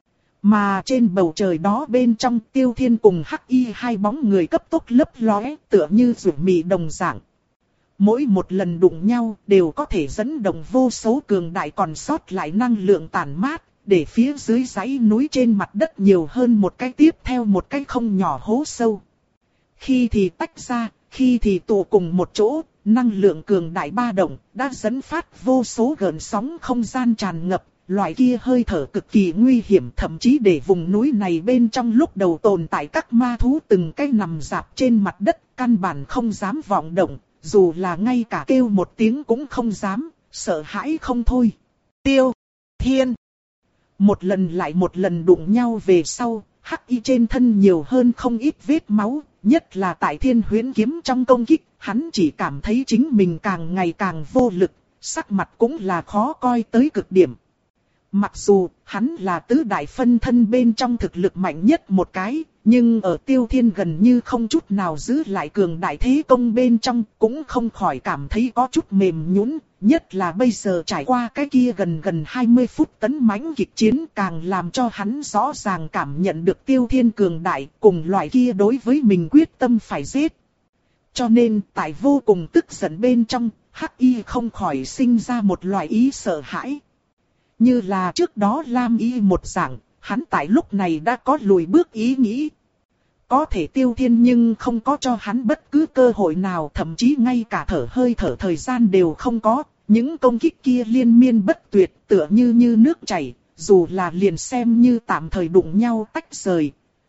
Mà trên bầu trời đó bên trong Tiêu Thiên cùng Hắc Y hai bóng người cấp tốc lấp lóe, tựa như rủ mì đồng dạng. Mỗi một lần đụng nhau đều có thể dẫn động vô số cường đại còn sót lại năng lượng tản mát, để phía dưới dãy núi trên mặt đất nhiều hơn một cái tiếp theo một cái không nhỏ hố sâu. Khi thì tách ra, khi thì tụ cùng một chỗ, năng lượng cường đại ba động đã dẫn phát vô số gợn sóng không gian tràn ngập, loại kia hơi thở cực kỳ nguy hiểm, thậm chí để vùng núi này bên trong lúc đầu tồn tại các ma thú từng cái nằm rạp trên mặt đất, căn bản không dám vọng động, dù là ngay cả kêu một tiếng cũng không dám, sợ hãi không thôi. Tiêu Thiên một lần lại một lần đụng nhau về sau, Hắc Y trên thân nhiều hơn không ít vết máu, nhất là tại Thiên Huyễn kiếm trong công kích, hắn chỉ cảm thấy chính mình càng ngày càng vô lực, sắc mặt cũng là khó coi tới cực điểm. Mặc dù hắn là tứ đại phân thân bên trong thực lực mạnh nhất một cái, nhưng ở Tiêu Thiên gần như không chút nào giữ lại cường đại thế công bên trong, cũng không khỏi cảm thấy có chút mềm nhũn, nhất là bây giờ trải qua cái kia gần gần hai mươi phút tấn mãnh kịch chiến càng làm cho hắn rõ ràng cảm nhận được Tiêu Thiên cường đại cùng loại kia đối với mình quyết tâm phải giết. Cho nên tại vô cùng tức giận bên trong, Hắc Y không khỏi sinh ra một loại ý sợ hãi. Như là trước đó Lam Y một dạng, hắn tại lúc này đã có lùi bước ý nghĩ. Có thể Tiêu Thiên nhưng không có cho hắn bất cứ cơ hội nào, thậm chí ngay cả thở hơi thở thời gian đều không có. Những công kích kia liên miên bất tuyệt, tựa như như nước chảy, dù là liền xem như tạm thời đụng nhau tách rời.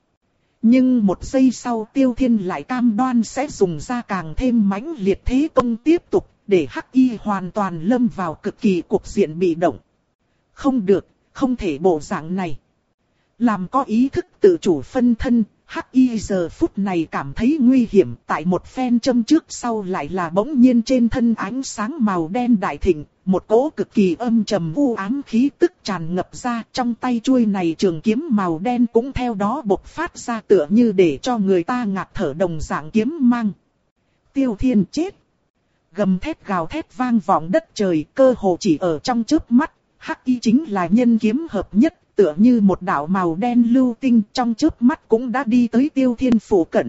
Nhưng một giây sau Tiêu Thiên lại cam đoan sẽ dùng ra càng thêm mãnh liệt thế công tiếp tục, để Hắc Y hoàn toàn lâm vào cực kỳ cục diện bị động. Không được, không thể bộ dạng này. Làm có ý thức tự chủ phân thân, Hắc Y giờ phút này cảm thấy nguy hiểm, tại một phen châm trước sau lại là bỗng nhiên trên thân ánh sáng màu đen đại thịnh, một cỗ cực kỳ âm trầm u ám khí tức tràn ngập ra, trong tay chuôi này trường kiếm màu đen cũng theo đó bộc phát ra tựa như để cho người ta ngạt thở đồng dạng kiếm mang. Tiêu Thiên chết. Gầm thét gào thét vang vọng đất trời, cơ hồ chỉ ở trong chớp mắt, Hắc Y chính là nhân kiếm hợp nhất, tựa như một đạo màu đen lưu tinh trong chớp mắt cũng đã đi tới Tiêu Thiên phủ cận.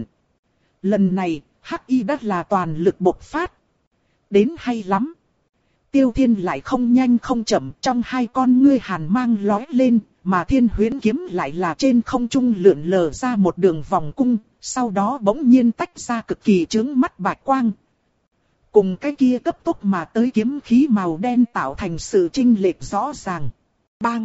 Lần này, Hắc Y đã là toàn lực bộc phát. Đến hay lắm. Tiêu Thiên lại không nhanh không chậm, trong hai con ngươi hàn mang lóe lên, mà Thiên Huyễn kiếm lại là trên không trung lượn lờ ra một đường vòng cung, sau đó bỗng nhiên tách ra cực kỳ chướng mắt bạch quang. Cùng cái kia cấp tốc mà tới kiếm khí màu đen tạo thành sự chênh lệch rõ ràng. Bang!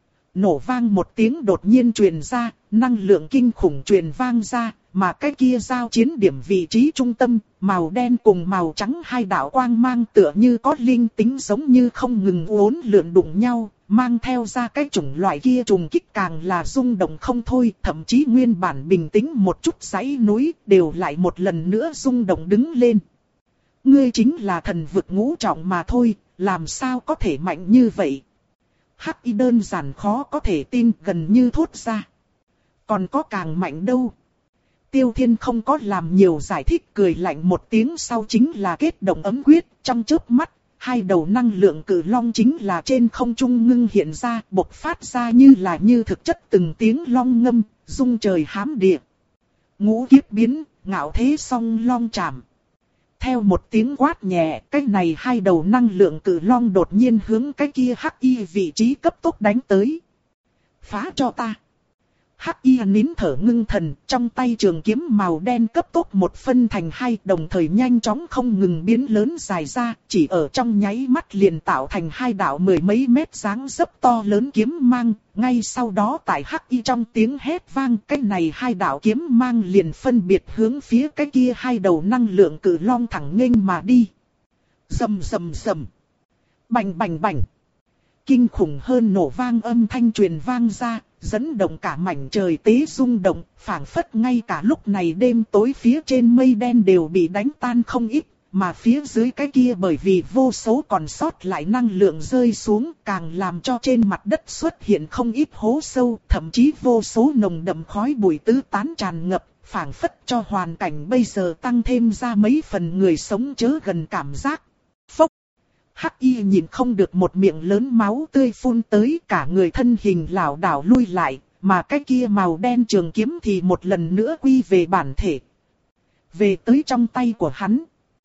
Nổ vang một tiếng đột nhiên truyền ra, năng lượng kinh khủng truyền vang ra, mà cái kia giao chiến điểm vị trí trung tâm, màu đen cùng màu trắng hai đạo quang mang tựa như có linh tính giống như không ngừng uốn lượn đụng nhau, mang theo ra cái chủng loại kia trùng kích càng là rung động không thôi, thậm chí nguyên bản bình tĩnh một chút dãy núi đều lại một lần nữa rung động đứng lên. Ngươi chính là thần vực ngũ trọng mà thôi, làm sao có thể mạnh như vậy? Hắc Y đơn giản khó có thể tin, gần như thốt ra. Còn có càng mạnh đâu? Tiêu Thiên không có làm nhiều giải thích, cười lạnh một tiếng sau chính là kết động ấm quyết, trong chớp mắt, hai đầu năng lượng cự long chính là trên không trung ngưng hiện ra, bộc phát ra như là như thực chất từng tiếng long ngâm, rung trời hám địa. Ngũ kiếp biến, ngạo thế song long chạm. Theo một tiếng quát nhẹ, cái này hai đầu năng lượng cự long đột nhiên hướng cái kia Hắc Y vị trí cấp tốc đánh tới. Phá cho ta. Hắc Y nín thở ngưng thần, trong tay trường kiếm màu đen cấp tốc một phân thành hai, đồng thời nhanh chóng không ngừng biến lớn dài ra, chỉ ở trong nháy mắt liền tạo thành hai đạo mười mấy mét dáng dấp to lớn kiếm mang, ngay sau đó tại Hắc Y trong tiếng hét vang, cái này hai đạo kiếm mang liền phân biệt hướng phía cái kia hai đầu năng lượng cự long thẳng nghênh mà đi. Rầm rầm rầm, bành bành bành. Kinh khủng hơn nổ vang âm thanh truyền vang ra, dẫn động cả mảnh trời tế rung động, phảng phất ngay cả lúc này đêm tối phía trên mây đen đều bị đánh tan không ít, mà phía dưới cái kia bởi vì vô số còn sót lại năng lượng rơi xuống, càng làm cho trên mặt đất xuất hiện không ít hố sâu, thậm chí vô số nồng đậm khói bụi tứ tán tràn ngập, phảng phất cho hoàn cảnh bây giờ tăng thêm ra mấy phần người sống chớ gần cảm giác. Phốc! Hắc Y nhìn không được một miệng lớn máu tươi phun tới, cả người thân hình lảo đảo lui lại, mà cái kia màu đen trường kiếm thì một lần nữa quy về bản thể. Về tới trong tay của hắn.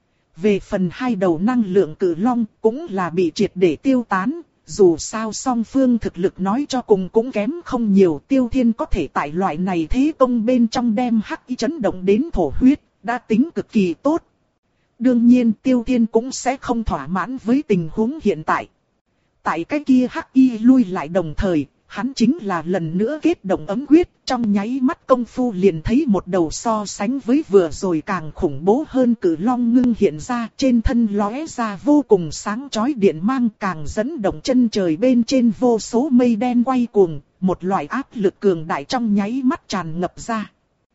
Về phần hai đầu năng lượng cự long cũng là bị triệt để tiêu tán, dù sao song phương thực lực nói cho cùng cũng kém không nhiều. Tiêu Thiên có thể tại loại này thế công bên trong đem Hắc Y chấn động đến thổ huyết, đã tính cực kỳ tốt. Đương nhiên Tiêu Thiên cũng sẽ không thỏa mãn với tình huống hiện tại. Tại cái kia Hắc Y lui lại đồng thời, hắn chính là lần nữa kết động ấm quyết, trong nháy mắt công phu liền thấy một đầu so sánh với vừa rồi càng khủng bố hơn cự long ngưng hiện ra, trên thân lóe ra vô cùng sáng chói điện mang, càng dẫn động chân trời bên trên vô số mây đen quay cuồng, một loại áp lực cường đại trong nháy mắt tràn ngập ra.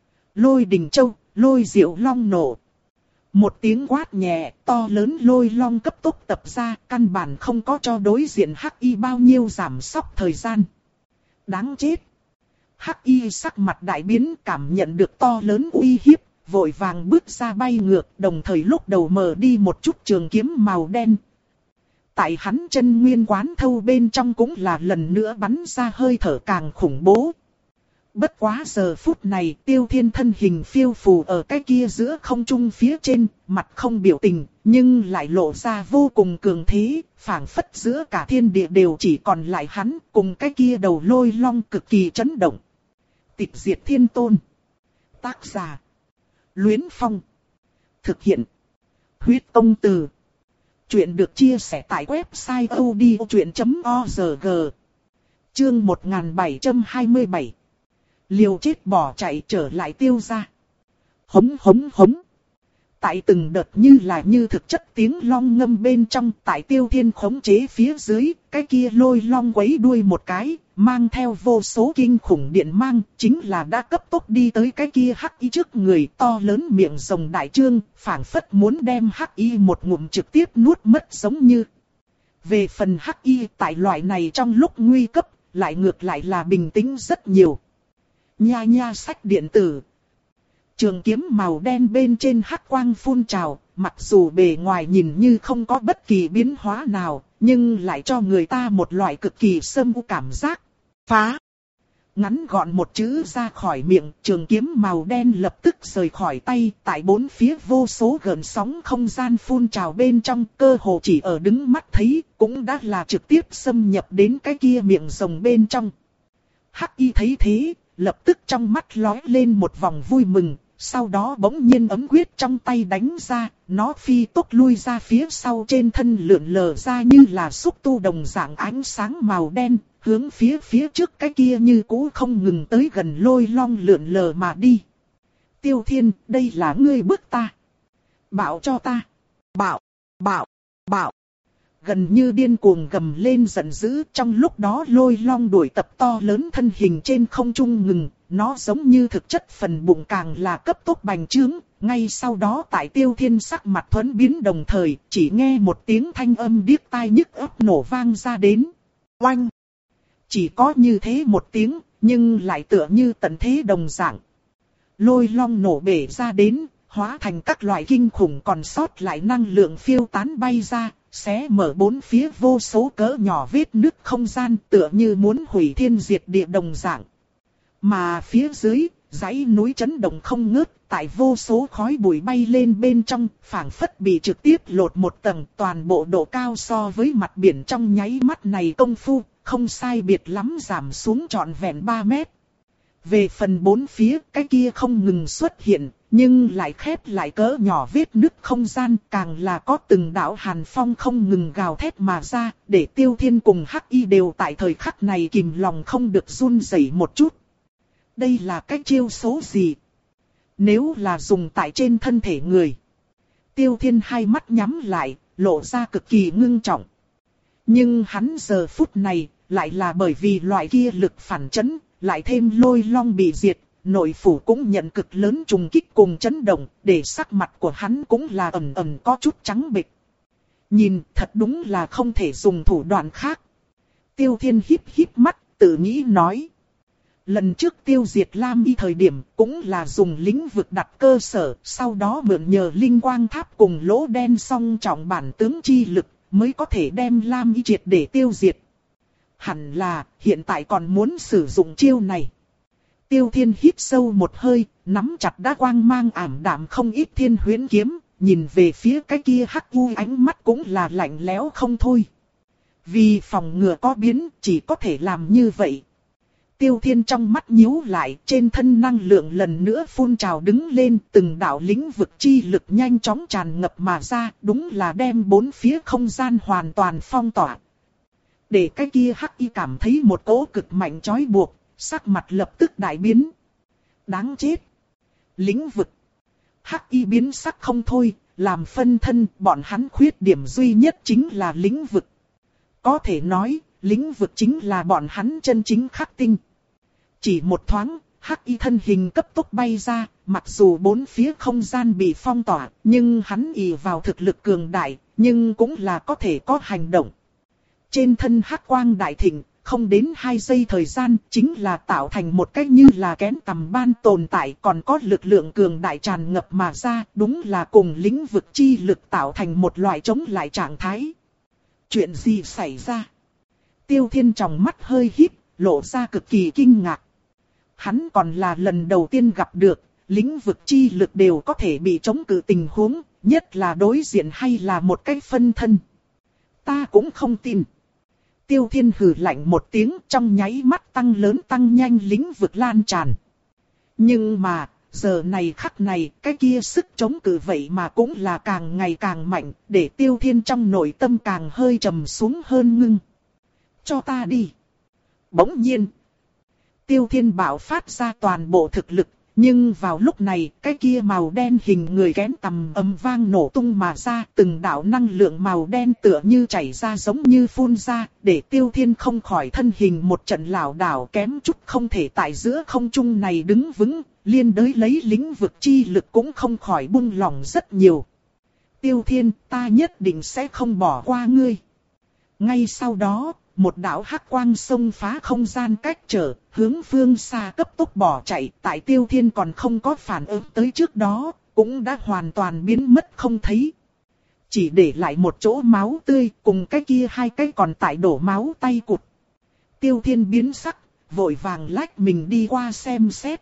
Lôi đình châu, lôi diệu long nổ. Một tiếng quát nhẹ, to lớn lôi long cấp tốc tập ra, căn bản không có cho đối diện Hắc Y bao nhiêu giảm sóc thời gian. Đáng chết! Hắc Y sắc mặt đại biến, cảm nhận được to lớn uy hiếp, vội vàng bước ra bay ngược, đồng thời lúc đầu mở đi một chút trường kiếm màu đen. Tại hắn chân nguyên quán thâu bên trong cũng là lần nữa bắn ra hơi thở càng khủng bố. Bất quá giờ phút này Tiêu Thiên thân hình phiêu phù ở cái kia giữa không trung phía trên, mặt không biểu tình, nhưng lại lộ ra vô cùng cường thế, phảng phất giữa cả thiên địa đều chỉ còn lại hắn, cùng cái kia đầu lôi long cực kỳ chấn động. Tịch diệt thiên tôn. Tác giả. Luyến Phong. Thực hiện. Huyết công từ. Chuyện được chia sẻ tại website odchuyện chấm org. Chương một nghìn bảy trăm hai mươi bảy. Liều chết bỏ chạy trở lại Tiêu gia. Hống hống hống. tại từng đợt như là như thực chất tiếng long ngâm bên trong, tại Tiêu Thiên khống chế phía dưới, cái kia lôi long quấy đuôi một cái, mang theo vô số kinh khủng điện mang, chính là đã cấp tốc đi tới cái kia hắc y trước người, to lớn miệng rồng đại trương, phảng phất muốn đem hắc y một ngụm trực tiếp nuốt mất giống như. Về phần hắc y tại loại này trong lúc nguy cấp, lại ngược lại là bình tĩnh rất nhiều. Nha nha sách điện tử. Trường kiếm màu đen bên trên hắc quang phun trào, mặc dù bề ngoài nhìn như không có bất kỳ biến hóa nào, nhưng lại cho người ta một loại cực kỳ sâm u cảm giác. Phá! Ngắn gọn một chữ ra khỏi miệng, trường kiếm màu đen lập tức rời khỏi tay, tại bốn phía vô số gợn sóng không gian phun trào bên trong, cơ hồ chỉ ở đứng mắt thấy, cũng đã là trực tiếp xâm nhập đến cái kia miệng rồng bên trong. Hắc y thấy thế, lập tức trong mắt lóe lên một vòng vui mừng, sau đó bỗng nhiên ấm quyết trong tay đánh ra, nó phi tốc lui ra phía sau, trên thân lượn lờ ra như là xúc tu đồng dạng ánh sáng màu đen, hướng phía phía trước cái kia như cũ không ngừng tới gần lôi long lượn lờ mà đi. Tiêu Thiên, đây là ngươi bức ta. Bảo cho ta. Bảo, bảo, bảo. Gần như điên cuồng gầm lên giận dữ, trong lúc đó lôi long đuổi tập to lớn thân hình trên không trung ngừng, nó giống như thực chất phần bụng càng là cấp tốc bành trướng, ngay sau đó tại Tiêu Thiên sắc mặt thuẫn biến đồng thời, chỉ nghe một tiếng thanh âm điếc tai nhức óc nổ vang ra đến. Oanh! Chỉ có như thế một tiếng, nhưng lại tựa như tận thế đồng dạng. Lôi long nổ bể ra đến, hóa thành các loại kinh khủng còn sót lại năng lượng phiêu tán bay ra, xé mở bốn phía vô số cỡ nhỏ vết nứt không gian, tựa như muốn hủy thiên diệt địa đồng dạng. Mà phía dưới, dãy núi chấn động không ngớt, tại vô số khói bụi bay lên bên trong, phảng phất bị trực tiếp lột một tầng, toàn bộ độ cao so với mặt biển trong nháy mắt này công phu, không sai biệt lắm giảm xuống trọn vẹn ba mét. Về phần bốn phía, cái kia không ngừng xuất hiện, nhưng lại khép lại cỡ nhỏ vết nứt không gian, càng là có từng đạo hàn phong không ngừng gào thét mà ra, để Tiêu Thiên cùng Hắc Y đều tại thời khắc này kìm lòng không được run rẩy một chút. Đây là cái chiêu số gì? Nếu là dùng tại trên thân thể người. Tiêu Thiên hai mắt nhắm lại, lộ ra cực kỳ ngưng trọng. Nhưng hắn giờ phút này, lại là bởi vì loại kia lực phản chấn, lại thêm lôi long bị diệt, nội phủ cũng nhận cực lớn trùng kích cùng chấn động, để sắc mặt của hắn cũng là ẩn ẩn có chút trắng bệch. Nhìn thật đúng là không thể dùng thủ đoạn khác. Tiêu Thiên híp híp mắt, tự nghĩ nói. Lần trước tiêu diệt Lam Y thời điểm cũng là dùng lĩnh vực đặt cơ sở, sau đó mượn nhờ linh quang tháp cùng lỗ đen song trọng bản tướng chi lực, mới có thể đem Lam Y triệt để tiêu diệt. Hẳn là hiện tại còn muốn sử dụng chiêu này. Tiêu Thiên hít sâu một hơi, nắm chặt đá quang mang ảm đạm không ít thiên huyễn kiếm, nhìn về phía cái kia hắc u, ánh mắt cũng là lạnh lẽo không thôi. Vì phòng ngừa có biến, chỉ có thể làm như vậy. Tiêu Thiên trong mắt nhíu lại, trên thân năng lượng lần nữa phun trào đứng lên, từng đạo lĩnh vực chi lực nhanh chóng tràn ngập mà ra, đúng là đem bốn phía không gian hoàn toàn phong tỏa. Để cái kia hắc y cảm thấy một cỗ cực mạnh trói buộc, sắc mặt lập tức đại biến. Đáng chết! Lĩnh vực! Hắc y biến sắc không thôi, làm phân thân, bọn hắn khuyết điểm duy nhất chính là lĩnh vực. Có thể nói, lĩnh vực chính là bọn hắn chân chính khắc tinh. Chỉ một thoáng, hắc y thân hình cấp tốc bay ra, mặc dù bốn phía không gian bị phong tỏa, nhưng hắn ỷ vào thực lực cường đại, nhưng cũng là có thể có hành động. Trên thân hắc quang đại thịnh, không đến hai giây thời gian, chính là tạo thành một cách như là kén tầm ban tồn tại, còn có lực lượng cường đại tràn ngập mà ra, đúng là cùng lĩnh vực chi lực tạo thành một loại chống lại trạng thái. Chuyện gì xảy ra? Tiêu Thiên trong mắt hơi híp, lộ ra cực kỳ kinh ngạc. Hắn còn là lần đầu tiên gặp được, lĩnh vực chi lực đều có thể bị chống cự tình huống, nhất là đối diện hay là một cái phân thân. Ta cũng không tin. Tiêu Thiên hừ lạnh một tiếng, trong nháy mắt tăng lớn tăng nhanh lĩnh vực lan tràn. Nhưng mà, giờ này khắc này, cái kia sức chống cự vậy mà cũng là càng ngày càng mạnh, để Tiêu Thiên trong nội tâm càng hơi trầm xuống hơn ngưng. Cho ta đi. Bỗng nhiên, Tiêu Thiên bạo phát ra toàn bộ thực lực, Nhưng vào lúc này, cái kia màu đen hình người kén tầm ầm vang nổ tung mà ra, từng đạo năng lượng màu đen tựa như chảy ra giống như phun ra, để Tiêu Thiên không khỏi thân hình một trận lảo đảo kém chút không thể tại giữa không trung này đứng vững, liên đới lấy lĩnh vực chi lực cũng không khỏi buông lỏng rất nhiều. Tiêu Thiên, ta nhất định sẽ không bỏ qua ngươi. Ngay sau đó, một đạo hắc quang xông phá không gian cách trở, hướng phương xa cấp tốc bỏ chạy, tại Tiêu Thiên còn không có phản ứng tới trước đó, cũng đã hoàn toàn biến mất không thấy. Chỉ để lại một chỗ máu tươi cùng cái kia hai cái còn tại đổ máu tay cụt. Tiêu Thiên biến sắc, vội vàng lách mình đi qua xem xét.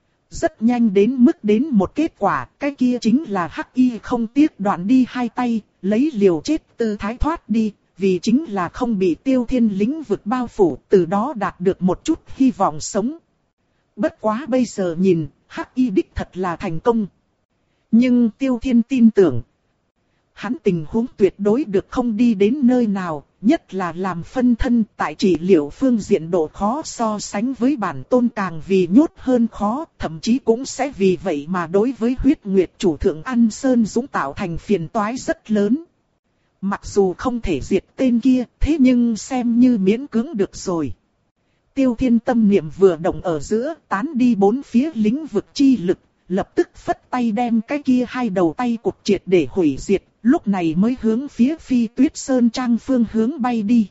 Rất nhanh đến mức đến một kết quả, cái kia chính là Hắc Y không tiếc đoạn đi hai tay, lấy liều chết tư thái thoát đi. Vì chính là không bị Tiêu Thiên lĩnh vực bao phủ, từ đó đạt được một chút hy vọng sống. Bất quá bây giờ nhìn, Hắc Y đích thật là thành công. Nhưng Tiêu Thiên tin tưởng, hắn tình huống tuyệt đối được không đi đến nơi nào, nhất là làm phân thân tại trị liệu phương diện độ khó so sánh với bản tôn càng vì nhốt hơn khó, thậm chí cũng sẽ vì vậy mà đối với huyết nguyệt chủ thượng An Sơn Dũng tạo thành phiền toái rất lớn. Mặc dù không thể diệt tên kia, thế nhưng xem như miễn cưỡng được rồi. Tiêu Thiên tâm niệm vừa động ở giữa, tán đi bốn phía lĩnh vực chi lực, lập tức phất tay đem cái kia hai đầu tay cụt triệt để hủy diệt, lúc này mới hướng phía Phi Tuyết Sơn Trang phương hướng bay đi.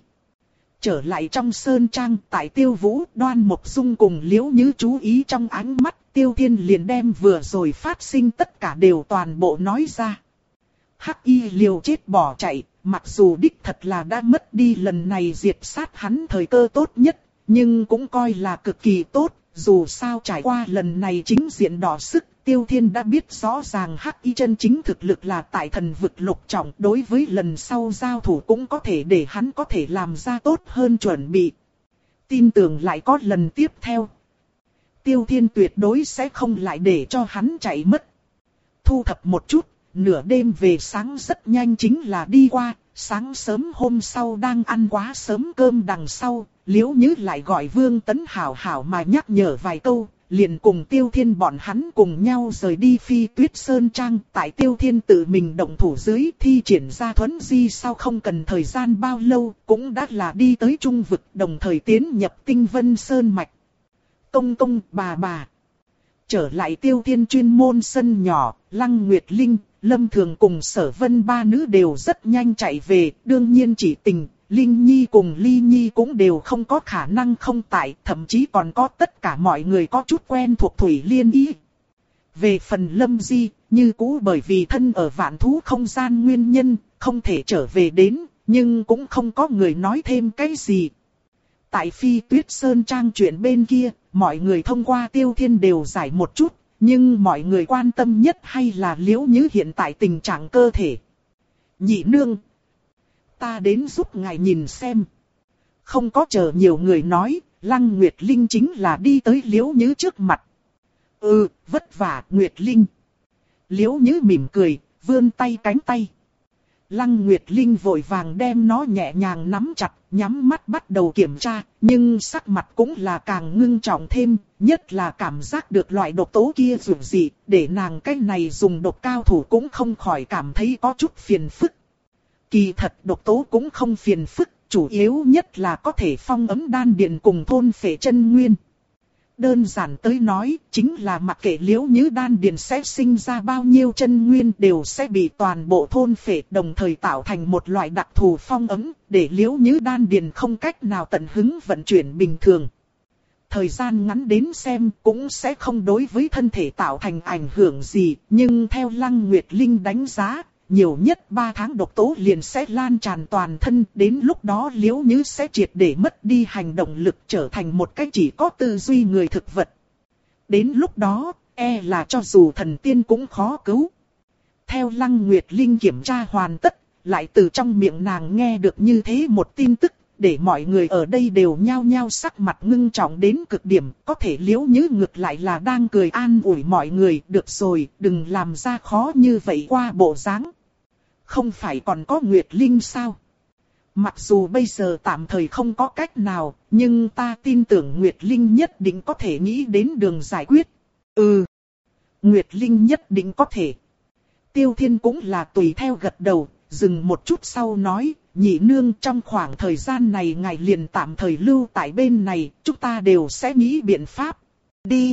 Trở lại trong Sơn Trang, tại Tiêu Vũ, Đoan Mộc Dung cùng Liễu Như chú ý trong ánh mắt, Tiêu Thiên liền đem vừa rồi phát sinh tất cả đều toàn bộ nói ra. Hắc Y liều chết bỏ chạy, mặc dù đích thật là đã mất đi lần này diệt sát hắn thời cơ tốt nhất, nhưng cũng coi là cực kỳ tốt, dù sao trải qua lần này chính diện đỏ sức, Tiêu Thiên đã biết rõ ràng Hắc Y chân chính thực lực là tại thần vực lục trọng, đối với lần sau giao thủ cũng có thể để hắn có thể làm ra tốt hơn chuẩn bị. Tin tưởng lại có lần tiếp theo, Tiêu Thiên tuyệt đối sẽ không lại để cho hắn chạy mất. Thu thập một chút. Nửa đêm về sáng rất nhanh chính là đi qua, sáng sớm hôm sau đang ăn quá sớm cơm đằng sau, Liễu Như lại gọi Vương Tấn hảo hảo mà nhắc nhở vài câu, liền cùng Tiêu Thiên bọn hắn cùng nhau rời đi Phi Tuyết Sơn Trang, tại Tiêu Thiên tự mình động thủ dưới thi triển ra thuấn di sau không cần thời gian bao lâu, cũng đã là đi tới trung vực đồng thời tiến nhập Tinh Vân Sơn Mạch. Công công bà bà. Trở lại Tiêu Thiên chuyên môn sân nhỏ, Lăng Nguyệt Linh, Lâm Thường cùng Sở Vân ba nữ đều rất nhanh chạy về, đương nhiên chỉ tình, Linh Nhi cùng Ly Nhi cũng đều không có khả năng không tại, thậm chí còn có tất cả mọi người có chút quen thuộc Thủy Liên Y. Về phần Lâm Di, như cũ bởi vì thân ở vạn thú không gian nguyên nhân, không thể trở về đến, nhưng cũng không có người nói thêm cái gì. Tại Phi Tuyết Sơn Trang chuyện bên kia, mọi người thông qua Tiêu Thiên đều giải một chút. Nhưng mọi người quan tâm nhất hay là Liễu Như hiện tại tình trạng cơ thể. Nhị nương, ta đến giúp ngài nhìn xem. Không có chờ nhiều người nói, Lăng Nguyệt Linh chính là đi tới Liễu Như trước mặt. Ừ, vất vả Nguyệt Linh. Liễu Như mỉm cười, vươn tay cánh tay. Lăng Nguyệt Linh vội vàng đem nó nhẹ nhàng nắm chặt, nhắm mắt bắt đầu kiểm tra, nhưng sắc mặt cũng là càng ngưng trọng thêm, nhất là cảm giác được loại độc tố kia dù gì, để nàng cái này dùng độc cao thủ cũng không khỏi cảm thấy có chút phiền phức. Kỳ thật độc tố cũng không phiền phức, chủ yếu nhất là có thể phong ấm đan điền cùng thôn phệ chân nguyên. Đơn giản tới nói, chính là mặc kệ Liễu Như đan điền sẽ sinh ra bao nhiêu chân nguyên đều sẽ bị toàn bộ thôn phệ, đồng thời tạo thành một loại đặc thù phong ấm, để Liễu Như đan điền không cách nào tận hứng vận chuyển bình thường. Thời gian ngắn đến xem cũng sẽ không đối với thân thể tạo thành ảnh hưởng gì, nhưng theo Lăng Nguyệt Linh đánh giá, nhiều nhất ba tháng độc tố liền sẽ lan tràn toàn thân, đến lúc đó Liễu Như sẽ triệt để mất đi hành động lực, trở thành một cái chỉ có tư duy người thực vật. Đến lúc đó, e là cho dù thần tiên cũng khó cứu. Theo Lăng Nguyệt Linh kiểm tra hoàn tất, lại từ trong miệng nàng nghe được như thế một tin tức, để mọi người ở đây đều nhao nhao sắc mặt ngưng trọng đến cực điểm, có thể Liễu Như ngược lại là đang cười an ủi mọi người, được rồi, đừng làm ra khó như vậy qua bộ dáng. Không phải còn có Nguyệt Linh sao? Mặc dù bây giờ tạm thời không có cách nào, nhưng ta tin tưởng Nguyệt Linh nhất định có thể nghĩ đến đường giải quyết. Ừ. Nguyệt Linh nhất định có thể. Tiêu Thiên cũng là tùy theo gật đầu, dừng một chút sau nói, nhị nương trong khoảng thời gian này ngài liền tạm thời lưu tại bên này, chúng ta đều sẽ nghĩ biện pháp. Đi.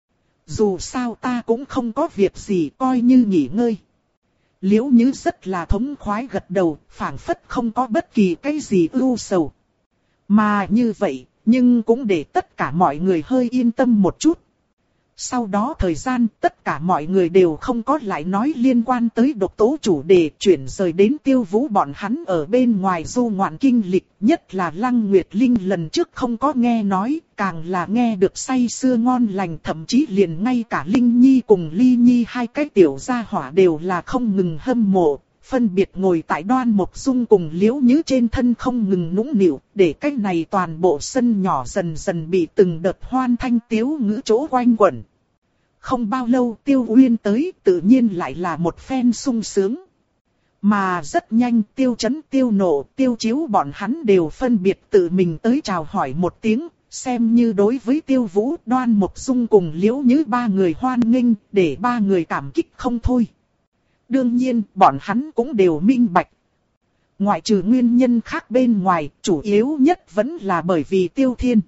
Dù sao ta cũng không có việc gì coi như nghỉ ngơi. Liễu Nhứ rất là thống khoái gật đầu, phảng phất không có bất kỳ cái gì ưu sầu. Mà như vậy, nhưng cũng để tất cả mọi người hơi yên tâm một chút. Sau đó thời gian tất cả mọi người đều không có lại nói liên quan tới độc tố chủ đề, chuyển rời đến Tiêu Vũ bọn hắn ở bên ngoài du ngoạn kinh lịch, nhất là Lăng Nguyệt Linh lần trước không có nghe nói, càng là nghe được say sưa ngon lành, thậm chí liền ngay cả Linh Nhi cùng Ly Nhi hai cái tiểu gia hỏa đều là không ngừng hâm mộ. Phân biệt ngồi tại Đoan Mộc Dung cùng Liễu Nhứ trên thân không ngừng nũng nịu, để cái này toàn bộ sân nhỏ dần dần bị từng đợt hoan thanh tiếu ngữ chỗ quanh quẩn. Không bao lâu Tiêu Uyên tới, tự nhiên lại là một phen sung sướng. Mà rất nhanh Tiêu Chấn, Tiêu Nộ, Tiêu Chiếu bọn hắn đều phân biệt tự mình tới chào hỏi một tiếng, xem như đối với Tiêu Vũ, Đoan Mộc Dung cùng Liễu Nhứ ba người hoan nghênh, để ba người cảm kích không thôi. Đương nhiên, bọn hắn cũng đều minh bạch. Ngoại trừ nguyên nhân khác bên ngoài, chủ yếu nhất vẫn là bởi vì Tiêu Thiên.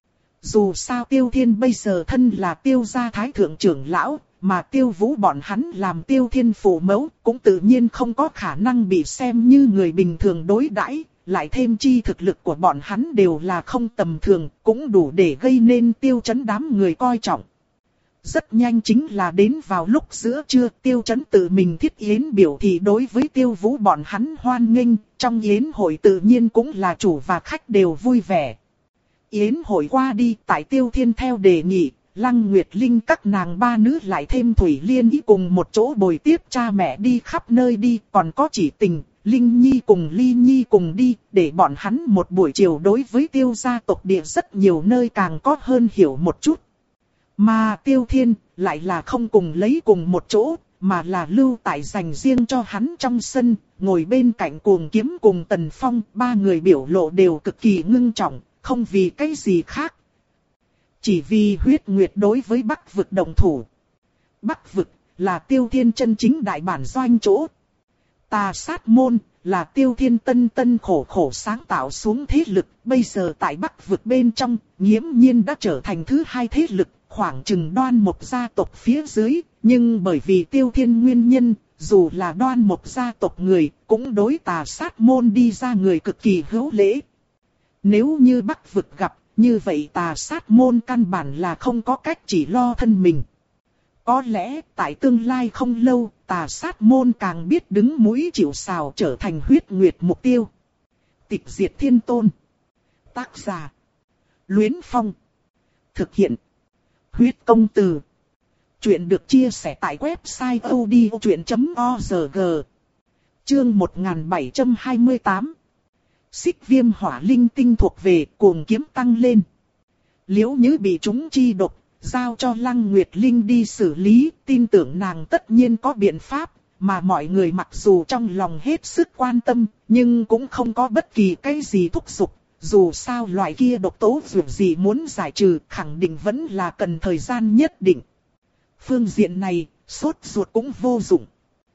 Dù sao Tiêu Thiên bây giờ thân là Tiêu gia thái thượng trưởng lão, mà Tiêu Vũ bọn hắn làm Tiêu Thiên phụ mẫu, cũng tự nhiên không có khả năng bị xem như người bình thường đối đãi. Lại thêm chi thực lực của bọn hắn đều là không tầm thường, cũng đủ để gây nên Tiêu Chấn đám người coi trọng. Rất nhanh chính là đến vào lúc giữa trưa, Tiêu Chấn tự mình thiết yến biểu thị đối với Tiêu Vũ bọn hắn hoan nghênh, trong yến hội tự nhiên cũng là chủ và khách đều vui vẻ. Yến hội qua đi, tại Tiêu Thiên theo đề nghị, Lăng Nguyệt Linh các nàng ba nữ lại thêm Thủy Liên ý cùng một chỗ bồi tiếp cha mẹ đi khắp nơi đi, còn có Chỉ Tình, Linh Nhi cùng Ly Nhi cùng đi, để bọn hắn một buổi chiều đối với Tiêu gia tộc địa rất nhiều nơi càng có hơn hiểu một chút. Mà Tiêu Thiên lại là không cùng lấy cùng một chỗ, mà là lưu tại dành riêng cho hắn trong sân, ngồi bên cạnh Cuồng Kiếm cùng Tần Phong, ba người biểu lộ đều cực kỳ ngưng trọng, không vì cái gì khác. Chỉ vì huyết nguyệt đối với Bắc vực đồng thủ. Bắc vực là Tiêu Thiên chân chính đại bản doanh chỗ. Tà sát môn là Tiêu Thiên tân tân khổ khổ sáng tạo xuống thế lực, bây giờ tại Bắc vực bên trong, nghiễm nhiên đã trở thành thứ hai thế lực, khoảng chừng Đoan Mộc gia tộc phía dưới, nhưng bởi vì Tiêu Thiên nguyên nhân, dù là Đoan Mộc gia tộc người, cũng đối tà sát môn đi ra người cực kỳ hữu lễ. Nếu như Bắc vực gặp, như vậy tà sát môn căn bản là không có cách chỉ lo thân mình. Có lẽ tại tương lai không lâu, tà sát môn càng biết đứng mũi chịu sào trở thành huyết nguyệt mục tiêu. Tịch diệt thiên tôn. Tác giả: Luyến Phong. Thực hiện: Huyết công từ. Chuyện được chia sẻ tại website odchuyện chấm org. Chương một nghìn bảy trăm hai mươi tám. Xích viêm hỏa linh tinh thuộc về Cuồng Kiếm tăng lên. Liễu Nhứ bị chúng chi độc, giao cho Lăng Nguyệt Linh đi xử lý, tin tưởng nàng tất nhiên có biện pháp, mà mọi người mặc dù trong lòng hết sức quan tâm, nhưng cũng không có bất kỳ cái gì thúc giục. Dù sao loại kia độc tố dù gì muốn giải trừ, khẳng định vẫn là cần thời gian nhất định. Phương diện này, sốt ruột cũng vô dụng.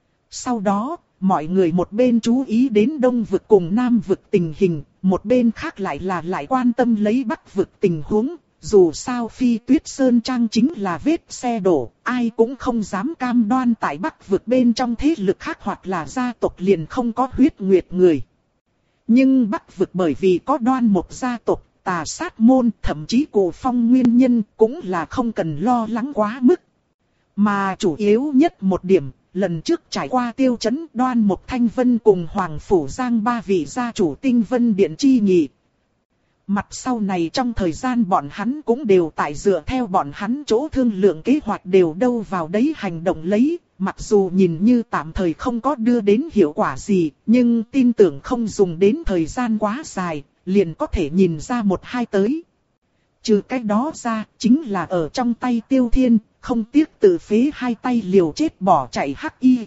Sau đó, mọi người một bên chú ý đến Đông vực cùng Nam vực tình hình, một bên khác lại là lại quan tâm lấy Bắc vực tình huống. Dù sao Phi Tuyết Sơn Trang chính là vết xe đổ, ai cũng không dám cam đoan tại Bắc vực bên trong thế lực khác hoặc là gia tộc liền không có huyết nguyệt người. Nhưng Bắc vực bởi vì có Đoan Mộc gia tộc, tà sát môn, thậm chí Cổ Phong nguyên nhân cũng là không cần lo lắng quá mức. Mà chủ yếu nhất một điểm, lần trước trải qua Tiêu Chấn, Đoan Mộc Thanh Vân cùng Hoàng Phủ Giang ba vị gia chủ Tinh Vân Điện chi nghị. Mặt sau này trong thời gian bọn hắn cũng đều tại dựa theo bọn hắn chỗ thương lượng kế hoạch đều đâu vào đấy hành động lấy, mặc dù nhìn như tạm thời không có đưa đến hiệu quả gì, nhưng tin tưởng không dùng đến thời gian quá dài, liền có thể nhìn ra một hai tới. Trừ cái đó ra, chính là ở trong tay Tiêu Thiên, không tiếc tự phế hai tay liều chết bỏ chạy Hắc Y.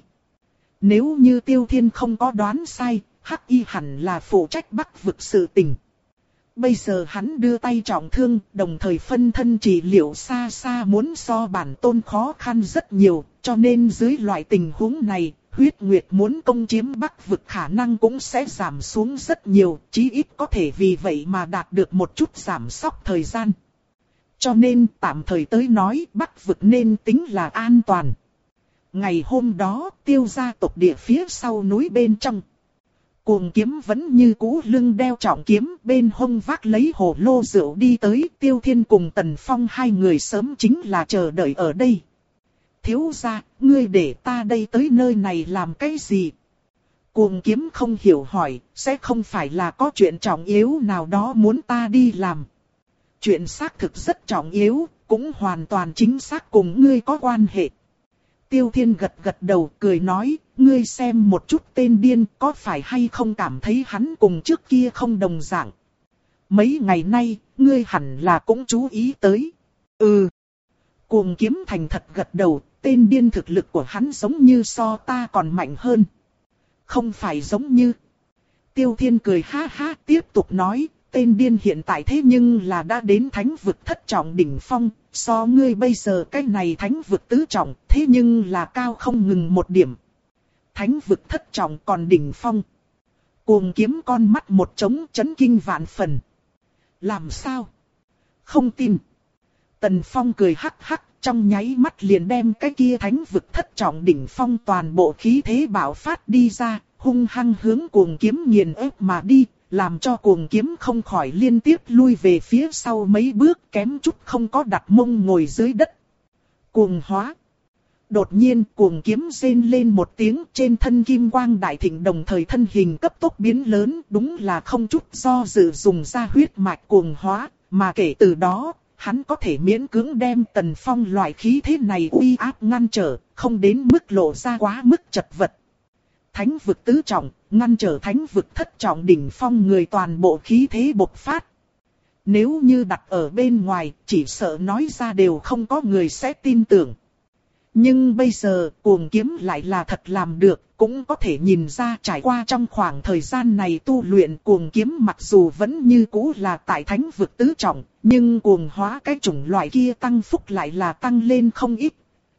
Nếu như Tiêu Thiên không có đoán sai, Hắc Y hẳn là phụ trách Bắc vực sự tình. Bây giờ hắn đưa tay trọng thương, đồng thời phân thân trị liệu xa xa muốn so bản tôn khó khăn rất nhiều, cho nên dưới loại tình huống này, huyết nguyệt muốn công chiếm Bắc vực khả năng cũng sẽ giảm xuống rất nhiều, chí ít có thể vì vậy mà đạt được một chút giảm sóc thời gian. Cho nên tạm thời tới nói Bắc vực nên tính là an toàn. Ngày hôm đó, Tiêu gia tộc địa phía sau núi bên trong. Cuồng kiếm vẫn như cũ lưng đeo trọng kiếm, bên hông vác lấy hồ lô rượu đi tới. Tiêu Thiên cùng Tần Phong hai người sớm chính là chờ đợi ở đây. Thiếu gia, ngươi để ta đây tới nơi này làm cái gì? Cuồng kiếm không hiểu hỏi, sẽ không phải là có chuyện trọng yếu nào đó muốn ta đi làm. Chuyện xác thực rất trọng yếu, cũng hoàn toàn chính xác cùng ngươi có quan hệ. Tiêu Thiên gật gật đầu cười nói, ngươi xem một chút tên điên có phải hay không cảm thấy hắn cùng trước kia không đồng dạng. Mấy ngày nay, ngươi hẳn là cũng chú ý tới. Ừ. Cuồng kiếm thành thật gật đầu, tên điên thực lực của hắn giống như so ta còn mạnh hơn. Không phải giống như. Tiêu Thiên cười ha ha tiếp tục nói, tên điên hiện tại thế nhưng là đã đến thánh vực thất trọng đỉnh phong, so ngươi bây giờ cái này thánh vực tứ trọng, thế nhưng là cao không ngừng một điểm. Thánh vực thất trọng còn đỉnh phong. Cuồng kiếm con mắt một trống chấn kinh vạn phần. Làm sao? Không tin. Tần Phong cười hắc hắc, trong nháy mắt liền đem cái kia thánh vực thất trọng đỉnh phong toàn bộ khí thế bạo phát đi ra, hung hăng hướng cuồng kiếm nghiền ép mà đi, làm cho cuồng kiếm không khỏi liên tiếp lui về phía sau mấy bước, kém chút không có đặt mông ngồi dưới đất. Cuồng hóa. Đột nhiên cuồng kiếm rên lên một tiếng, trên thân kim quang đại thịnh đồng thời thân hình cấp tốc biến lớn, đúng là không chút do dự dùng ra huyết mạch cuồng hóa, mà kể từ đó, hắn có thể miễn cưỡng đem Tần Phong loại khí thế này uy áp ngăn trở, không đến mức lộ ra quá mức chật vật. Thánh vực tứ trọng, ngăn trở thánh vực thất trọng đỉnh phong người toàn bộ khí thế bộc phát. Nếu như đặt ở bên ngoài, chỉ sợ nói ra đều không có người sẽ tin tưởng. Nhưng bây giờ, cuồng kiếm lại là thật làm được, cũng có thể nhìn ra trải qua trong khoảng thời gian này tu luyện cuồng kiếm mặc dù vẫn như cũ là tại thánh vực tứ trọng, nhưng cuồng hóa cái chủng loại kia tăng phúc lại là tăng lên không ít.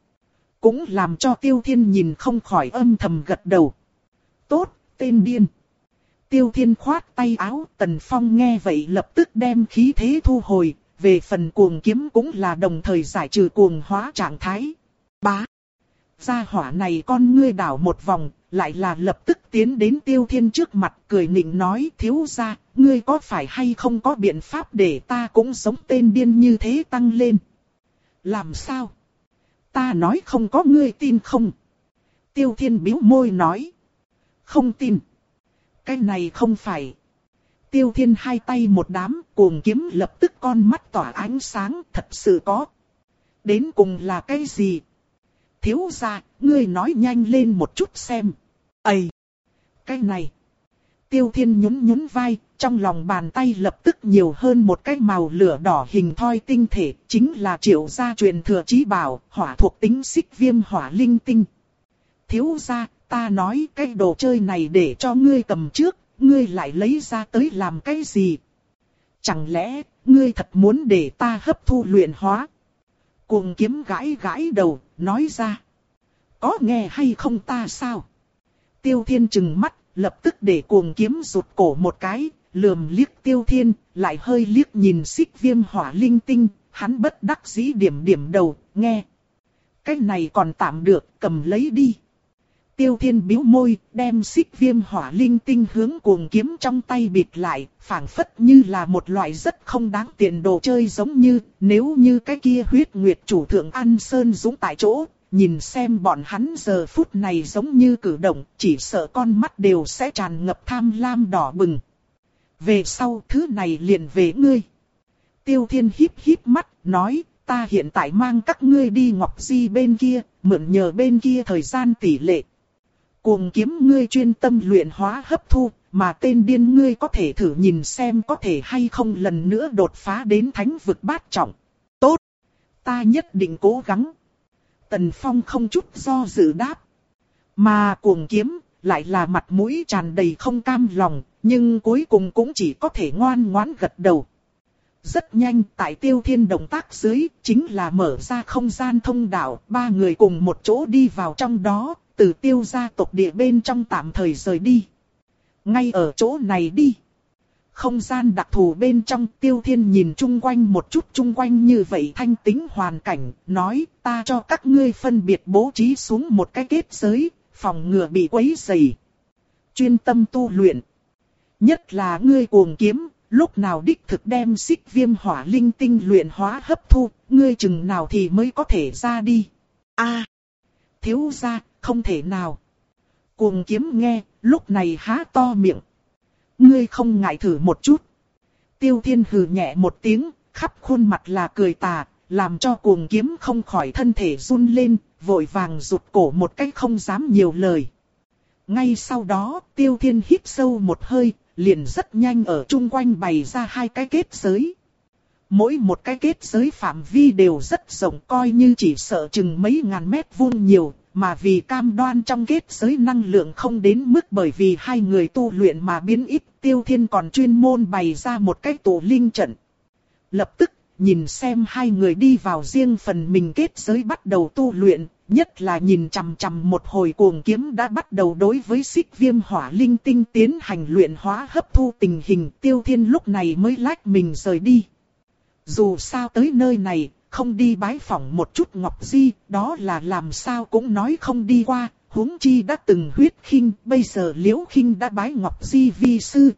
Cũng làm cho Tiêu Thiên nhìn không khỏi âm thầm gật đầu. Tốt, tên điên. Tiêu Thiên khoát tay áo, Tần Phong nghe vậy lập tức đem khí thế thu hồi, về phần cuồng kiếm cũng là đồng thời giải trừ cuồng hóa trạng thái. Bá. Gia hỏa này con ngươi đảo một vòng, lại là lập tức tiến đến Tiêu Thiên trước mặt cười nịnh nói thiếu gia, ngươi có phải hay không có biện pháp để ta cũng giống tên điên như thế tăng lên? Làm sao? Ta nói không có ngươi tin không? Tiêu Thiên bĩu môi nói. Không tin. Cái này không phải. Tiêu Thiên hai tay một đám, cuồng kiếm lập tức con mắt tỏa ánh sáng, thật sự có. Đến cùng là cái gì? Thiếu gia, ngươi nói nhanh lên một chút xem. Ây! Cái này! Tiêu Thiên nhún nhún vai, trong lòng bàn tay lập tức nhiều hơn một cái màu lửa đỏ hình thoi tinh thể, chính là Triệu gia truyền thừa chí bảo, hỏa thuộc tính xích viêm hỏa linh tinh. Thiếu gia, ta nói cái đồ chơi này để cho ngươi cầm trước, ngươi lại lấy ra tới làm cái gì? Chẳng lẽ, ngươi thật muốn để ta hấp thu luyện hóa? Cuồng kiếm gãi gãi đầu, nói ra. Có nghe hay không ta sao? Tiêu Thiên trừng mắt, lập tức để cuồng kiếm rụt cổ một cái, lườm liếc Tiêu Thiên, lại hơi liếc nhìn xích viêm hỏa linh tinh, hắn bất đắc dĩ điểm điểm đầu, nghe. Cái này còn tạm được, cầm lấy đi. Tiêu Thiên bĩu môi, đem xích viêm hỏa linh tinh hướng cuồng kiếm trong tay bịt lại, phảng phất như là một loại rất không đáng tiền đồ chơi giống như, nếu như cái kia huyết nguyệt chủ thượng ăn sơn dũng tại chỗ, nhìn xem bọn hắn giờ phút này giống như cử động, chỉ sợ con mắt đều sẽ tràn ngập tham lam đỏ bừng. Về sau thứ này liền về ngươi. Tiêu Thiên híp híp mắt, nói, ta hiện tại mang các ngươi đi Ngọc Di bên kia, mượn nhờ bên kia thời gian tỷ lệ. Cuồng kiếm ngươi chuyên tâm luyện hóa hấp thu, mà tên điên ngươi có thể thử nhìn xem có thể hay không lần nữa đột phá đến thánh vực bát trọng. Tốt! Ta nhất định cố gắng. Tần Phong không chút do dự đáp. Mà cuồng kiếm lại là mặt mũi tràn đầy không cam lòng, Nhưng cuối cùng cũng chỉ có thể ngoan ngoãn gật đầu. Rất nhanh, tại Tiêu Thiên động tác dưới, chính là mở ra không gian thông đạo, ba người cùng một chỗ đi vào trong đó, từ Tiêu gia tộc địa bên trong tạm thời rời đi. Ngay ở chỗ này đi. Không gian đặc thù bên trong, Tiêu Thiên nhìn chung quanh một chút, chung quanh như vậy thanh tĩnh hoàn cảnh, nói, ta cho các ngươi phân biệt bố trí xuống một cái kết giới, phòng ngừa bị quấy rầy. Chuyên tâm tu luyện. Nhất là ngươi cuồng kiếm, lúc nào đích thực đem xích viêm hỏa linh tinh luyện hóa hấp thu, ngươi chừng nào thì mới có thể ra đi. A, thiếu gia, không thể nào. Cuồng kiếm nghe, lúc này há to miệng. Ngươi không ngại thử một chút. Tiêu Thiên hừ nhẹ một tiếng, khắp khuôn mặt là cười tà, làm cho cuồng kiếm không khỏi thân thể run lên, vội vàng rụt cổ một cách không dám nhiều lời. Ngay sau đó, Tiêu Thiên hít sâu một hơi, liền rất nhanh ở chung quanh bày ra hai cái kết giới. Mỗi một cái kết giới phạm vi đều rất rộng, coi như chỉ sợ chừng mấy ngàn mét vuông nhiều, mà vì cam đoan trong kết giới năng lượng không đến mức bởi vì hai người tu luyện mà biến ít, Tiêu Thiên còn chuyên môn bày ra một cái tổ linh trận. Lập tức, nhìn xem hai người đi vào riêng phần mình kết giới bắt đầu tu luyện, nhất là nhìn chằm chằm một hồi cuồng kiếm đã bắt đầu đối với xích viêm hỏa linh tinh tiến hành luyện hóa hấp thu tình hình, Tiêu Thiên lúc này mới lách mình rời đi. Dù sao tới nơi này, không đi bái phỏng một chút Ngọc Di, đó là làm sao cũng nói không đi qua, huống chi đã từng huyết khinh, bây giờ Liễu Khinh đã bái Ngọc Di vi sư.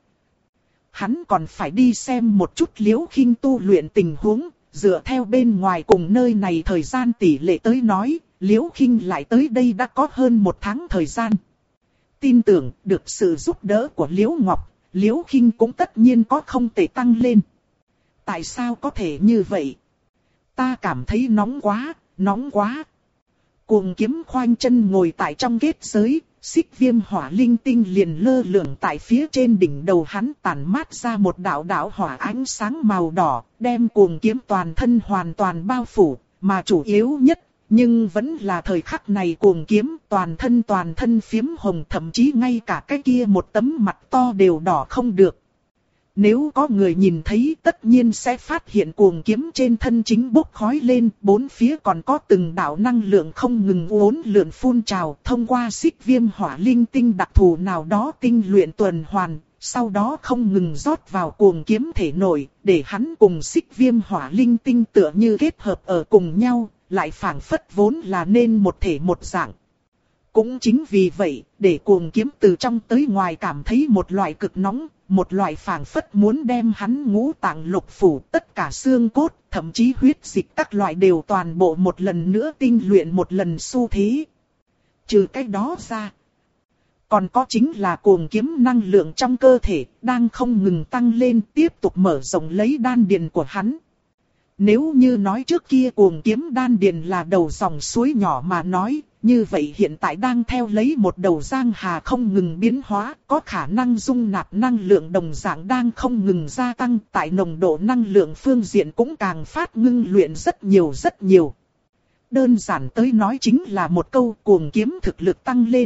Hắn còn phải đi xem một chút Liễu Khinh tu luyện tình huống, dựa theo bên ngoài cùng nơi này thời gian tỷ lệ tới nói, Liễu Khinh lại tới đây đã có hơn một tháng thời gian. Tin tưởng được sự giúp đỡ của Liễu Ngọc, Liễu Khinh cũng tất nhiên có không thể tăng lên. Tại sao có thể như vậy? Ta cảm thấy nóng quá, nóng quá. Cuồng kiếm khoanh chân ngồi tại trong kết giới, xích viêm hỏa linh tinh liền lơ lửng tại phía trên đỉnh đầu hắn, tản mát ra một đạo đạo hỏa ánh sáng màu đỏ, đem cuồng kiếm toàn thân hoàn toàn bao phủ, mà chủ yếu nhất, nhưng vẫn là thời khắc này cuồng kiếm toàn thân toàn thân phiếm hồng, thậm chí ngay cả cái kia một tấm mặt to đều đỏ không được. Nếu có người nhìn thấy tất nhiên sẽ phát hiện cuồng kiếm trên thân chính bốc khói lên, bốn phía còn có từng đạo năng lượng không ngừng uốn lượn phun trào, thông qua xích viêm hỏa linh tinh đặc thù nào đó tinh luyện tuần hoàn, sau đó không ngừng rót vào cuồng kiếm thể nội, để hắn cùng xích viêm hỏa linh tinh tựa như kết hợp ở cùng nhau, lại phảng phất vốn là nên một thể một dạng. Cũng chính vì vậy, để cuồng kiếm từ trong tới ngoài cảm thấy một loại cực nóng, một loại phảng phất muốn đem hắn ngũ tạng lục phủ, tất cả xương cốt, thậm chí huyết dịch các loại đều toàn bộ một lần nữa tinh luyện một lần xu thế. Trừ cái đó ra, còn có chính là cuồng kiếm năng lượng trong cơ thể, đang không ngừng tăng lên, tiếp tục mở rộng lấy đan điền của hắn. Nếu như nói trước kia cuồng kiếm đan điền là đầu dòng suối nhỏ mà nói, như vậy hiện tại đang theo lấy một đầu giang hà không ngừng biến hóa, có khả năng dung nạp năng lượng đồng dạng đang không ngừng gia tăng, tại nồng độ năng lượng phương diện cũng càng phát ngưng luyện rất nhiều rất nhiều. Đơn giản tới nói chính là một câu cuồng kiếm thực lực tăng lên.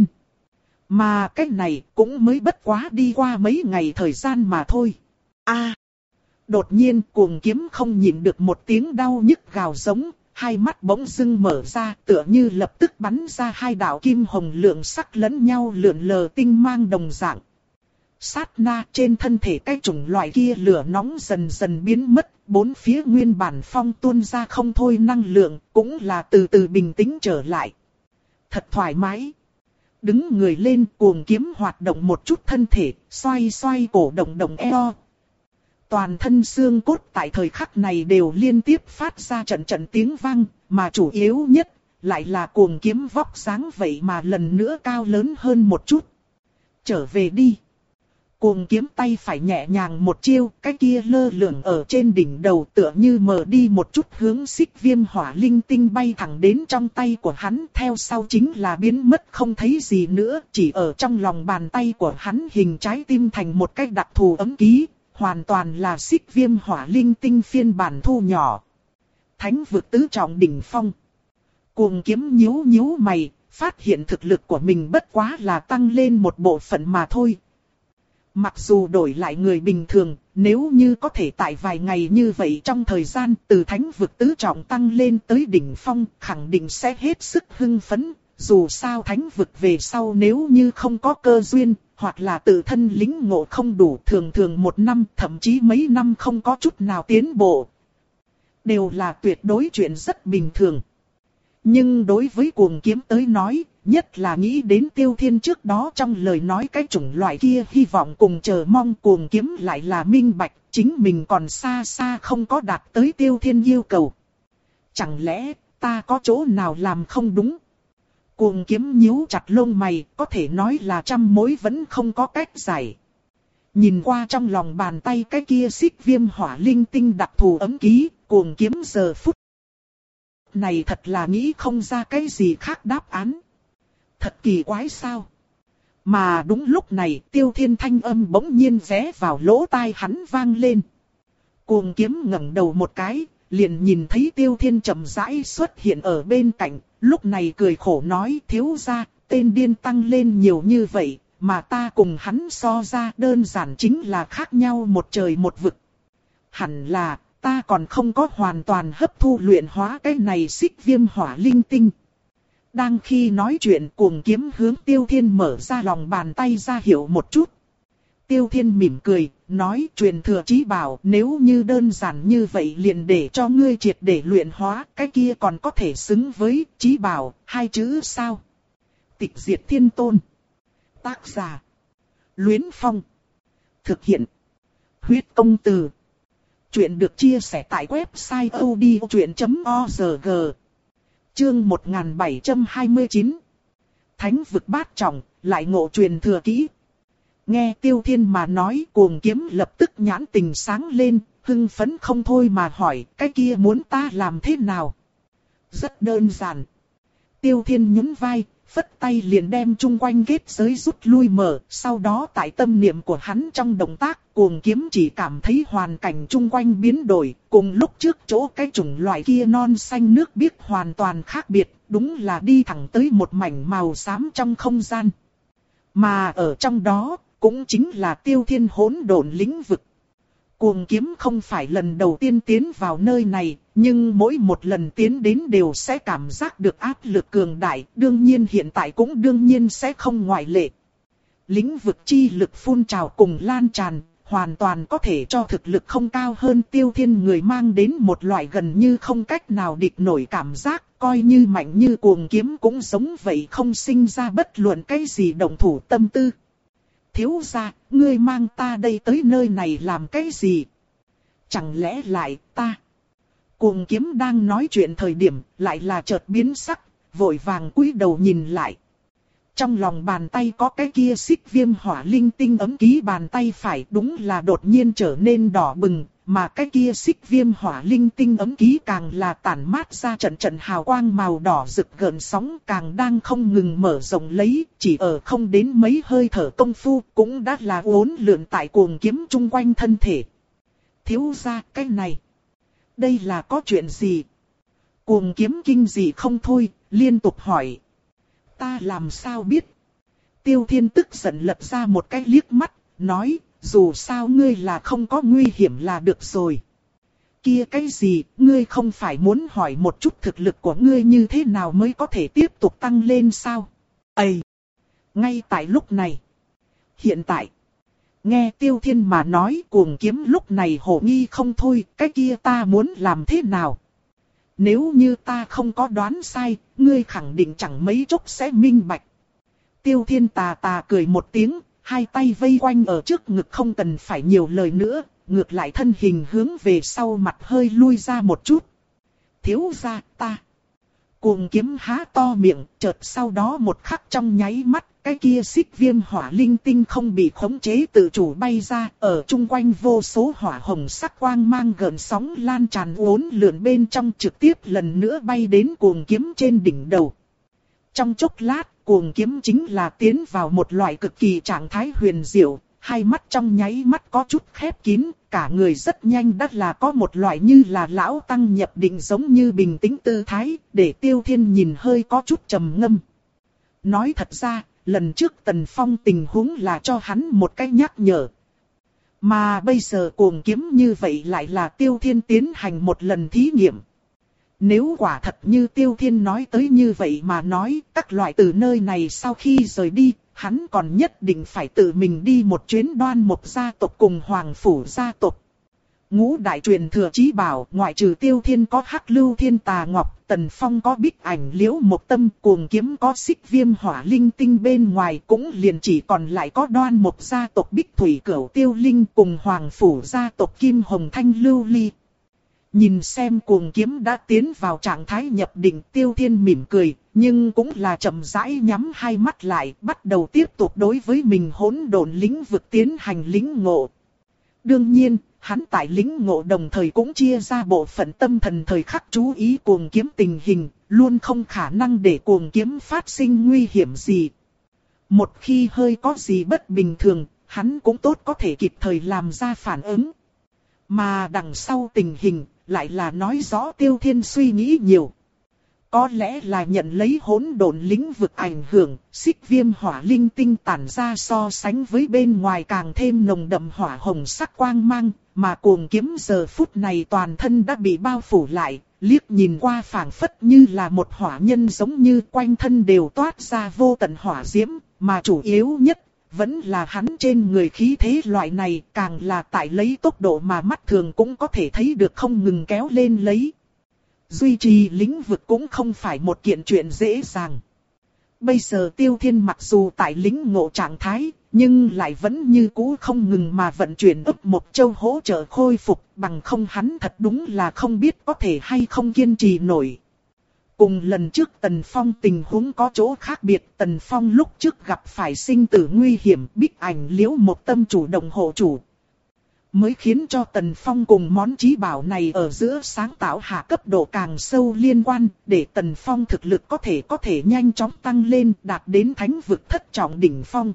Mà cái này cũng mới bất quá đi qua mấy ngày thời gian mà thôi. A, đột nhiên cuồng kiếm không nhịn được một tiếng đau nhức gào giống. Hai mắt bỗng dưng mở ra, tựa như lập tức bắn ra hai đạo kim hồng lượng sắc lẫn nhau lượn lờ tinh mang đồng dạng. Sát na trên thân thể cái chủng loại kia lửa nóng dần dần biến mất, bốn phía nguyên bản phong tuôn ra không thôi năng lượng, cũng là từ từ bình tĩnh trở lại. Thật thoải mái. Đứng người lên, cuồng kiếm hoạt động một chút thân thể, xoay xoay cổ động động eo. Toàn thân xương cốt tại thời khắc này đều liên tiếp phát ra trận trận tiếng vang, mà chủ yếu nhất lại là cuồng kiếm vóc dáng vậy mà lần nữa cao lớn hơn một chút. Trở về đi. Cuồng kiếm tay phải nhẹ nhàng một chiêu, cái kia lơ lửng ở trên đỉnh đầu tựa như mở đi một chút hướng xích viêm hỏa linh tinh bay thẳng đến trong tay của hắn, theo sau chính là biến mất không thấy gì nữa, chỉ ở trong lòng bàn tay của hắn hình trái tim thành một cái đặc thù ấm ký. Hoàn toàn là xích viêm hỏa linh tinh phiên bản thu nhỏ. Thánh vực tứ trọng đỉnh phong. Cuồng kiếm nhíu nhíu mày, phát hiện thực lực của mình bất quá là tăng lên một bộ phận mà thôi. Mặc dù đổi lại người bình thường, nếu như có thể tại vài ngày như vậy trong thời gian từ thánh vực tứ trọng tăng lên tới đỉnh phong, khẳng định sẽ hết sức hưng phấn. Dù sao thánh vực về sau nếu như không có cơ duyên, hoặc là tự thân lính ngộ không đủ, thường thường một năm thậm chí mấy năm không có chút nào tiến bộ, đều là tuyệt đối chuyện rất bình thường. Nhưng đối với Cuồng Kiếm tới nói, nhất là nghĩ đến Tiêu Thiên trước đó trong lời nói cái chủng loại kia hy vọng cùng chờ mong, Cuồng Kiếm lại là minh bạch, chính mình còn xa xa không có đạt tới Tiêu Thiên yêu cầu. Chẳng lẽ ta có chỗ nào làm không đúng? Cuồng Kiếm nhíu chặt lông mày, có thể nói là trăm mối vẫn không có cách giải. Nhìn qua trong lòng bàn tay cái kia xích viêm hỏa linh tinh đặc thù ấm ký, Cuồng Kiếm giờ phút này thật là nghĩ không ra cái gì khác đáp án. Thật kỳ quái sao? Mà đúng lúc này Tiêu Thiên thanh âm bỗng nhiên rẽ vào lỗ tai hắn vang lên. Cuồng Kiếm ngẩng đầu một cái, liền nhìn thấy Tiêu Thiên chậm rãi xuất hiện ở bên cạnh, lúc này cười khổ nói: thiếu gia, tên điên tăng lên nhiều như vậy, mà ta cùng hắn so ra đơn giản chính là khác nhau một trời một vực. Hẳn là ta còn không có hoàn toàn hấp thu luyện hóa cái này xích viêm hỏa linh tinh. Đang khi nói chuyện, Cuồng Kiếm hướng Tiêu Thiên mở ra lòng bàn tay ra hiệu một chút. Tiêu Thiên mỉm cười, nói: truyền thừa chí bảo, nếu như đơn giản như vậy liền để cho ngươi triệt để luyện hóa, cái kia còn có thể xứng với chí bảo hai chữ sao? Tịch Diệt Thiên Tôn. Tác giả: Luyến Phong. Thực hiện: Huyết Công Từ. Chuyện được chia sẻ tại website odchuyện chấm org. Chương một nghìn bảy trăm hai mươi chín. Thánh vực bát trọng, lại ngộ truyền thừa kỹ. Nghe Tiêu Thiên mà nói, Cuồng Kiếm lập tức nhãn tình sáng lên, hưng phấn không thôi mà hỏi: cái kia muốn ta làm thế nào? Rất đơn giản. Tiêu Thiên nhún vai, phất tay liền đem chung quanh kết giới rút lui mở, sau đó tại tâm niệm của hắn trong động tác, Cuồng Kiếm chỉ cảm thấy hoàn cảnh chung quanh biến đổi, cùng lúc trước chỗ cái chủng loại kia non xanh nước biếc hoàn toàn khác biệt, đúng là đi thẳng tới một mảnh màu xám trong không gian. Mà ở trong đó, cũng chính là Tiêu Thiên hỗn độn lĩnh vực. Cuồng Kiếm không phải lần đầu tiên tiến vào nơi này, nhưng mỗi một lần tiến đến đều sẽ cảm giác được áp lực cường đại, đương nhiên hiện tại cũng đương nhiên sẽ không ngoại lệ. Lĩnh vực chi lực phun trào cùng lan tràn, hoàn toàn có thể cho thực lực không cao hơn Tiêu Thiên người mang đến một loại gần như không cách nào địch nổi cảm giác, coi như mạnh như Cuồng Kiếm cũng giống vậy, không sinh ra bất luận cái gì động thủ tâm tư. Thiếu gia, ngươi mang ta đây tới nơi này làm cái gì? Chẳng lẽ lại ta? Cuồng Kiếm đang nói chuyện thời điểm, lại là chợt biến sắc, vội vàng cúi đầu nhìn lại. Trong lòng bàn tay có cái kia xích viêm hỏa linh tinh ấm ký bàn tay phải, đúng là đột nhiên trở nên đỏ bừng, mà cái kia xích viêm hỏa linh tinh ấm ký càng là tản mát ra trận trận hào quang màu đỏ rực gợn sóng, càng đang không ngừng mở rộng lấy, chỉ ở không đến mấy hơi thở công phu cũng đã là uốn lượn tại Cuồng Kiếm chung quanh thân thể. Thiếu gia, cái này, đây là có chuyện gì? Cuồng Kiếm kinh dị không thôi, liên tục hỏi. Ta làm sao biết? Tiêu Thiên tức giận lật ra một cái liếc mắt, nói: dù sao ngươi là không có nguy hiểm là được rồi. Kia cái gì, ngươi không phải muốn hỏi một chút thực lực của ngươi như thế nào mới có thể tiếp tục tăng lên sao? Ây! Ngay tại lúc này. Hiện tại. Nghe Tiêu Thiên mà nói, Cuồng Kiếm lúc này hồ nghi không thôi, cái kia ta muốn làm thế nào? Nếu như ta không có đoán sai, ngươi khẳng định chẳng mấy chốc sẽ minh bạch. Tiêu Thiên tà tà cười một tiếng, hai tay vây quanh ở trước ngực, không cần phải nhiều lời nữa, ngược lại thân hình hướng về sau mặt hơi lui ra một chút. Thiếu gia, ta. Cuồng Kiếm há to miệng, chợt sau đó một khắc trong nháy mắt, cái kia xích viêm hỏa linh tinh không bị khống chế tự chủ bay ra, ở chung quanh vô số hỏa hồng sắc quang mang gợn sóng lan tràn uốn lượn bên trong, trực tiếp lần nữa bay đến Cuồng Kiếm trên đỉnh đầu. Trong chốc lát, Cuồng Kiếm chính là tiến vào một loại cực kỳ trạng thái huyền diệu, hai mắt trong nháy mắt có chút khép kín, cả người rất nhanh đã là có một loại như là lão tăng nhập định giống như bình tĩnh tư thái, để Tiêu Thiên nhìn hơi có chút trầm ngâm. Nói thật ra, lần trước Tần Phong tình huống là cho hắn một cái nhắc nhở. Mà bây giờ cuồng kiếm như vậy lại là Tiêu Thiên tiến hành một lần thí nghiệm. Nếu quả thật như Tiêu Thiên nói tới như vậy mà nói, các loại từ nơi này sau khi rời đi, hắn còn nhất định phải tự mình đi một chuyến Đoan Mộc gia tộc cùng Hoàng Phủ gia tộc. Ngũ đại truyền thừa chí bảo, ngoại trừ Tiêu Thiên có Hắc Lưu Thiên Tà Ngọc, Tần Phong có Bích Ảnh Liễu Mộc Tâm, Cuồng Kiếm có Xích Viêm Hỏa Linh Tinh, bên ngoài cũng liền chỉ còn lại có Đoan Mộc gia tộc Bích Thủy Cửu Tiêu Linh cùng Hoàng Phủ gia tộc Kim Hồng Thanh Lưu Ly. Nhìn xem Cuồng Kiếm đã tiến vào trạng thái nhập định, Tiêu Thiên mỉm cười, nhưng cũng là chậm rãi nhắm hai mắt lại, bắt đầu tiếp tục đối với mình hỗn độn lĩnh vực tiến hành lĩnh ngộ. Đương nhiên, hắn tại lĩnh ngộ đồng thời cũng chia ra bộ phận tâm thần thời khắc chú ý Cuồng Kiếm tình hình, luôn không khả năng để Cuồng Kiếm phát sinh nguy hiểm gì. Một khi hơi có gì bất bình thường, hắn cũng tốt có thể kịp thời làm ra phản ứng. Mà đằng sau tình hình, lại là nói rõ Tiêu Thiên suy nghĩ nhiều. Có lẽ là nhận lấy hỗn độn lĩnh vực ảnh hưởng, Xích Viêm Hỏa Linh Tinh tản ra so sánh với bên ngoài càng thêm nồng đậm hỏa hồng sắc quang mang, mà Cuồng Kiếm giờ phút này toàn thân đã bị bao phủ lại, liếc nhìn qua phảng phất như là một hỏa nhân, giống như quanh thân đều toát ra vô tận hỏa diễm, mà chủ yếu nhất vẫn là hắn trên người khí thế loại này, càng là tại lấy tốc độ mà mắt thường cũng có thể thấy được không ngừng kéo lên lấy. Duy trì lĩnh vực cũng không phải một kiện chuyện dễ dàng. Bây giờ Tiêu Thiên mặc dù tại lĩnh ngộ trạng thái, nhưng lại vẫn như cũ không ngừng mà vận chuyển ức một châu hỗ trợ khôi phục, bằng không hắn thật đúng là không biết có thể hay không kiên trì nổi. Cùng lần trước Tần Phong tình huống có chỗ khác biệt, Tần Phong lúc trước gặp phải sinh tử nguy hiểm, Bích Ảnh Liễu Mộc Tâm chủ động hộ chủ, mới khiến cho Tần Phong cùng món chí bảo này ở giữa sáng tạo hạ cấp độ càng sâu liên quan, để Tần Phong thực lực có thể có thể nhanh chóng tăng lên, đạt đến thánh vực thất trọng đỉnh phong.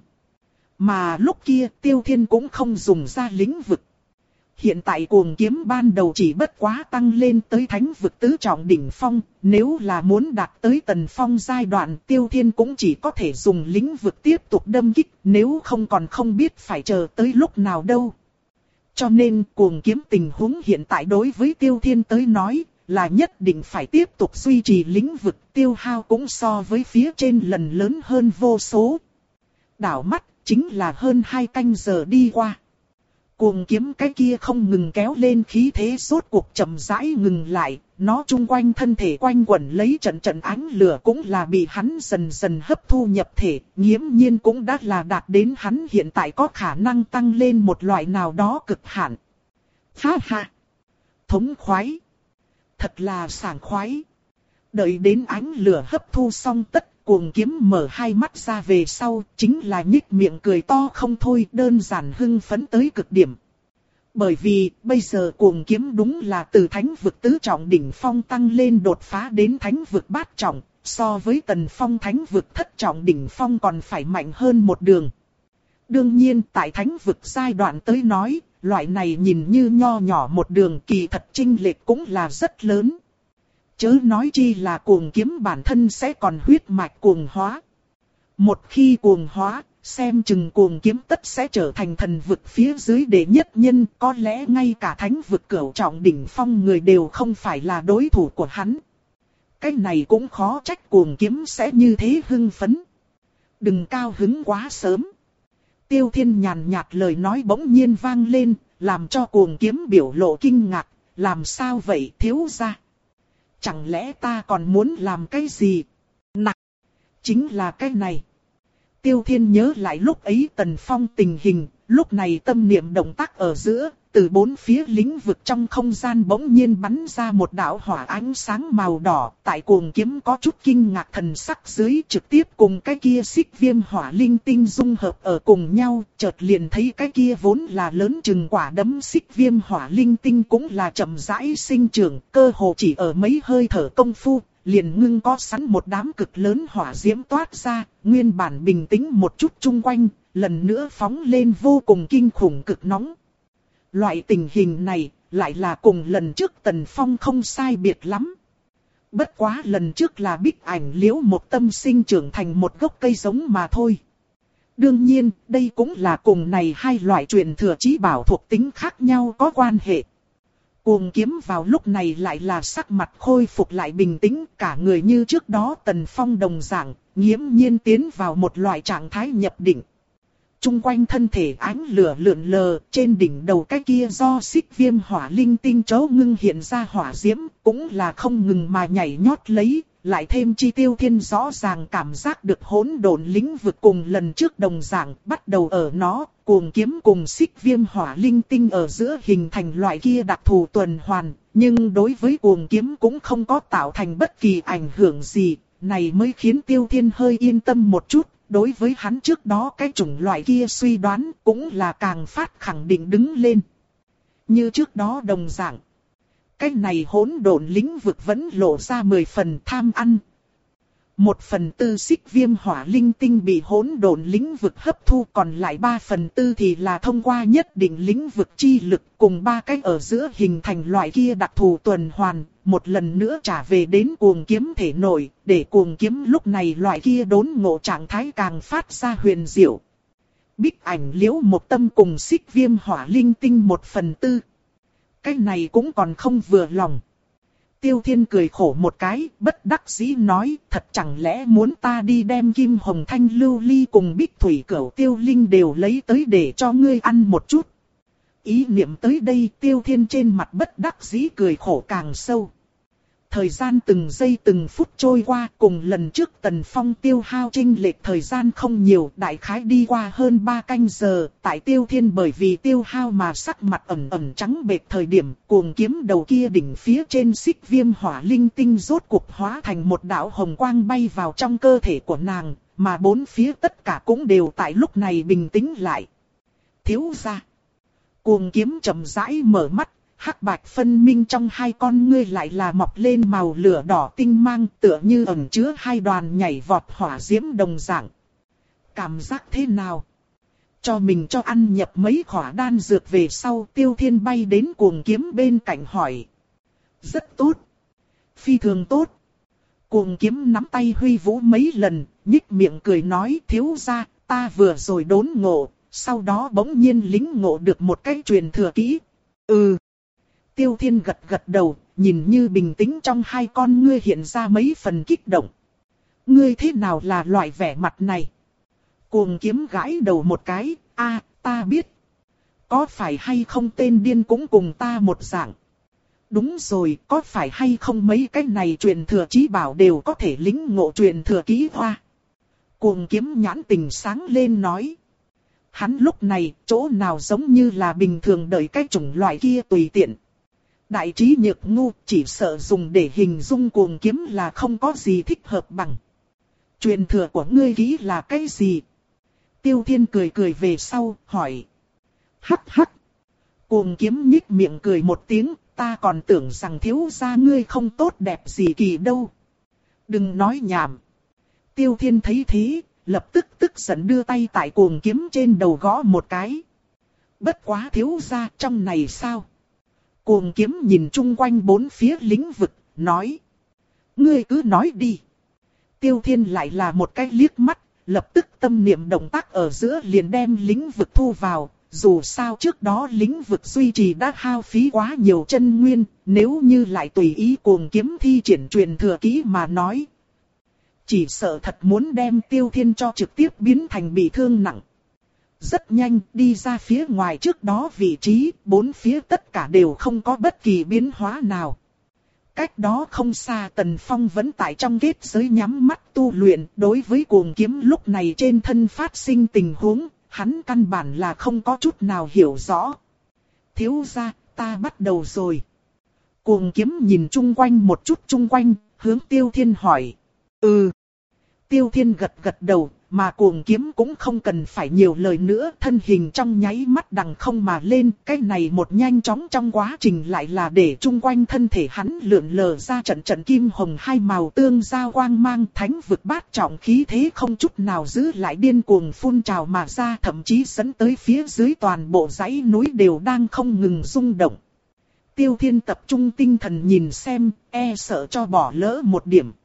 Mà lúc kia Tiêu Thiên cũng không dùng ra lĩnh vực. Hiện tại Cuồng Kiếm ban đầu chỉ bất quá tăng lên tới thánh vực tứ trọng đỉnh phong, nếu là muốn đạt tới Tần Phong giai đoạn, Tiêu Thiên cũng chỉ có thể dùng lĩnh vực tiếp tục đâm kích, nếu không còn không biết phải chờ tới lúc nào đâu. Cho nên Cuồng Kiếm tình huống hiện tại đối với Tiêu Thiên tới nói, là nhất định phải tiếp tục duy trì lĩnh vực, tiêu hao cũng so với phía trên lần lớn hơn vô số. Đảo mắt, chính là hơn hai canh giờ đi qua. Cuồng Kiếm cái kia không ngừng kéo lên khí thế rốt cuộc chậm rãi ngừng lại, nó chung quanh thân thể quanh quẩn lấy trận trận ánh lửa cũng là bị hắn dần dần hấp thu nhập thể, nghiễm nhiên cũng đã là đạt đến hắn hiện tại có khả năng tăng lên một loại nào đó cực hạn. Ha ha! Thống khoái! Thật là sảng khoái! Đợi đến ánh lửa hấp thu xong tất, Cuồng Kiếm mở hai mắt ra về sau, chính là nhích miệng cười to không thôi, đơn giản hưng phấn tới cực điểm. Bởi vì, bây giờ Cuồng Kiếm đúng là từ thánh vực tứ trọng đỉnh phong tăng lên đột phá đến thánh vực bát trọng, so với Tần Phong thánh vực thất trọng đỉnh phong còn phải mạnh hơn một đường. Đương nhiên, tại thánh vực giai đoạn tới nói, loại này nhìn như nho nhỏ một đường, kỳ thật chênh lệch cũng là rất lớn. Chớ nói chi là Cuồng Kiếm bản thân sẽ còn huyết mạch cuồng hóa. Một khi cuồng hóa, xem chừng Cuồng Kiếm tất sẽ trở thành thần vực phía dưới đệ nhất nhân, có lẽ ngay cả thánh vực cửu trọng đỉnh phong người đều không phải là đối thủ của hắn. Cái này cũng khó trách Cuồng Kiếm sẽ như thế hưng phấn. Đừng cao hứng quá sớm. Tiêu Thiên nhàn nhạt lời nói bỗng nhiên vang lên, làm cho Cuồng Kiếm biểu lộ kinh ngạc, làm sao vậy thiếu gia? Chẳng lẽ ta còn muốn làm cái gì? Nặng! Chính là cái này. Tiêu Thiên nhớ lại lúc ấy Tần Phong tình hình, lúc này tâm niệm động tác ở giữa, từ bốn phía lĩnh vực trong không gian bỗng nhiên bắn ra một đạo hỏa ánh sáng màu đỏ, tại Cuồng Kiếm có chút kinh ngạc thần sắc dưới trực tiếp cùng cái kia Xích Viêm Hỏa Linh Tinh dung hợp ở cùng nhau, chợt liền thấy cái kia vốn là lớn chừng quả đấm Xích Viêm Hỏa Linh Tinh cũng là chậm rãi sinh trưởng, cơ hồ chỉ ở mấy hơi thở công phu, liền ngưng có sẵn một đám cực lớn hỏa diễm toát ra, nguyên bản bình tĩnh một chút chung quanh, lần nữa phóng lên vô cùng kinh khủng cực nóng. Loại tình hình này, lại là cùng lần trước Tần Phong không sai biệt lắm. Bất quá lần trước là Bích Ảnh Liễu một tâm sinh trưởng thành một gốc cây giống mà thôi. Đương nhiên, đây cũng là cùng này hai loại truyền thừa chí bảo thuộc tính khác nhau có quan hệ. Cuồng kiếm vào lúc này lại là sắc mặt khôi phục lại bình tĩnh, cả người như trước đó Tần Phong đồng dạng, nghiễm nhiên tiến vào một loại trạng thái nhập định. Trung quanh thân thể ánh lửa lượn lờ, trên đỉnh đầu cái kia do xích viêm hỏa linh tinh chấu ngưng hiện ra hỏa diễm, cũng là không ngừng mà nhảy nhót lấy, lại thêm chi Tiêu Thiên rõ ràng cảm giác được hỗn độn lĩnh vực cùng lần trước đồng dạng, bắt đầu ở nó, cuồng kiếm cùng xích viêm hỏa linh tinh ở giữa hình thành loại kia đặc thù tuần hoàn, nhưng đối với cuồng kiếm cũng không có tạo thành bất kỳ ảnh hưởng gì, này mới khiến Tiêu Thiên hơi yên tâm một chút. Đối với hắn trước đó cái chủng loại kia suy đoán cũng là càng phát khẳng định đứng lên. Như trước đó đồng dạng. Cái này hỗn độn lĩnh vực vẫn lộ ra mười phần tham ăn. Một phần tư xích viêm hỏa linh tinh bị hỗn độn lĩnh vực hấp thu, còn lại ba phần tư thì là thông qua nhất định lĩnh vực chi lực cùng ba cái ở giữa hình thành loại kia đặc thù tuần hoàn, một lần nữa trả về đến cuồng kiếm thể nội, để cuồng kiếm lúc này loại kia đốn ngộ trạng thái càng phát ra huyền diệu. Bích Ảnh Liễu một tâm cùng xích viêm hỏa linh tinh một phần tư. Cái này cũng còn không vừa lòng. Tiêu Thiên cười khổ một cái, bất đắc dĩ nói, thật chẳng lẽ muốn ta đi đem Kim Hồng Thanh Lưu Ly cùng Bích Thủy Cửu Tiêu Linh đều lấy tới để cho ngươi ăn một chút. Ý niệm tới đây, Tiêu Thiên trên mặt bất đắc dĩ cười khổ càng sâu. Thời gian từng giây từng phút trôi qua, cùng lần trước Tần Phong tiêu hao chênh lệch thời gian không nhiều, đại khái đi qua hơn ba canh giờ, tại Tiêu Thiên bởi vì tiêu hao mà sắc mặt ẩn ẩn trắng bệch thời điểm, cuồng kiếm đầu kia đỉnh phía trên xích viêm hỏa linh tinh rốt cuộc hóa thành một đạo hồng quang bay vào trong cơ thể của nàng, mà bốn phía tất cả cũng đều tại lúc này bình tĩnh lại. Thiếu gia. Cuồng kiếm chậm rãi mở mắt. Hắc bạch phân minh trong hai con ngươi lại là mọc lên màu lửa đỏ tinh mang, tựa như ẩn chứa hai đoàn nhảy vọt hỏa diễm đồng dạng. Cảm giác thế nào? Cho mình cho ăn nhập mấy khỏa đan dược về sau, Tiêu Thiên bay đến cuồng kiếm bên cạnh hỏi. Rất tốt. Phi thường tốt. Cuồng kiếm nắm tay huy vũ mấy lần, nhích miệng cười nói, thiếu gia, ta vừa rồi đốn ngộ, sau đó bỗng nhiên lính ngộ được một cái truyền thừa kỹ. Ừ. Tiêu Thiên gật gật đầu, nhìn như bình tĩnh trong hai con ngươi hiện ra mấy phần kích động. Ngươi thế nào là loại vẻ mặt này? Cuồng kiếm gãi đầu một cái, a, ta biết. Có phải hay không tên điên cũng cùng ta một dạng? Đúng rồi, có phải hay không mấy cái này truyền thừa chí bảo đều có thể lĩnh ngộ truyền thừa kỹ hoa? Cuồng kiếm nhãn tình sáng lên nói. Hắn lúc này, chỗ nào giống như là bình thường đợi cái chủng loại kia tùy tiện. Đại trí nhược ngu, chỉ sợ dùng để hình dung cuồng kiếm là không có gì thích hợp bằng. Truyền thừa của ngươi kỹ là cái gì? Tiêu Thiên cười cười về sau, hỏi. Hắc hắc. Cuồng kiếm nhích miệng cười một tiếng, ta còn tưởng rằng thiếu gia ngươi không tốt đẹp gì kỳ đâu. Đừng nói nhảm. Tiêu Thiên thấy thế, lập tức tức giận đưa tay tại cuồng kiếm trên đầu gõ một cái. Bất quá thiếu gia trong này sao? Cuồng kiếm nhìn chung quanh bốn phía lĩnh vực, nói. Ngươi cứ nói đi. Tiêu Thiên lại là một cái liếc mắt, lập tức tâm niệm động tác ở giữa liền đem lĩnh vực thu vào. Dù sao trước đó lĩnh vực duy trì đã hao phí quá nhiều chân nguyên, nếu như lại tùy ý cuồng kiếm thi triển truyền thừa kỹ mà nói. Chỉ sợ thật muốn đem Tiêu Thiên cho trực tiếp biến thành bị thương nặng. Rất nhanh đi ra phía ngoài trước đó vị trí, bốn phía tất cả đều không có bất kỳ biến hóa nào. Cách đó không xa Tần Phong vẫn tại trong kết giới nhắm mắt tu luyện, đối với cuồng kiếm lúc này trên thân phát sinh tình huống, hắn căn bản là không có chút nào hiểu rõ. Thiếu gia, ta bắt đầu rồi. Cuồng kiếm nhìn chung quanh một chút chung quanh, hướng Tiêu Thiên hỏi. Ừ. Tiêu Thiên gật gật đầu, mà cuồng kiếm cũng không cần phải nhiều lời nữa, thân hình trong nháy mắt đằng không mà lên, cái này một nhanh chóng trong quá trình lại là để chung quanh thân thể hắn lượn lờ ra trận trận kim hồng hai màu tương giao quang mang, thánh vực bát trọng khí thế không chút nào giữ lại điên cuồng phun trào mà ra, thậm chí dẫn tới phía dưới toàn bộ dãy núi đều đang không ngừng rung động. Tiêu Thiên tập trung tinh thần nhìn xem, e sợ cho bỏ lỡ một điểm.